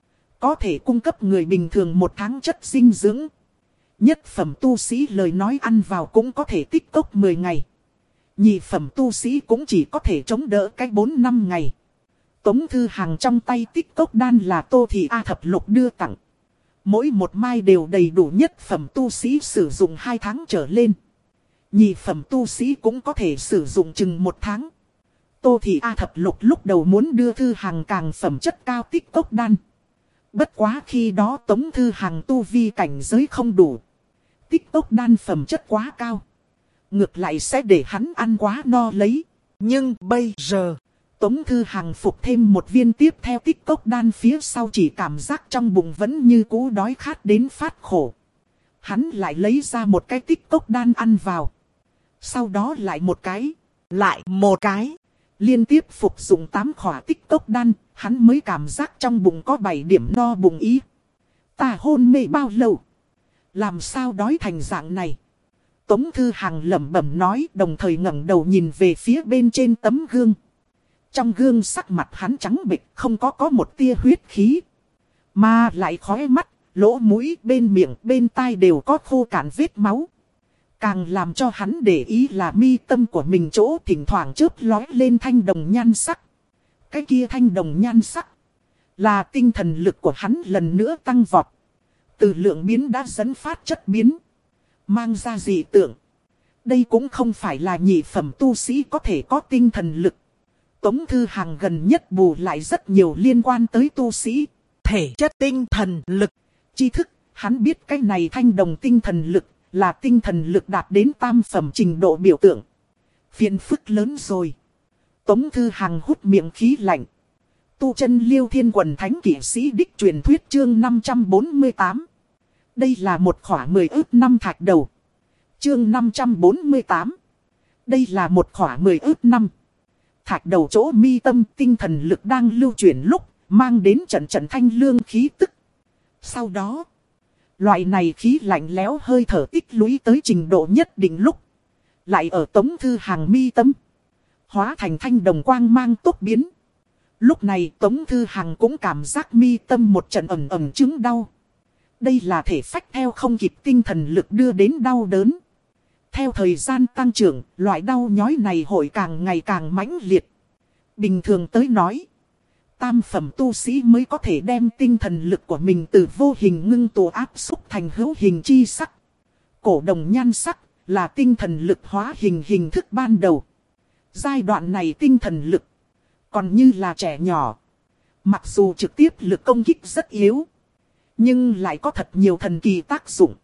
có thể cung cấp người bình thường một tháng chất dinh dưỡng. Nhất phẩm tu sĩ lời nói ăn vào cũng có thể tích cốc mười ngày. Nhị phẩm tu sĩ cũng chỉ có thể chống đỡ cái bốn năm ngày. Tống Thư Hằng trong tay tích cốc đan là Tô Thị A Thập Lục đưa tặng. Mỗi một mai đều đầy đủ nhất phẩm tu sĩ sử dụng hai tháng trở lên. Nhị phẩm tu sĩ cũng có thể sử dụng chừng một tháng. Tô Thị A Thập Lục lúc đầu muốn đưa Thư Hằng càng phẩm chất cao tích cốc đan. Bất quá khi đó Tống Thư Hằng tu vi cảnh giới không đủ. Tích cốc đan phẩm chất quá cao. Ngược lại sẽ để hắn ăn quá no lấy. Nhưng bây giờ, Tống Thư Hằng phục thêm một viên tiếp theo tích cốc đan phía sau chỉ cảm giác trong bụng vẫn như cũ đói khát đến phát khổ. Hắn lại lấy ra một cái tích cốc đan ăn vào. Sau đó lại một cái, lại một cái. Liên tiếp phục dụng tám khỏa tích cốc đan, hắn mới cảm giác trong bụng có bảy điểm no bụng ý. Ta hôn mê bao lâu? Làm sao đói thành dạng này? Tống Thư Hằng lẩm bẩm nói, đồng thời ngẩng đầu nhìn về phía bên trên tấm gương. Trong gương sắc mặt hắn trắng bệch, không có có một tia huyết khí. Mà lại khóe mắt, lỗ mũi, bên miệng, bên tai đều có khô cạn vết máu. Càng làm cho hắn để ý là mi tâm của mình chỗ thỉnh thoảng chớp lói lên thanh đồng nhan sắc. Cái kia thanh đồng nhan sắc là tinh thần lực của hắn lần nữa tăng vọt. Từ lượng biến đã dẫn phát chất biến, mang ra dị tượng. Đây cũng không phải là nhị phẩm tu sĩ có thể có tinh thần lực. Tống Thư Hằng gần nhất bù lại rất nhiều liên quan tới tu sĩ, thể chất tinh thần lực, tri thức. Hắn biết cái này thanh đồng tinh thần lực là tinh thần lực đạt đến tam phẩm trình độ biểu tượng. Phiền phức lớn rồi. Tống Thư Hằng hút miệng khí lạnh. Tu chân Liêu Thiên Quần Thánh Kỷ Sĩ Đích truyền thuyết chương năm trăm bốn mươi tám. Đây là một khỏa mười ước năm thạch đầu. Chương năm trăm bốn mươi tám. Đây là một khỏa mười ước năm. Thạch đầu chỗ mi tâm tinh thần lực đang lưu chuyển lúc, mang đến trận trận thanh lương khí tức. Sau đó, loại này khí lạnh lẽo hơi thở tích lũy tới trình độ nhất định lúc, lại ở Tống Thư Hằng mi tâm, hóa thành thanh đồng quang mang tốt biến. Lúc này Tống Thư Hằng cũng cảm giác mi tâm một trận ẩm ẩm chứng đau. Đây là thể phách theo không kịp tinh thần lực đưa đến đau đớn. Theo thời gian tăng trưởng, loại đau nhói này hội càng ngày càng mãnh liệt. Bình thường tới nói, tam phẩm tu sĩ mới có thể đem tinh thần lực của mình từ vô hình ngưng tụ áp xúc thành hữu hình chi sắc. Cổ đồng nhan sắc là tinh thần lực hóa hình hình thức ban đầu. Giai đoạn này tinh thần lực còn như là trẻ nhỏ. Mặc dù trực tiếp lực công kích rất yếu, nhưng lại có thật nhiều thần kỳ tác dụng.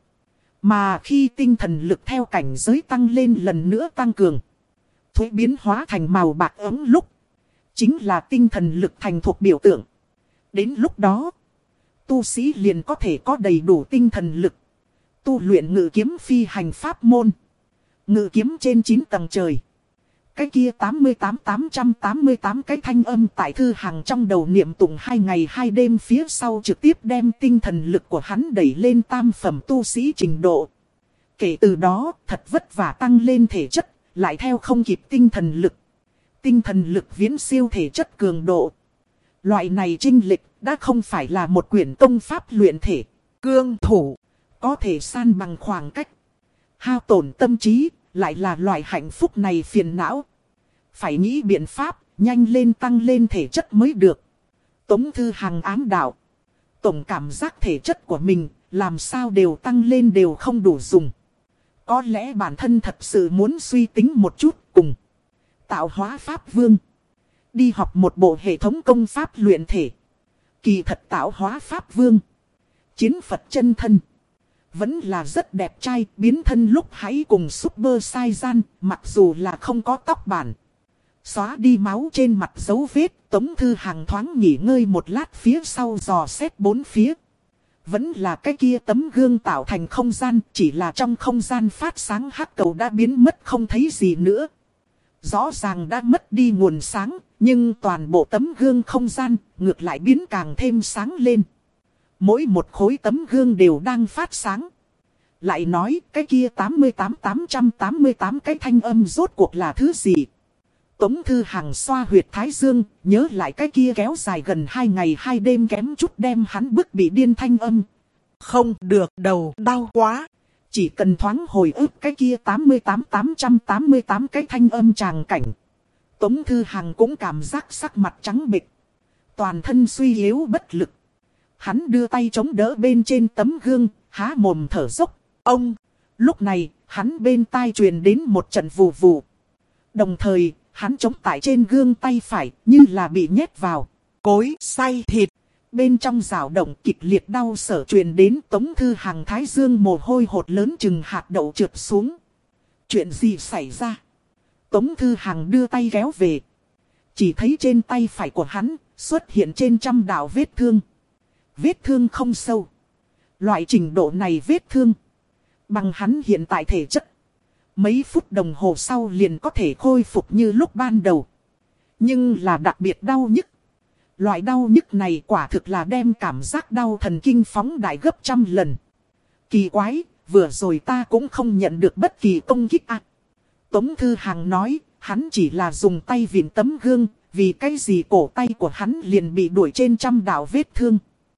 Mà khi tinh thần lực theo cảnh giới tăng lên lần nữa tăng cường, thuế biến hóa thành màu bạc ấm lúc, chính là tinh thần lực thành thuộc biểu tượng. Đến lúc đó, tu sĩ liền có thể có đầy đủ tinh thần lực tu luyện ngự kiếm phi hành pháp môn. Ngự kiếm trên chín tầng trời. Cái kia tám mươi tám tám trăm tám mươi tám cái thanh âm tại Thư Hằng trong đầu niệm tụng hai ngày hai đêm phía sau trực tiếp đem tinh thần lực của hắn đẩy lên tam phẩm tu sĩ trình độ. Kể từ đó, thật vất vả tăng lên thể chất, lại theo không kịp tinh thần lực. Tinh thần lực viễn siêu thể chất cường độ. Loại này chênh lệch đã không phải là một quyển công pháp luyện thể, cương thủ, có thể san bằng khoảng cách. Hao tổn tâm trí, lại là loại hạnh phúc này phiền não. Phải nghĩ biện pháp, nhanh lên tăng lên thể chất mới được. Tống Thư Hằng ám đạo. Tổng cảm giác thể chất của mình, làm sao đều tăng lên đều không đủ dùng. Có lẽ bản thân thật sự muốn suy tính một chút cùng tạo hóa pháp vương. Đi học một bộ hệ thống công pháp luyện thể. Kỳ thật tạo hóa pháp vương. Chiến Phật chân thân. Vẫn là rất đẹp trai, biến thân lúc hãy cùng Super Saiyan, mặc dù là không có tóc bản. Xóa đi máu trên mặt dấu vết, Tống Thư Hằng thoáng nghỉ ngơi một lát phía sau dò xét bốn phía. Vẫn là cái kia tấm gương tạo thành không gian, chỉ là trong không gian phát sáng hắc cầu đã biến mất không thấy gì nữa. Rõ ràng đã mất đi nguồn sáng, nhưng toàn bộ tấm gương không gian ngược lại biến càng thêm sáng lên. Mỗi một khối tấm gương đều đang phát sáng. Lại nói cái kia tám mươi tám tám trăm tám mươi tám cái thanh âm rốt cuộc là thứ gì? Tống Thư Hằng xoa huyệt thái dương, nhớ lại cái kia kéo dài gần hai ngày hai đêm kém chút đem hắn bức bị điên thanh âm. Không được, đầu đau quá. Chỉ cần thoáng hồi ức cái kia tám mươi tám tám trăm tám mươi tám cái thanh âm tràng cảnh. Tống Thư Hằng cũng cảm giác sắc mặt trắng bệch, toàn thân suy yếu bất lực. Hắn đưa tay chống đỡ bên trên tấm gương, há mồm thở dốc. Ông! Lúc này, hắn bên tai truyền đến một trận vù vù. Đồng thời, hắn chống tại trên gương tay phải, như là bị nhét vào cối xay thịt. Bên trong rào động kịch liệt đau sở truyền đến, Tống Thư Hằng thái dương mồ hôi hột lớn chừng hạt đậu trượt xuống. Chuyện gì xảy ra? Tống Thư Hằng đưa tay kéo về. Chỉ thấy trên tay phải của hắn xuất hiện trên trăm đạo vết thương. Vết thương không sâu. Loại trình độ này vết thương, bằng hắn hiện tại thể chất, mấy phút đồng hồ sau liền có thể khôi phục như lúc ban đầu. Nhưng là đặc biệt đau nhức. Loại đau nhức này quả thực là đem cảm giác đau thần kinh phóng đại gấp trăm lần. Kỳ quái, vừa rồi ta cũng không nhận được bất kỳ công kích ạ. À. Tống Thư Hằng nói, hắn chỉ là dùng tay vịn tấm gương, vì cái gì cổ tay của hắn liền bị đuổi trên trăm đạo vết thương.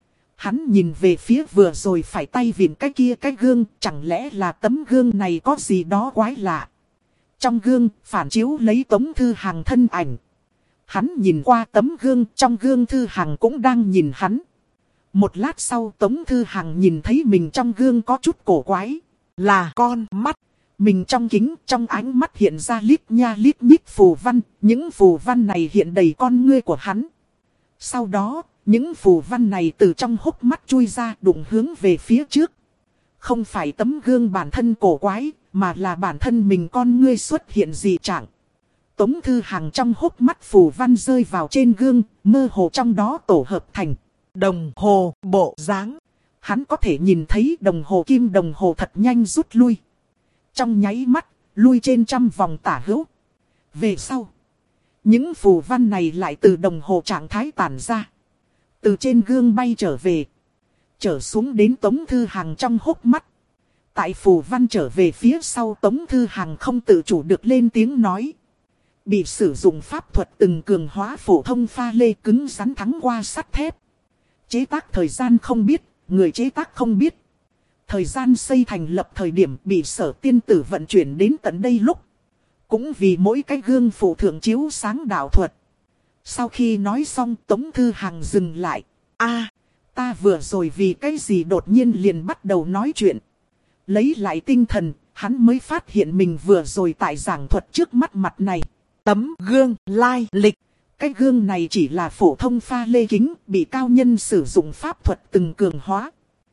Hắn nhìn về phía vừa rồi phải tay vịn cái kia cái gương, chẳng lẽ là tấm gương này có gì đó quái lạ. Trong gương, phản chiếu lấy Tống Thư Hằng thân ảnh. Hắn nhìn qua tấm gương, trong gương Thư Hằng cũng đang nhìn hắn. Một lát sau Tống Thư Hằng nhìn thấy mình trong gương có chút cổ quái. Là con mắt. Mình trong kính, trong ánh mắt hiện ra lít nha lít nhít phù văn. Những phù văn này hiện đầy con ngươi của hắn. Sau đó, những phù văn này từ trong hốc mắt chui ra đụng hướng về phía trước. Không phải tấm gương bản thân cổ quái, mà là bản thân mình con ngươi xuất hiện dị trạng. Tống Thư Hằng trong hốc mắt phù văn rơi vào trên gương, mơ hồ trong đó tổ hợp thành đồng hồ bộ dáng. Hắn có thể nhìn thấy đồng hồ kim đồng hồ thật nhanh rút lui. Trong nháy mắt, lui trên trăm vòng tả hữu. Về sau, những phù văn này lại từ đồng hồ trạng thái tản ra. Từ trên gương bay trở về. Trở xuống đến Tống Thư Hằng trong hốc mắt. Tại phù văn trở về phía sau Tống Thư Hằng không tự chủ được lên tiếng nói. Bị sử dụng pháp thuật từng cường hóa phổ thông pha lê cứng rắn thắng qua sắt thép. Chế tác thời gian không biết, người chế tác không biết. Thời gian xây thành lập thời điểm bị Sở Tiên Tử vận chuyển đến tận đây lúc. Cũng vì mỗi cái gương phụ thượng chiếu sáng đạo thuật. Sau khi nói xong Tống Thư Hằng dừng lại. a ta vừa rồi vì cái gì đột nhiên liền bắt đầu nói chuyện. Lấy lại tinh thần, hắn mới phát hiện mình vừa rồi tại giảng thuật trước mắt mặt này. Tấm gương lai lịch. Cái gương này chỉ là phổ thông pha lê kính, bị cao nhân sử dụng pháp thuật từng cường hóa.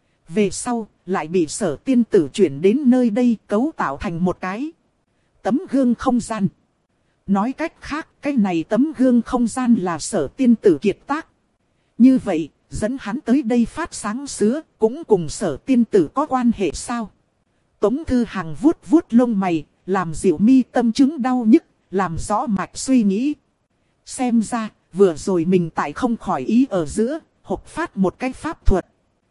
Về sau, lại bị Sở Tiên Tử chuyển đến nơi đây cấu tạo thành một cái tấm gương không gian. Nói cách khác, cái này tấm gương không gian là Sở Tiên Tử kiệt tác. Như vậy, dẫn hắn tới đây phát sáng sứa, cũng cùng Sở Tiên Tử có quan hệ sao? Tống Thư Hằng vuốt vuốt lông mày, làm dịu mi tâm chứng đau nhức, làm rõ mạch suy nghĩ. Xem ra, vừa rồi mình tại không khỏi ý ở giữa, hộc phát một cái pháp thuật.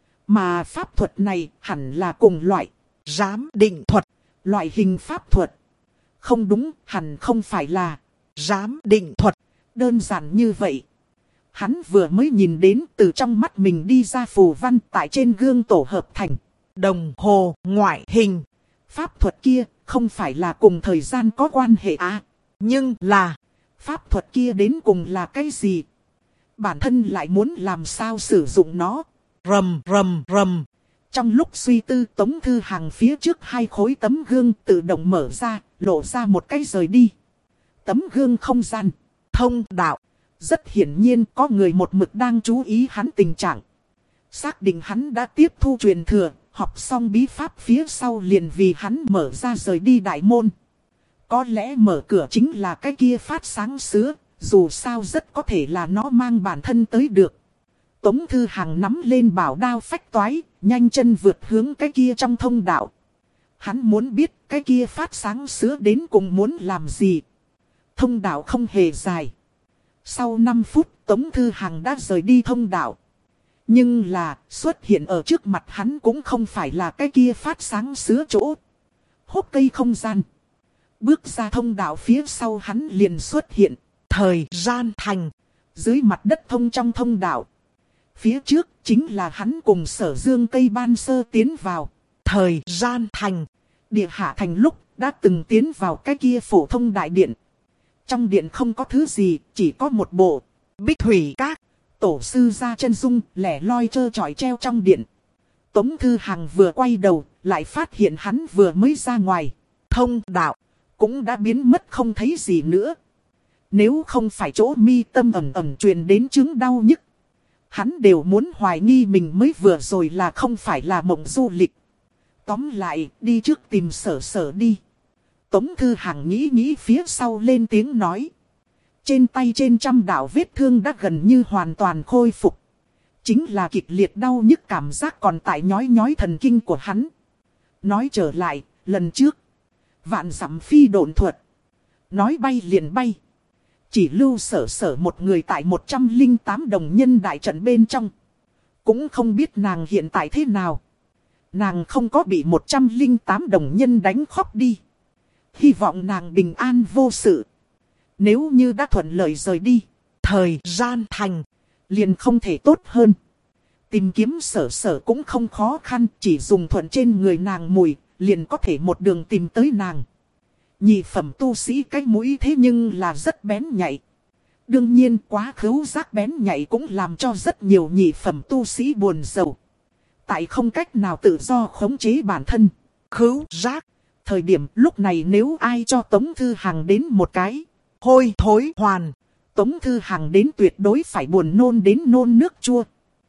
Mà pháp thuật này hẳn là cùng loại giám định thuật, loại hình pháp thuật. Không đúng, hẳn không phải là giám định thuật, đơn giản như vậy. Hắn vừa mới nhìn đến từ trong mắt mình đi ra phù văn tại trên gương tổ hợp thành đồng hồ ngoại hình. Pháp thuật kia không phải là cùng thời gian có quan hệ à, nhưng là pháp thuật kia đến cùng là cái gì? Bản thân lại muốn làm sao sử dụng nó? Rầm rầm rầm. Trong lúc suy tư Tống Thư Hằng phía trước hai khối tấm gương tự động mở ra, lộ ra một cái rời đi. Tấm gương không gian, thông đạo. Rất hiển nhiên có người một mực đang chú ý hắn tình trạng. Xác định hắn đã tiếp thu truyền thừa, học xong bí pháp phía sau liền vì hắn mở ra rời đi đại môn. Có lẽ mở cửa chính là cái kia phát sáng sứa, dù sao rất có thể là nó mang bản thân tới được. Tống Thư Hằng nắm lên bảo đao phách toái, nhanh chân vượt hướng cái kia trong thông đạo. Hắn muốn biết cái kia phát sáng sứa đến cùng muốn làm gì. Thông đạo không hề dài. Sau năm phút Tống Thư Hằng đã rời đi thông đạo. Nhưng là xuất hiện ở trước mặt hắn cũng không phải là cái kia phát sáng sứa chỗ. Hốc cây không gian. Bước ra thông đạo phía sau hắn liền xuất hiện. Thời gian thành. Dưới mặt đất thông trong thông đạo. Phía trước chính là hắn cùng Sở Dương cây ban sơ tiến vào. Thời gian thành. Địa hạ thành lúc đã từng tiến vào cái kia phổ thông đại điện. Trong điện không có thứ gì, chỉ có một bộ bích thủy các. Tổ sư ra chân dung, lẻ loi trơ trọi treo trong điện. Tống Thư Hằng vừa quay đầu, lại phát hiện hắn vừa mới ra ngoài. Thông đạo, cũng đã biến mất không thấy gì nữa. Nếu không phải chỗ mi tâm ẩm ẩm truyền đến chứng đau nhức. Hắn đều muốn hoài nghi mình mới vừa rồi là không phải là mộng du lịch. Tóm lại, đi trước tìm Sở Sở đi. Tống Thư Hằng nghĩ nghĩ phía sau lên tiếng nói. Trên tay trên trăm đạo vết thương đã gần như hoàn toàn khôi phục. Chính là kịch liệt đau nhức cảm giác còn tại nhói nhói thần kinh của hắn. Nói trở lại, lần trước. Vạn dặm phi độn thuật. Nói bay liền bay. Chỉ lưu Sở Sở một người tại một trăm lẻ tám đồng nhân đại trận bên trong. Cũng không biết nàng hiện tại thế nào. Nàng không có bị một trăm lẻ tám đồng nhân đánh khóc đi. Hy vọng nàng bình an vô sự. Nếu như đã thuận lợi rời đi, thời gian thành, liền không thể tốt hơn. Tìm kiếm Sở Sở cũng không khó khăn, chỉ dùng thuận trên người nàng mùi, liền có thể một đường tìm tới nàng. Nhị phẩm tu sĩ cái mũi thế nhưng là rất bén nhạy. Đương nhiên quá khứu giác bén nhạy cũng làm cho rất nhiều nhị phẩm tu sĩ buồn rầu. Tại không cách nào tự do khống chế bản thân. Khứu giác. Thời điểm lúc này nếu ai cho Tống Thư Hằng đến một cái hôi thối hoàn, Tống Thư Hằng đến tuyệt đối phải buồn nôn đến nôn nước chua.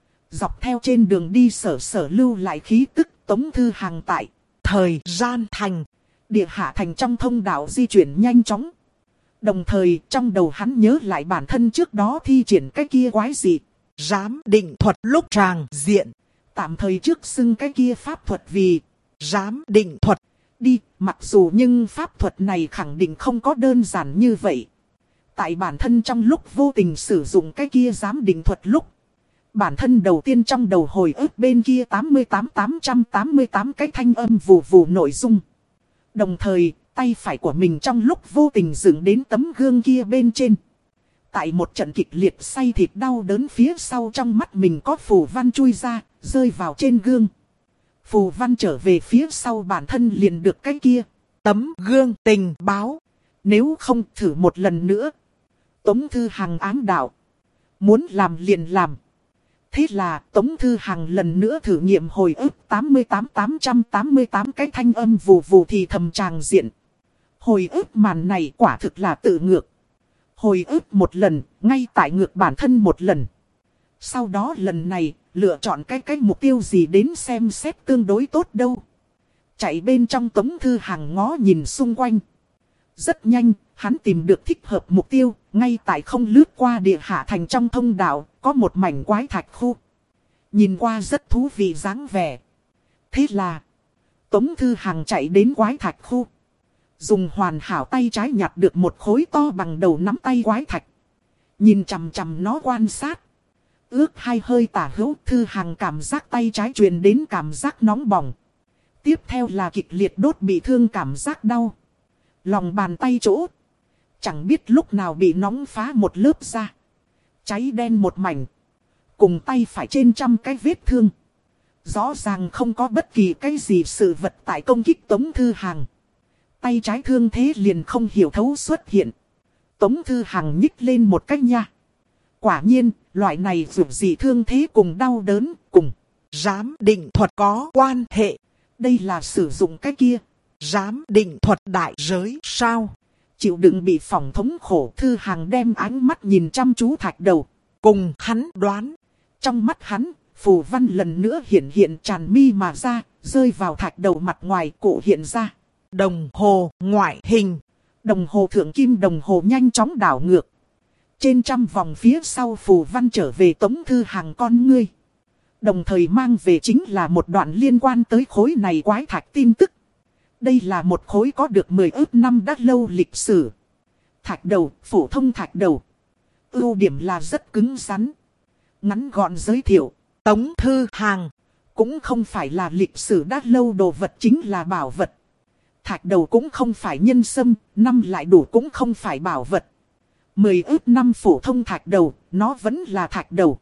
Dọc theo trên đường đi Sở Sở lưu lại khí tức Tống Thư Hằng tại thời gian thành. Địa hạ thành trong thông đạo di chuyển nhanh chóng. Đồng thời trong đầu hắn nhớ lại bản thân trước đó thi triển cái kia quái gì. Giám định thuật lúc tràng diện. Tạm thời trước xưng cái kia pháp thuật vì giám định thuật. Đi, mặc dù nhưng pháp thuật này khẳng định không có đơn giản như vậy. Tại bản thân trong lúc vô tình sử dụng cái kia giám định thuật lúc. Bản thân đầu tiên trong đầu hồi ức bên kia tám mươi tám nghìn tám trăm tám mươi tám cái thanh âm vù vù nội dung. Đồng thời, tay phải của mình trong lúc vô tình dựng đến tấm gương kia bên trên. Tại một trận kịch liệt say thịt đau đớn phía sau trong mắt mình có phù văn chui ra, rơi vào trên gương. Phù văn trở về phía sau bản thân liền được cái kia. Tấm gương tình báo. Nếu không thử một lần nữa. Tống Thư Hằng ám đạo. Muốn làm liền làm. Thế là Tống Thư Hằng lần nữa thử nghiệm hồi ức tám mươi tám tám trăm tám mươi tám cái thanh âm vù vù thì thầm tràng diện. Hồi ức màn này quả thực là tự ngược. Hồi ức một lần, ngay tại ngược bản thân một lần. Sau đó lần này, lựa chọn cái cái mục tiêu gì đến xem xét tương đối tốt đâu. Chạy bên trong Tống Thư Hằng ngó nhìn xung quanh. Rất nhanh, hắn tìm được thích hợp mục tiêu, ngay tại không lướt qua địa hạ thành trong thông đạo, có một mảnh quái thạch khu. Nhìn qua rất thú vị dáng vẻ. Thế là, Tống Thư Hằng chạy đến quái thạch khu. Dùng hoàn hảo tay trái nhặt được một khối to bằng đầu nắm tay quái thạch. Nhìn chằm chằm nó quan sát. Ước hai hơi tả hữu, Thư Hằng cảm giác tay trái truyền đến cảm giác nóng bỏng. Tiếp theo là kịch liệt đốt bị thương cảm giác đau. Lòng bàn tay chỗ. Chẳng biết lúc nào bị nóng phá một lớp da. Cháy đen một mảnh. Cùng tay phải trên trăm cái vết thương. Rõ ràng không có bất kỳ cái gì sự vật tại công kích Tống Thư Hằng. Tay trái thương thế liền không hiểu thấu xuất hiện. Tống Thư Hằng nhích lên một cách nha. Quả nhiên, loại này dù gì thương thế cùng đau đớn, cùng giám định thuật có quan hệ. Đây là sử dụng cái kia. Giám định thuật đại giới sao? Chịu đựng bị phỏng thống khổ, Thư Hằng đem ánh mắt nhìn chăm chú thạch đầu. Cùng hắn đoán. Trong mắt hắn, phù văn lần nữa hiện hiện tràn mi mà ra, rơi vào thạch đầu mặt ngoài cụ hiện ra. Đồng hồ ngoại hình. Đồng hồ thượng kim đồng hồ nhanh chóng đảo ngược. Trên trăm vòng phía sau phù văn trở về Tống Thư Hằng con ngươi. Đồng thời mang về chính là một đoạn liên quan tới khối này quái thạch tin tức. Đây là một khối có được mười ước năm đã lâu lịch sử. Thạch đầu, phổ thông thạch đầu. Ưu điểm là rất cứng rắn. Ngắn gọn giới thiệu. Tống Thư Hằng cũng không phải là lịch sử đã lâu đồ vật, chính là bảo vật. Thạch đầu cũng không phải nhân sâm, năm lại đủ cũng không phải bảo vật. Mười ước năm phổ thông thạch đầu, nó vẫn là thạch đầu.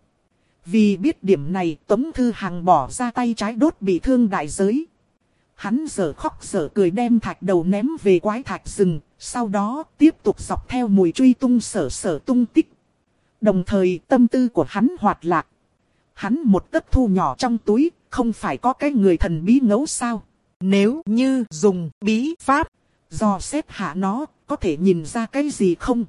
Vì biết điểm này, Tống Thư Hằng bỏ ra tay trái đốt bị thương đại giới. Hắn giờ khóc giờ cười đem thạch đầu ném về quái thạch rừng, sau đó tiếp tục dọc theo mùi truy tung sở sở tung tích. Đồng thời tâm tư của hắn hoạt lạc. Hắn một tấc thu nhỏ trong túi, không phải có cái người thần bí ngẫu sao. Nếu như dùng bí pháp, dò xét hạ nó, có thể nhìn ra cái gì không?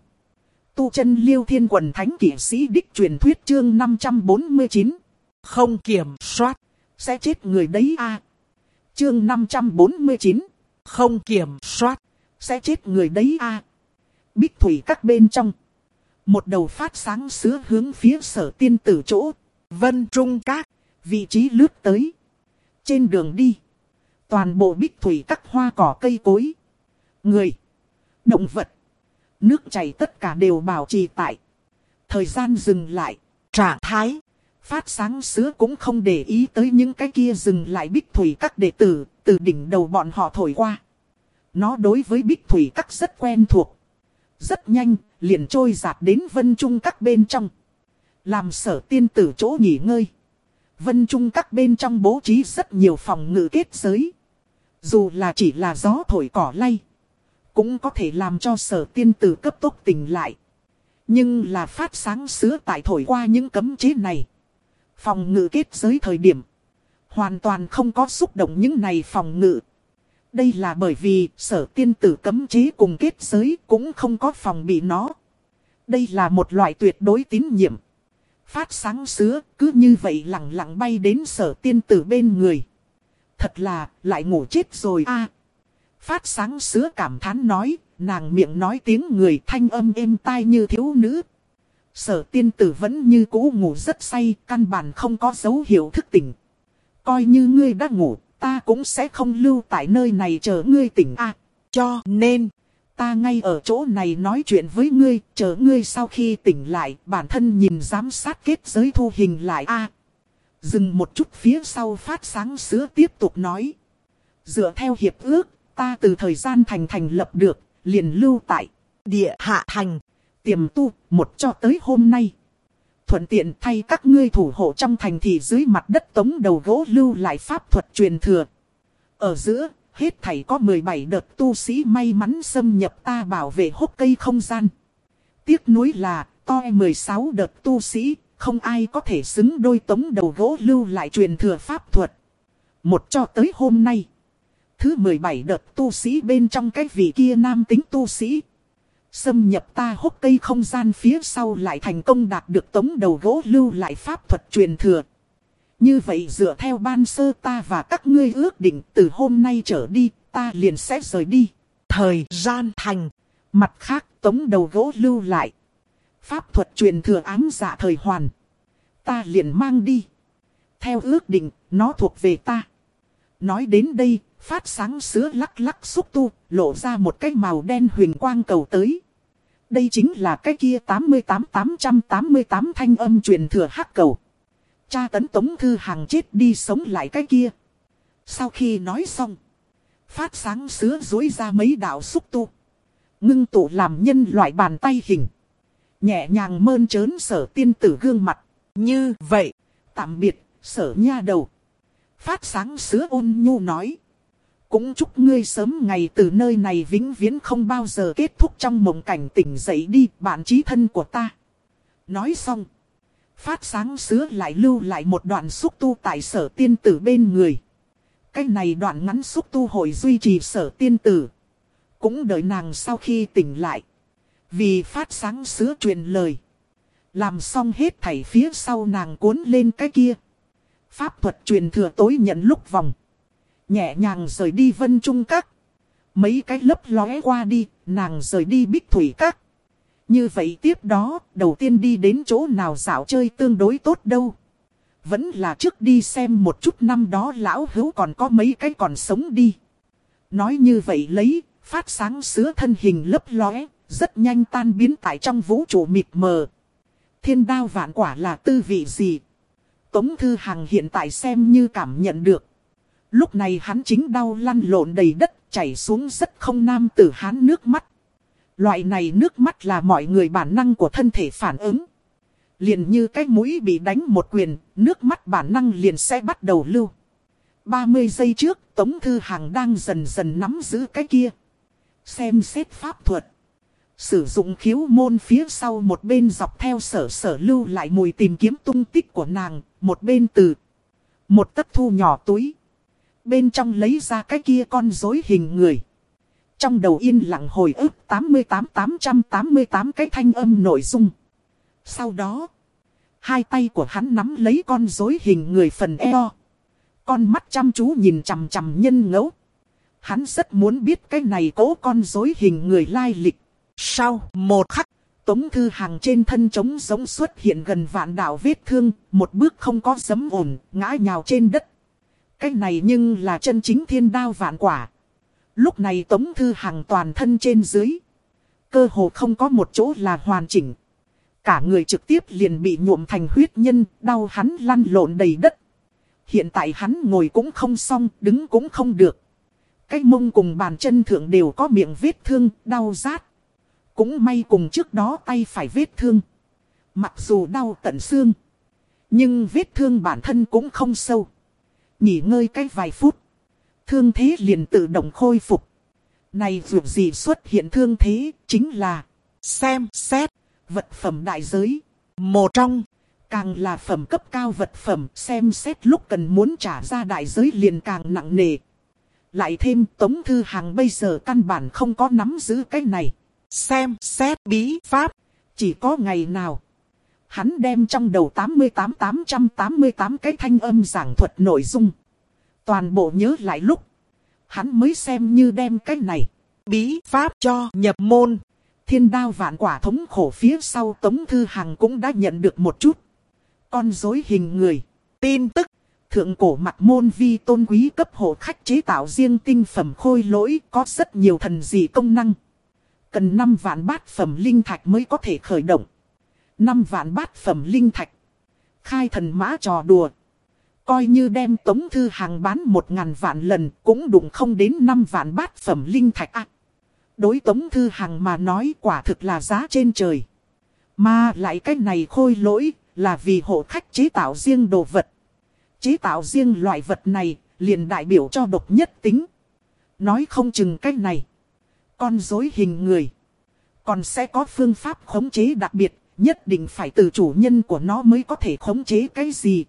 Tu chân Liêu Thiên Quần Thánh Kỷ Sĩ Đích truyền thuyết chương năm trăm bốn mươi chín. Không kiểm soát, sẽ chết người đấy a. À. Chương năm trăm bốn mươi chín. Không kiểm soát, sẽ chết người đấy a. À. Bích thủy các bên trong. Một đầu phát sáng sứa hướng phía Sở Tiên Tử chỗ. Vân Trung Các, vị trí lướt tới. Trên đường đi. Toàn bộ bích thủy các hoa cỏ cây cối. Người. Động vật. Nước chảy tất cả đều bảo trì tại. Thời gian dừng lại. Trạng thái. Phát sáng sứa cũng không để ý tới những cái kia dừng lại bích thủy các đệ tử. Từ đỉnh đầu bọn họ thổi qua. Nó đối với bích thủy các rất quen thuộc. Rất nhanh, liền trôi giạt đến Vân Trung các bên trong. Làm Sở Tiên Tử chỗ nghỉ ngơi. Vân Trung các bên trong bố trí rất nhiều phòng ngự kết giới. Dù là chỉ là gió thổi cỏ lay. Cũng có thể làm cho Sở Tiên Tử cấp tốc tỉnh lại. Nhưng là phát sáng sứa tại thổi qua những cấm chế này. Phòng ngự kết giới thời điểm. Hoàn toàn không có xúc động những này phòng ngự. Đây là bởi vì Sở Tiên Tử cấm chế cùng kết giới cũng không có phòng bị nó. Đây là một loại tuyệt đối tín nhiệm. Phát sáng sứa cứ như vậy lặng lặng bay đến Sở Tiên Tử bên người. Thật là lại ngủ chết rồi a. À, phát sáng sứa cảm thán nói, nàng miệng nói tiếng người thanh âm êm tai như thiếu nữ. Sở Tiên Tử vẫn như cũ ngủ rất say, căn bản không có dấu hiệu thức tỉnh. Coi như ngươi đã ngủ, ta cũng sẽ không lưu tại nơi này chờ ngươi tỉnh a. À, cho nên, ta ngay ở chỗ này nói chuyện với ngươi, chờ ngươi sau khi tỉnh lại, bản thân nhìn giám sát kết giới thu hình lại a. À, dừng một chút phía sau phát sáng sứa tiếp tục nói. Dựa theo hiệp ước, ta từ thời gian thành thành lập được, liền lưu tại địa hạ thành, tiềm tu, một cho tới hôm nay. Thuận tiện thay các ngươi thủ hộ trong thành thị dưới mặt đất tống đầu gỗ lưu lại pháp thuật truyền thừa. Ở giữa, hết thảy có mười bảy đợt tu sĩ may mắn xâm nhập ta bảo vệ hốc cây không gian. Tiếc nuối là, to mười sáu đợt tu sĩ, không ai có thể xứng đôi tống đầu gỗ lưu lại truyền thừa pháp thuật. Một cho tới hôm nay, thứ mười bảy đợt tu sĩ bên trong cái vị kia nam tính tu sĩ xâm nhập ta hốc cây không gian phía sau lại thành công đạt được tống đầu gỗ lưu lại pháp thuật truyền thừa. Như vậy dựa theo ban sơ ta và các ngươi ước định, từ hôm nay trở đi, ta liền sẽ rời đi thời gian thành. Mặt khác, tống đầu gỗ lưu lại pháp thuật truyền thừa ám dạ thời hoàn, ta liền mang đi. Theo ước định, nó thuộc về ta. Nói đến đây, phát sáng sứa lắc lắc xúc tu, lộ ra một cái màu đen huyền quang cầu tới. Đây chính là cái kia tám mươi tám tám trăm tám mươi tám thanh âm truyền thừa hắc cầu. Cha tấn Tống Thư Hằng chết đi sống lại cái kia. Sau khi nói xong, phát sáng sứa dối ra mấy đạo xúc tu, ngưng tụ làm nhân loại bàn tay hình, nhẹ nhàng mơn trớn Sở Tiên Tử gương mặt. Như vậy, tạm biệt, Sở nha đầu. Phát sáng sứa ôn nhu nói. Cũng chúc ngươi sớm ngày từ nơi này vĩnh viễn không bao giờ kết thúc trong mộng cảnh tỉnh dậy đi, bạn chí thân của ta. Nói xong, phát sáng sứa lại lưu lại một đoạn xúc tu tại Sở Tiên Tử bên người. Cái này đoạn ngắn xúc tu hồi duy trì Sở Tiên Tử, cũng đợi nàng sau khi tỉnh lại, vì phát sáng sứa truyền lời. Làm xong hết thảy phía sau, nàng cuốn lên cái kia pháp thuật truyền thừa tối nhận lúc vòng, nhẹ nhàng rời đi Vân Trung Các. Mấy cái lấp lóe qua đi, nàng rời đi Bích Thủy Các. Như vậy tiếp đó, đầu tiên đi đến chỗ nào dạo chơi tương đối tốt đâu? Vẫn là trước đi xem một chút năm đó lão hữu còn có mấy cái còn sống đi. Nói như vậy lấy, phát sáng sứa thân hình lấp lóe, rất nhanh tan biến tại trong vũ trụ mịt mờ. Thiên đao vạn quả là tư vị gì? Tống Thư Hằng hiện tại xem như cảm nhận được. Lúc này hắn chính đau lăn lộn đầy đất, chảy xuống rất không nam tử hán nước mắt. Loại này nước mắt là mọi người bản năng của thân thể phản ứng. Liền như cái mũi bị đánh một quyền, nước mắt bản năng liền sẽ bắt đầu lưu. ba mươi giây trước, Tống Thư Hằng đang dần dần nắm giữ cái kia. Xem xét pháp thuật. Sử dụng khiếu môn phía sau, một bên dọc theo Sở Sở lưu lại mùi tìm kiếm tung tích của nàng, một bên từ một tấc thu nhỏ túi, bên trong lấy ra cái kia con rối hình người. Trong đầu yên lặng hồi ức tám mươi tám tám trăm tám mươi tám cái thanh âm nội dung. Sau đó, hai tay của hắn nắm lấy con rối hình người phần eo, con mắt chăm chú nhìn chằm chằm nhân ngẫu. Hắn rất muốn biết cái này cố con rối hình người lai lịch. Sau một khắc, Tống Thư Hằng trên thân trống giống xuất hiện gần vạn đạo vết thương, một bước không có giẫm ổn, ngã nhào trên đất. Cái này nhưng là chân chính thiên đao vạn quả. Lúc này Tống Thư Hằng toàn thân trên dưới, cơ hồ không có một chỗ là hoàn chỉnh. Cả người trực tiếp liền bị nhuộm thành huyết nhân, đau hắn lăn lộn đầy đất. Hiện tại hắn ngồi cũng không xong, đứng cũng không được. Cái mông cùng bàn chân thượng đều có miệng vết thương, đau rát. Cũng may cùng trước đó tay phải vết thương. Mặc dù đau tận xương, nhưng vết thương bản thân cũng không sâu. Nghỉ ngơi cái vài phút, thương thế liền tự động khôi phục. Này dù gì xuất hiện thương thế, chính là xem xét vật phẩm đại giới. Một trong, càng là phẩm cấp cao vật phẩm, xem xét lúc cần muốn trả ra đại giới liền càng nặng nề. Lại thêm Tống Thư Hằng bây giờ căn bản không có nắm giữ cái này xem xét bí pháp. Chỉ có ngày nào hắn đem trong đầu tám mươi tám tám trăm tám mươi tám cái thanh âm giảng thuật nội dung toàn bộ nhớ lại lúc, hắn mới xem như đem cái này bí pháp cho nhập môn. Thiên đao vạn quả thống khổ phía sau, Tống Thư Hằng cũng đã nhận được một chút con rối hình người tin tức. Thượng cổ mặt môn vi tôn quý cấp hộ khách chế tạo riêng tinh phẩm khôi lỗi, có rất nhiều thần dị công năng. Cần năm vạn bát phẩm linh thạch mới có thể khởi động. năm vạn bát phẩm linh thạch, khai thần mã trò đùa. Coi như đem Tống Thư Hằng bán một ngàn vạn lần cũng đụng không đến năm vạn bát phẩm linh thạch à. Đối Tống Thư Hằng mà nói quả thực là giá trên trời. Mà lại cái này khôi lỗi là vì hộ khách chế tạo riêng đồ vật. Chế tạo riêng loại vật này liền đại biểu cho độc nhất tính. Nói không chừng cái này con rối hình người còn sẽ có phương pháp khống chế đặc biệt, nhất định phải từ chủ nhân của nó mới có thể khống chế cái gì.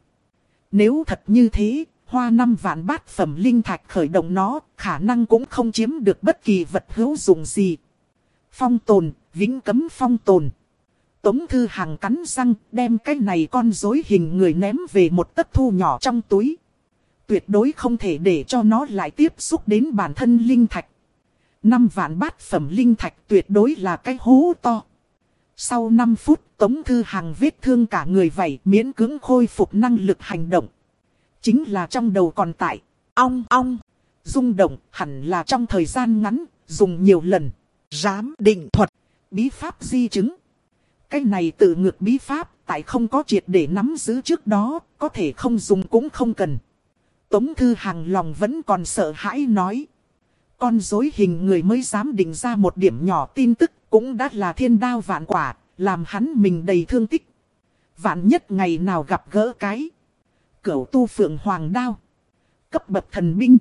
Nếu thật như thế, hoa năm vạn bát phẩm linh thạch khởi động nó, khả năng cũng không chiếm được bất kỳ vật hữu dụng gì. Phong tồn, vĩnh cấm phong tồn. Tống Thư Hằng cắn răng, đem cái này con rối hình người ném về một tấc thu nhỏ trong túi. Tuyệt đối không thể để cho nó lại tiếp xúc đến bản thân linh thạch. Năm vạn bát phẩm linh thạch tuyệt đối là cái hố to. Sau năm phút, Tống Thư Hằng vết thương cả người vậy miễn cưỡng khôi phục năng lực hành động. Chính là trong đầu còn tại, ong ong, rung động hẳn là trong thời gian ngắn, dùng nhiều lần. Giám định thuật, bí pháp di chứng. Cái này tự ngược bí pháp, tại không có triệt để nắm giữ trước đó, có thể không dùng cũng không cần. Tống Thư Hằng lòng vẫn còn sợ hãi nói. Con rối hình người mới dám định ra một điểm nhỏ tin tức, cũng đã là thiên đao vạn quả, làm hắn mình đầy thương tích. Vạn nhất ngày nào gặp gỡ cái Cửu tu phượng hoàng đao, cấp bậc thần binh.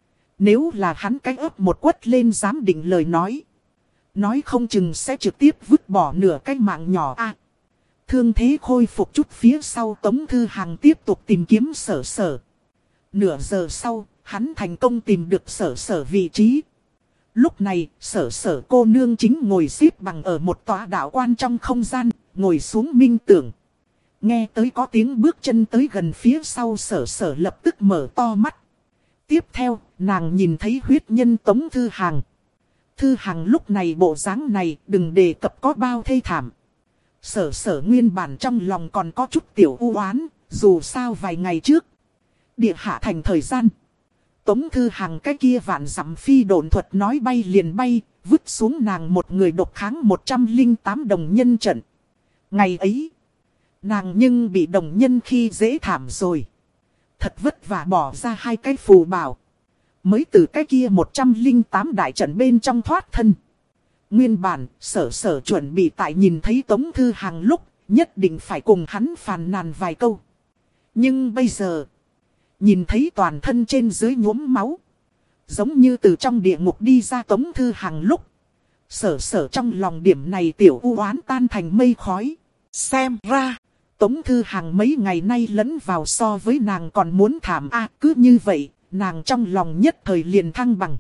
Nếu là hắn cái ấp một quất lên dám định lời nói, nói không chừng sẽ trực tiếp vứt bỏ nửa cái mạng nhỏ a. Thương thế khôi phục chút phía sau, Tống Thư Hằng tiếp tục tìm kiếm Sở Sở. Nửa giờ sau, hắn thành công tìm được Sở Sở vị trí. Lúc này, Sở Sở cô nương chính ngồi xếp bằng ở một tòa đạo quan trong không gian, ngồi xuống minh tưởng. Nghe tới có tiếng bước chân tới gần phía sau, Sở Sở lập tức mở to mắt. Tiếp theo, nàng nhìn thấy huyết nhân Tống Thư Hằng. Thư Hằng lúc này bộ dáng này đừng đề cập có bao thê thảm. Sở Sở nguyên bản trong lòng còn có chút tiểu u oán, dù sao vài ngày trước địa hạ thành thời gian, Tống Thư Hằng cái kia vạn dặm phi độn thuật nói bay liền bay, vứt xuống nàng một người độc kháng một trăm lẻ tám đồng nhân trận. Ngày ấy, nàng nhưng bị đồng nhân khi dễ thảm rồi. Thật vất vả bỏ ra hai cái phù bảo, mới từ cái kia một trăm lẻ tám đại trận bên trong thoát thân. Nguyên bản, Sở Sở chuẩn bị tại nhìn thấy Tống Thư Hằng lúc, nhất định phải cùng hắn phàn nàn vài câu. Nhưng bây giờ, nhìn thấy toàn thân trên dưới nhuốm máu, giống như từ trong địa ngục đi ra Tống Thư Hằng lúc, Sở Sở trong lòng điểm này tiểu u oán tan thành mây khói. Xem ra, Tống Thư Hằng mấy ngày nay lẫn vào so với nàng còn muốn thảm a. Cứ như vậy, nàng trong lòng nhất thời liền thăng bằng.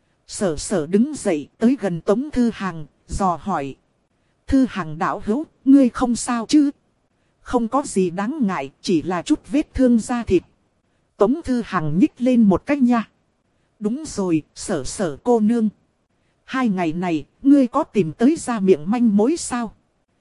Sở Sở đứng dậy tới gần Tống Thư Hằng, dò hỏi. Thư Hằng đạo hữu, ngươi không sao chứ? Không có gì đáng ngại, chỉ là chút vết thương da thịt. Tống Thư Hằng nhích lên một cách nha. Đúng rồi, Sở Sở cô nương. Hai ngày này, ngươi có tìm tới ra miệng manh mối sao?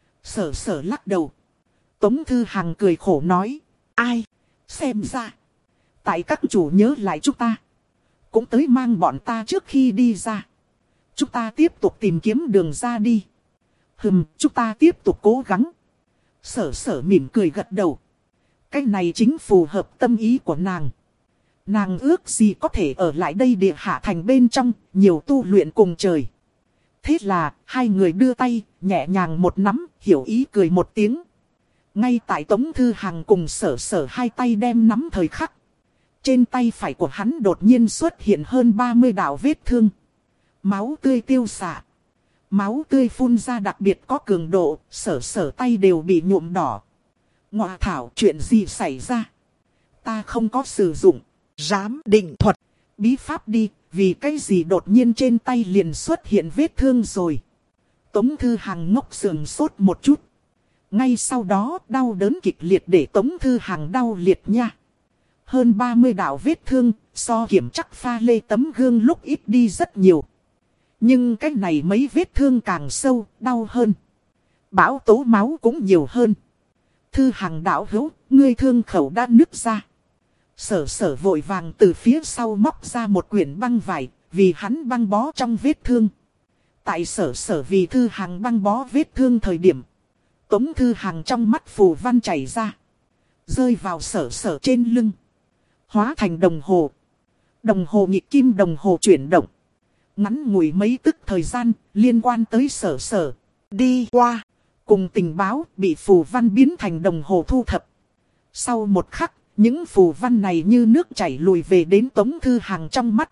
Sở Sở lắc đầu. Tống Thư Hằng cười khổ nói. Ai? Xem ra, tại các chủ nhớ lại chúng ta, cũng tới mang bọn ta trước khi đi ra. Chúng ta tiếp tục tìm kiếm đường ra đi. Hừm, chúng ta tiếp tục cố gắng. Sở Sở mỉm cười gật đầu. Cái này chính phù hợp tâm ý của nàng. Nàng ước gì có thể ở lại đây địa hạ thành bên trong, nhiều tu luyện cùng trời. Thế là, hai người đưa tay, nhẹ nhàng một nắm, hiểu ý cười một tiếng. Ngay tại Tống Thư Hằng cùng Sở Sở hai tay đem nắm thời khắc, trên tay phải của hắn đột nhiên xuất hiện hơn ba mươi đạo vết thương. Máu tươi tiêu xạ. Máu tươi phun ra đặc biệt có cường độ, Sở Sở tay đều bị nhuộm đỏ. Ngọa thảo, chuyện gì xảy ra? Ta không có sử dụng giám định thuật bí pháp đi, vì cái gì đột nhiên trên tay liền xuất hiện vết thương rồi. Tống Thư Hằng ngốc sườn sốt một chút. Ngay sau đó đau đớn kịch liệt để Tống Thư Hằng đau liệt nha. Hơn ba mươi đạo vết thương, so kiểm chắc pha lê tấm gương lúc ít đi rất nhiều. Nhưng cái này mấy vết thương càng sâu, đau hơn. Bão tố máu cũng nhiều hơn. Thư Hằng đạo hữu, ngươi thương khẩu đã nứt ra. Sở Sở vội vàng từ phía sau móc ra một quyển băng vải, vì hắn băng bó trong vết thương. Tại Sở Sở vì Thư Hằng băng bó vết thương thời điểm, Tống Thư Hằng trong mắt phù văn chảy ra, rơi vào Sở Sở trên lưng. hóa thành đồng hồ. Đồng hồ nhịp kim đồng hồ chuyển động. Ngắn ngủi mấy tức thời gian, liên quan tới Sở Sở. Đi qua, cùng tình báo bị phù văn biến thành đồng hồ thu thập. Sau một khắc, những phù văn này như nước chảy lùi về đến Tống Thư Hằng trong mắt.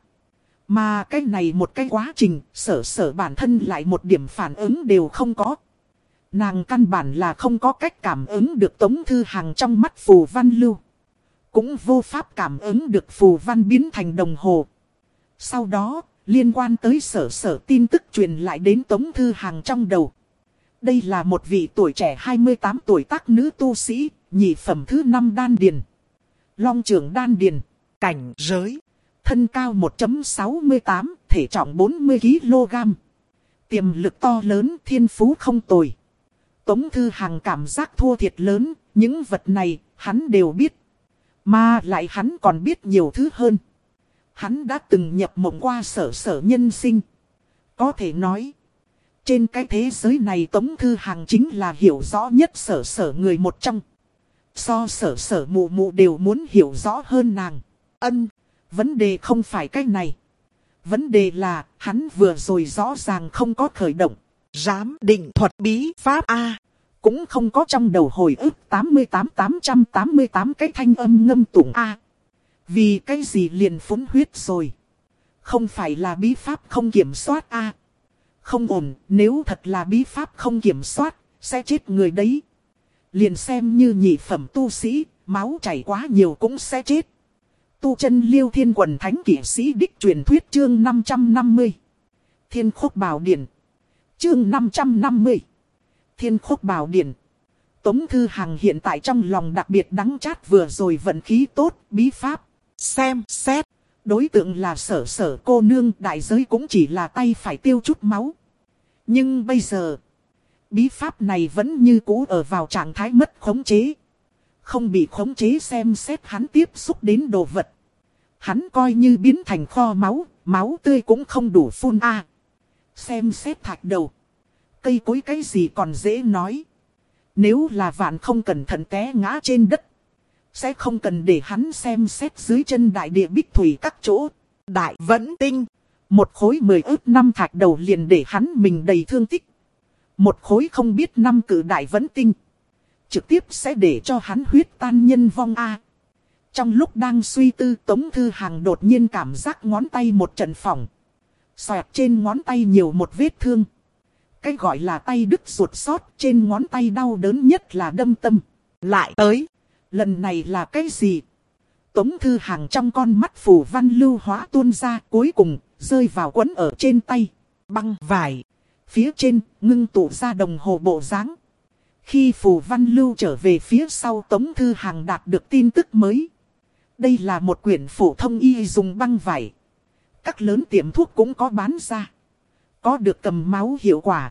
Mà cái này một cái quá trình, Sở Sở bản thân lại một điểm phản ứng đều không có. Nàng căn bản là không có cách cảm ứng được Tống Thư Hằng trong mắt phù văn lưu. Cũng vô pháp cảm ứng được phù văn biến thành đồng hồ. Sau đó, liên quan tới Sở Sở tin tức truyền lại đến Tống Thư Hằng trong đầu. Đây là một vị tuổi trẻ hai mươi tám tuổi tác nữ tu sĩ, nhị phẩm thứ năm đan điền. Long trưởng đan điền, cảnh giới, thân cao một phẩy sáu mươi tám, thể trọng bốn mươi ki lô gam. Tiềm lực to lớn, thiên phú không tồi. Tống Thư Hằng cảm giác thua thiệt lớn, những vật này hắn đều biết. Mà lại hắn còn biết nhiều thứ hơn. Hắn đã từng nhập mộng qua Sở Sở nhân sinh. Có thể nói, trên cái thế giới này Tống Thư Hằng chính là hiểu rõ nhất Sở Sở người một trong. So Sở Sở mụ mụ đều muốn hiểu rõ hơn nàng. Ân, vấn đề không phải cái này. Vấn đề là, hắn vừa rồi rõ ràng không có khởi động. Giám định thuật bí pháp A. Cũng không có trong đầu hồi ức tám mươi tám tám trăm tám mươi tám cái thanh âm ngâm tụng A. Vì cái gì liền phúng huyết rồi. Không phải là bí pháp không kiểm soát A. Không ổn, nếu thật là bí pháp không kiểm soát, sẽ chết người đấy. Liền xem như nhị phẩm tu sĩ, máu chảy quá nhiều cũng sẽ chết. Tu chân Liêu Thiên Quần Thánh Kỷ Sĩ Đích truyền thuyết chương năm trăm năm mươi. Thiên Khốc Bảo Điển. Chương năm trăm năm mươi. Thiên Khốc Bảo Điển. Tống Thư Hằng hiện tại trong lòng đặc biệt đắng chát vừa rồi vận khí tốt, bí pháp. Xem, xét. Đối tượng là Sở Sở cô nương, đại giới cũng chỉ là tay phải tiêu chút máu. Nhưng bây giờ, bí pháp này vẫn như cũ ở vào trạng thái mất khống chế. Không bị khống chế xem xét hắn tiếp xúc đến đồ vật. Hắn coi như biến thành kho máu, máu tươi cũng không đủ phun a. Xem xét thạch đầu. Cây cối cái gì còn dễ nói. Nếu là vạn không cẩn thận té ngã trên đất, sẽ không cần để hắn xem xét dưới chân đại địa bích thủy các chỗ. Đại vẫn tinh. Một khối mười ức năm thạch đầu liền để hắn mình đầy thương tích. Một khối không biết năm cử đại vẫn tinh. Trực tiếp sẽ để cho hắn huyết tan nhân vong a. Trong lúc đang suy tư, Tống Thư Hằng đột nhiên cảm giác ngón tay một trận phỏng. Xoẹt trên ngón tay nhiều một vết thương. Cái gọi là tay đứt ruột sót, trên ngón tay đau đớn nhất là đâm tâm. Lại tới. Lần này là cái gì? Tống Thư Hằng trong con mắt phù văn lưu hóa tuôn ra, cuối cùng rơi vào quấn ở trên tay. Băng vải. Phía trên ngưng tụ ra đồng hồ bộ dáng. Khi phù văn lưu trở về phía sau, Tống Thư Hằng đạt được tin tức mới. Đây là một quyển phổ thông y dùng băng vải. Các lớn tiệm thuốc cũng có bán ra. Có được cầm máu hiệu quả.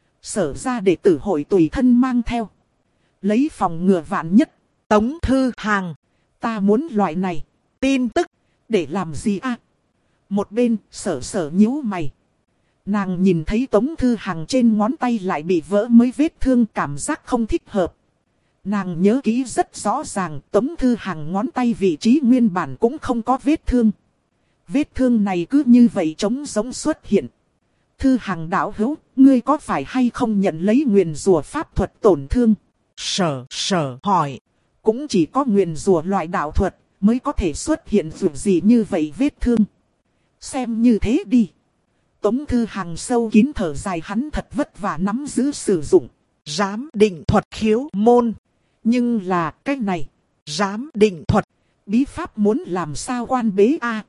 Sở ra đệ tử hội tùy thân mang theo. Lấy phòng ngừa vạn nhất. Tống Thư Hằng, ta muốn loại này. Tin tức, để làm gì à? Một bên, Sở Sở nhíu mày. Nàng nhìn thấy Tống Thư Hằng trên ngón tay lại bị vỡ mấy vết thương, cảm giác không thích hợp. Nàng nhớ kỹ rất rõ ràng, Tống Thư Hằng ngón tay vị trí nguyên bản cũng không có vết thương. Vết thương này cứ như vậy trống giống xuất hiện. Thư Hằng đạo hữu, ngươi có phải hay không nhận lấy nguyền rủa pháp thuật tổn thương? Sở Sở hỏi. Cũng chỉ có nguyền rủa loại đạo thuật mới có thể xuất hiện dù gì như vậy vết thương. Xem như thế đi. Tống Thư Hằng sâu kín thở dài, hắn thật vất vả nắm giữ sử dụng giám định thuật khiếu môn. Nhưng là cái này, giám định thuật, bí pháp muốn làm sao quan bế a?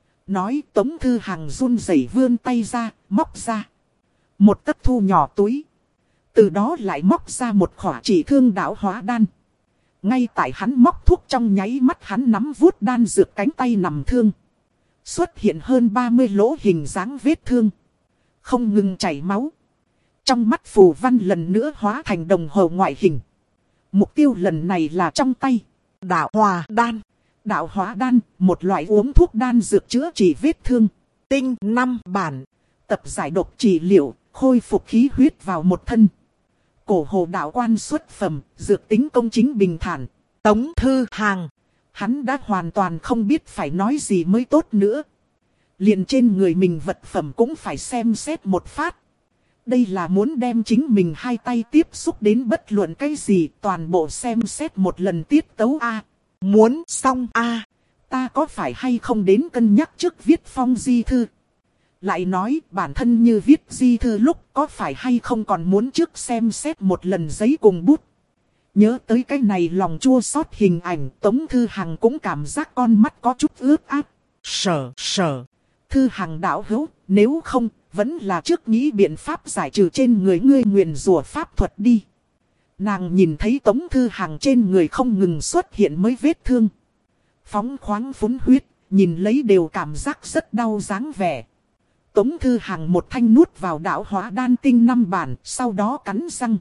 Nói Tống Thư Hằng run rẩy vươn tay ra, móc ra một tấc thu nhỏ túi. Từ đó lại móc ra một khỏa chỉ thương đảo hóa đan. Ngay tại hắn móc thuốc trong nháy mắt, hắn nắm vuốt đan dược, cánh tay nằm thương. Xuất hiện hơn ba mươi lỗ hình dáng vết thương. Không ngừng chảy máu. Trong mắt phù văn lần nữa hóa thành đồng hồ ngoại hình. Mục tiêu lần này là trong tay. Đạo hòa đan. Đạo hóa đan, một loại uống thuốc đan dược chữa trị vết thương. Tinh năm bản. Tập giải độc trị liệu, khôi phục khí huyết vào một thân. Cổ hồ đạo quan xuất phẩm, dược tính công chính bình thản. Tống Thư Hằng. Hắn đã hoàn toàn không biết phải nói gì mới tốt nữa. Liền trên người mình vật phẩm cũng phải xem xét một phát. Đây là muốn đem chính mình hai tay tiếp xúc đến bất luận cái gì, toàn bộ xem xét một lần tiết tấu a. Muốn xong a. Ta có phải hay không đến cân nhắc trước viết phong di thư? Lại nói bản thân như viết di thư lúc có phải hay không còn muốn trước xem xét một lần giấy cùng bút. Nhớ tới cái này lòng chua xót hình ảnh, Tống Thư Hằng cũng cảm giác con mắt có chút ướt át. Sở, sở. Thư Hằng đạo hữu, nếu không, vẫn là trước nghĩ biện pháp giải trừ trên người ngươi nguyền rủa pháp thuật đi. Nàng nhìn thấy Tống Thư Hằng trên người không ngừng xuất hiện mới vết thương. Phóng khoáng phúng huyết, nhìn lấy đều cảm giác rất đau dáng vẻ. Tống Thư Hằng một thanh nuốt vào đạo hóa đan tinh năm bản, sau đó cắn răng.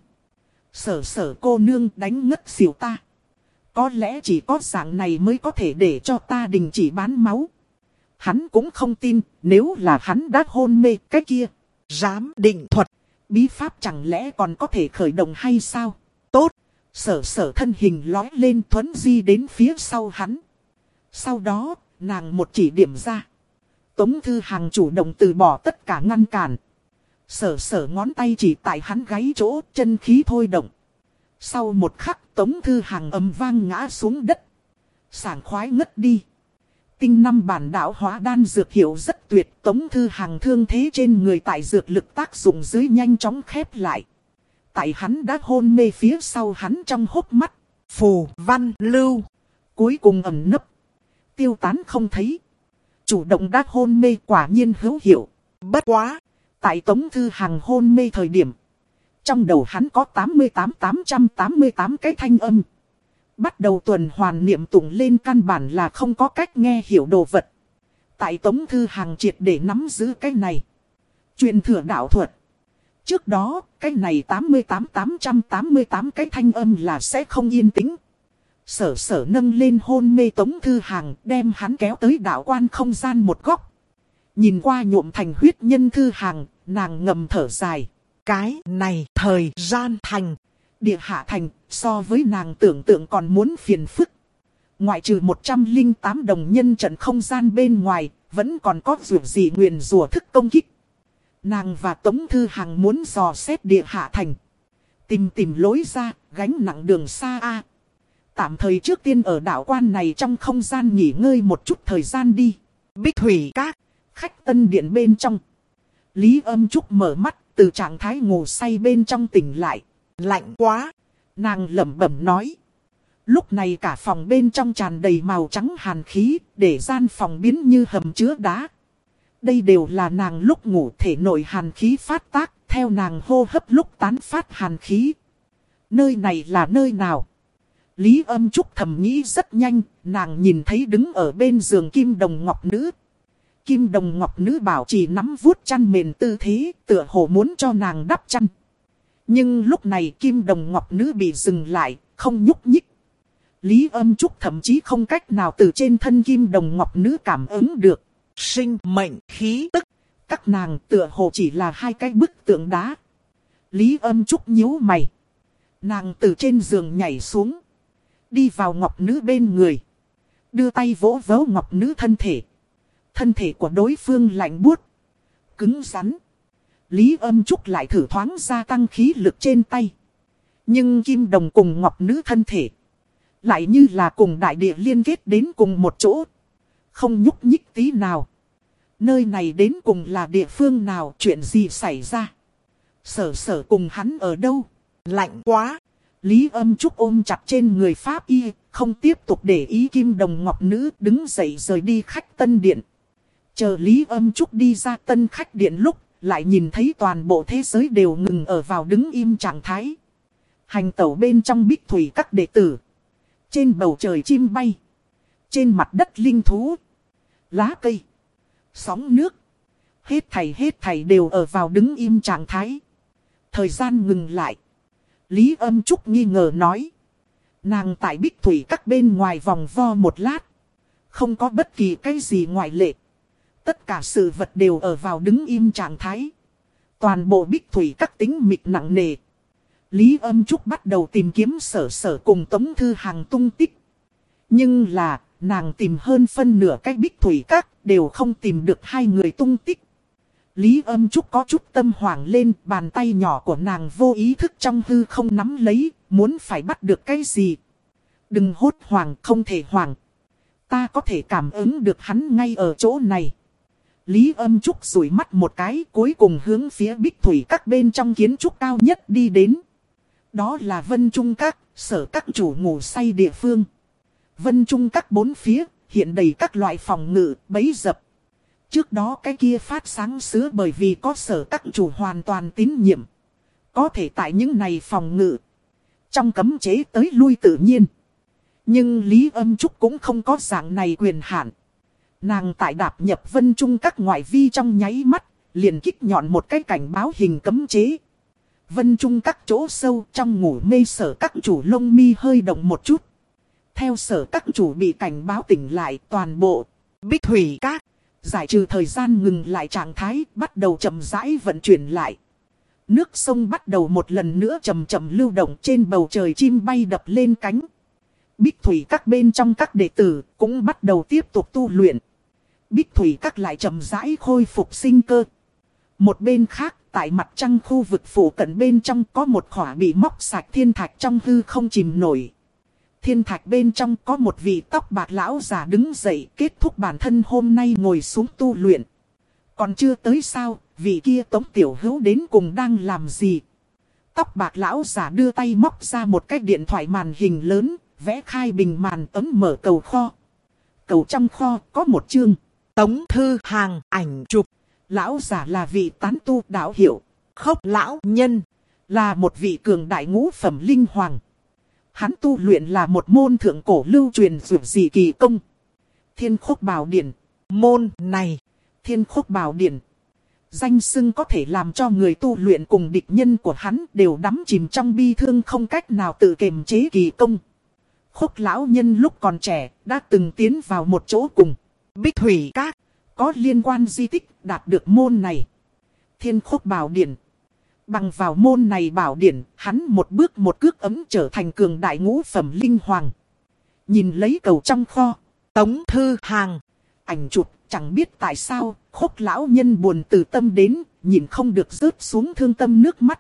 Sở sở cô nương đánh ngất xỉu ta. Có lẽ chỉ có dạng này mới có thể để cho ta đình chỉ bán máu. Hắn cũng không tin, nếu là hắn đã hôn mê cái kia. Giám định thuật, bí pháp chẳng lẽ còn có thể khởi động hay sao? Tốt, sở sở thân hình lói lên thuấn di đến phía sau hắn. Sau đó, nàng một chỉ điểm ra. Tống Thư Hằng chủ động từ bỏ tất cả ngăn cản. Sở sở ngón tay chỉ tại hắn gáy chỗ, chân khí thôi động. Sau một khắc Tống Thư Hằng ầm vang ngã xuống đất. Sảng khoái ngất đi. Tinh năm bản đạo hóa đan dược hiệu rất tuyệt. Tống Thư Hằng thương thế trên người tại dược lực tác dụng dưới nhanh chóng khép lại. Tại hắn đã hôn mê phía sau hắn trong hốc mắt. Phù văn lưu. Cuối cùng ẩn nấp. Tiêu tán không thấy. Chủ động đã hôn mê quả nhiên hữu hiệu. Bất quá. Tại Tống Thư Hằng hôn mê thời điểm. Trong đầu hắn có tám mươi tám nghìn tám trăm tám mươi tám cái thanh âm. Bắt đầu tuần hoàn niệm tụng lên căn bản là không có cách nghe hiểu đồ vật. Tại Tống Thư Hằng triệt để nắm giữ cái này. Truyền thừa đạo thuật. Trước đó, cái này tám mươi tám nghìn tám trăm tám mươi tám cái thanh âm là sẽ không yên tĩnh. Sở sở nâng lên hôn mê Tống Thư Hằng đem hắn kéo tới đạo quan không gian một góc. Nhìn qua nhuộm thành huyết nhân Thư Hằng, nàng ngầm thở dài. Cái này thời gian thành. Địa hạ thành so với nàng tưởng tượng còn muốn phiền phức. Ngoại trừ một trăm lẻ tám đồng nhân trận không gian bên ngoài, vẫn còn có dù gì nguyền rủa thức công kích. Nàng và Tống Thư Hằng muốn dò xét địa hạ thành. Tìm tìm lối ra, gánh nặng đường xa a. Tạm thời trước tiên ở đảo quan này trong không gian nghỉ ngơi một chút thời gian đi. Bích Thủy Các, khách tân điện bên trong. Lý Âm Trúc mở mắt, từ trạng thái ngủ say bên trong tỉnh lại. Lạnh quá, nàng lẩm bẩm nói. Lúc này cả phòng bên trong tràn đầy màu trắng hàn khí, để gian phòng biến như hầm chứa đá. Đây đều là nàng lúc ngủ thể nội hàn khí phát tác, theo nàng hô hấp lúc tán phát hàn khí. Nơi này là nơi nào? Lý Âm Trúc thầm nghĩ rất nhanh, nàng nhìn thấy đứng ở bên giường Kim Đồng Ngọc Nữ. Kim Đồng Ngọc Nữ bảo chỉ nắm vuốt chăn mền tư thế, tựa hồ muốn cho nàng đắp chăn. Nhưng lúc này Kim Đồng Ngọc Nữ bị dừng lại, không nhúc nhích. Lý Âm Trúc thậm chí không cách nào từ trên thân Kim Đồng Ngọc Nữ cảm ứng được sinh mệnh khí tức. Các nàng tựa hồ chỉ là hai cái bức tượng đá. Lý Âm Trúc nhíu mày. Nàng từ trên giường nhảy xuống. Đi vào Ngọc Nữ bên người. Đưa tay vỗ vỗ Ngọc Nữ thân thể. Thân thể của đối phương lạnh buốt, cứng rắn. Lý Âm Trúc lại thử thoáng gia tăng khí lực trên tay. Nhưng Kim Đồng cùng Ngọc Nữ thân thể lại như là cùng đại địa liên kết đến cùng một chỗ. Không nhúc nhích tí nào. Nơi này đến cùng là địa phương nào, chuyện gì xảy ra? Sở sở cùng hắn ở đâu? Lạnh quá. Lý Âm Trúc ôm chặt trên người Pháp Y, không tiếp tục để ý Kim Đồng Ngọc Nữ, đứng dậy rời đi khách tân điện. Chờ Lý Âm Trúc đi ra tân khách điện lúc, lại nhìn thấy toàn bộ thế giới đều ngừng ở vào đứng im trạng thái. Hành tẩu bên trong Bích Thủy các đệ tử. Trên bầu trời chim bay. Trên mặt đất linh thú. Lá cây. Sóng nước. Hết thảy hết thảy đều ở vào đứng im trạng thái. Thời gian ngừng lại. Lý Âm Trúc nghi ngờ nói. Nàng tại Bích Thủy các bên ngoài vòng vo một lát. Không có bất kỳ cái gì ngoại lệ. Tất cả sự vật đều ở vào đứng im trạng thái. Toàn bộ Bích Thủy các tính mịch nặng nề. Lý Âm Trúc bắt đầu tìm kiếm sở sở cùng Tống Thư Hằng tung tích. Nhưng là, nàng tìm hơn phân nửa cái Bích Thủy Các, đều không tìm được hai người tung tích. Lý Âm Trúc có chút tâm hoảng lên, bàn tay nhỏ của nàng vô ý thức trong hư không nắm lấy, muốn phải bắt được cái gì. Đừng hốt hoảng, không thể hoảng. Ta có thể cảm ứng được hắn ngay ở chỗ này. Lý Âm Trúc rủi mắt một cái, cuối cùng hướng phía Bích Thủy Các bên trong kiến trúc cao nhất đi đến. Đó là Vân Trung Các, sở các chủ ngủ say địa phương. Vân Trung Các bốn phía, hiện đầy các loại phòng ngự, bẫy dập. Trước đó cái kia phát sáng sứa bởi vì có sở các chủ hoàn toàn tín nhiệm. Có thể tại những này phòng ngự. Trong cấm chế tới lui tự nhiên. Nhưng Lý Âm Trúc cũng không có dạng này quyền hạn. Nàng tại đạp nhập Vân Trung Các ngoại vi trong nháy mắt, liền kích nhọn một cái cảnh báo hình cấm chế. Vân Trung Các chỗ sâu trong ngủ mê sở các chủ lông mi hơi động một chút. Theo sở các chủ bị cảnh báo tỉnh lại, toàn bộ Bích Thủy Các giải trừ thời gian ngừng lại trạng thái, bắt đầu chậm rãi vận chuyển lại. Nước sông bắt đầu một lần nữa chậm chậm lưu động, trên bầu trời chim bay đập lên cánh. Bích Thủy Các bên trong các đệ tử cũng bắt đầu tiếp tục tu luyện. Bích Thủy Các lại chậm rãi khôi phục sinh cơ. Một bên khác, tại mặt trăng khu vực phủ cận bên trong có một khỏa bị móc sạch thiên thạch trong hư không chìm nổi. Thiên thạch bên trong có một vị tóc bạc lão già đứng dậy, kết thúc bản thân hôm nay ngồi xuống tu luyện. Còn chưa tới sao, vị kia Tống Tiểu Hữu đến cùng đang làm gì? Tóc bạc lão già đưa tay móc ra một cái điện thoại màn hình lớn, vẽ khai bình màn ấm mở cầu kho. Cầu trong kho có một chương Tống Thư Hàng ảnh chụp. Lão giả là vị tán tu đạo hiệu. Khốc lão nhân là một vị cường đại ngũ phẩm linh hoàng. Hắn tu luyện là một môn thượng cổ lưu truyền dù gì kỳ công. Thiên Khốc Bảo Điển. Môn này, Thiên Khốc Bảo Điển, danh xưng có thể làm cho người tu luyện cùng địch nhân của hắn đều đắm chìm trong bi thương không cách nào tự kiềm chế kỳ công. Khốc lão nhân lúc còn trẻ đã từng tiến vào một chỗ cùng Bích Thủy Các có liên quan di tích, đạt được môn này Thiên Khốc Bảo Điển. Bằng vào môn này bảo điển, hắn một bước một cước ấm trở thành cường đại ngũ phẩm linh hoàng. Nhìn lấy cầu trong kho Tống Thư Hàng ảnh chụp, chẳng biết tại sao Khốc lão nhân buồn từ tâm đến, nhìn không được rớt xuống thương tâm nước mắt.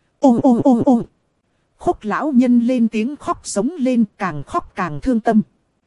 Ô ô ô ô. Khốc lão nhân lên tiếng khóc sống lên, càng khóc càng thương tâm.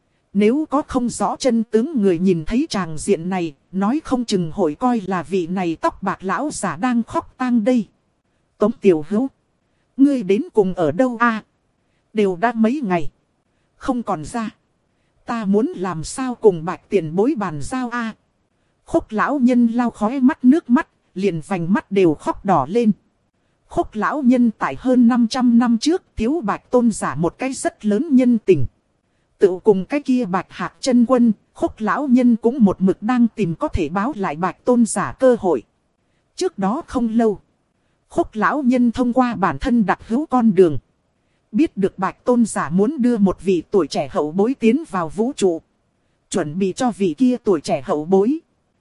Nếu có không rõ chân tướng người nhìn thấy tràng diện này, nói không chừng hội coi là vị này tóc bạc lão giả đang khóc tang đây. Tống Tiểu Hữu, ngươi đến cùng ở đâu a? À, đều đã mấy ngày không còn ra. Ta muốn làm sao cùng Bạch tiền bối bàn giao a? À, Khốc lão nhân lau khóe mắt nước mắt, liền vành mắt đều khóc đỏ lên. Khốc lão nhân tại hơn năm trăm năm trước thiếu Bạch tôn giả một cái rất lớn nhân tình. Tự cùng cái kia Bạch Hạc chân quân, Khốc lão nhân cũng một mực đang tìm có thể báo lại Bạch tôn giả cơ hội. Trước đó không lâu, Khốc lão nhân thông qua bản thân đặc hữu con đường, biết được Bạch tôn giả muốn đưa một vị tuổi trẻ hậu bối tiến vào vũ trụ. Chuẩn bị cho vị kia tuổi trẻ hậu bối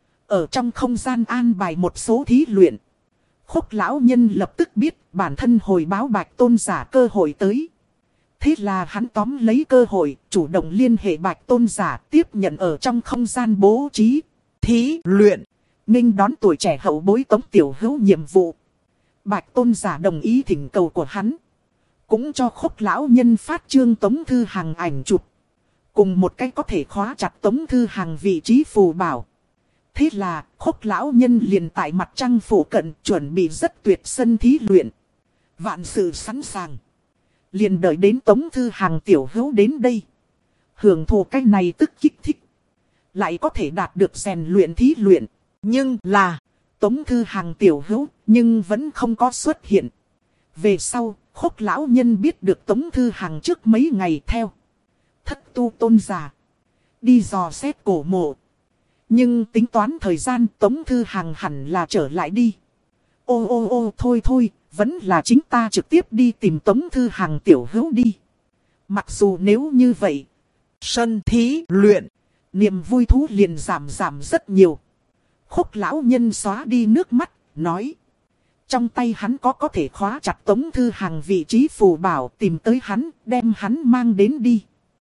ở trong không gian an bài một số thí luyện. Khốc lão nhân lập tức biết bản thân hồi báo Bạch tôn giả cơ hội tới. Thế là hắn tóm lấy cơ hội, chủ động liên hệ Bạch tôn giả, tiếp nhận ở trong không gian bố trí thí luyện, nghênh đón tuổi trẻ hậu bối Tống Tiểu Hữu nhiệm vụ. Bạch tôn giả đồng ý thỉnh cầu của hắn, cũng cho Khốc lão nhân phát trương Tống Thư Hàng ảnh chụp, cùng một cái có thể khóa chặt Tống Thư Hàng vị trí phù bảo. Thế là Khốc lão nhân liền tại mặt trăng phủ cận chuẩn bị rất tuyệt sân thí luyện. Vạn sự sẵn sàng, liền đợi đến Tống Thư Hàng tiểu hữu đến đây, hưởng thụ cái này tức kích thích, lại có thể đạt được rèn luyện thí luyện. Nhưng là Tống Thư Hàng tiểu hữu nhưng vẫn không có xuất hiện. Về sau, Khốc lão nhân biết được Tống Thư Hàng trước mấy ngày theo thất tu tôn giả đi dò xét cổ mộ. Nhưng tính toán thời gian Tống Thư Hàng hẳn là trở lại đi. Ô ô ô thôi thôi, vẫn là chính ta trực tiếp đi tìm Tống Thư Hàng tiểu hữu đi. Mặc dù nếu như vậy, sân thí luyện, niềm vui thú liền giảm giảm rất nhiều. Khốc lão nhân xóa đi nước mắt, nói. Trong tay hắn có có thể khóa chặt Tống Thư Hàng vị trí phù bảo, tìm tới hắn, đem hắn mang đến đi.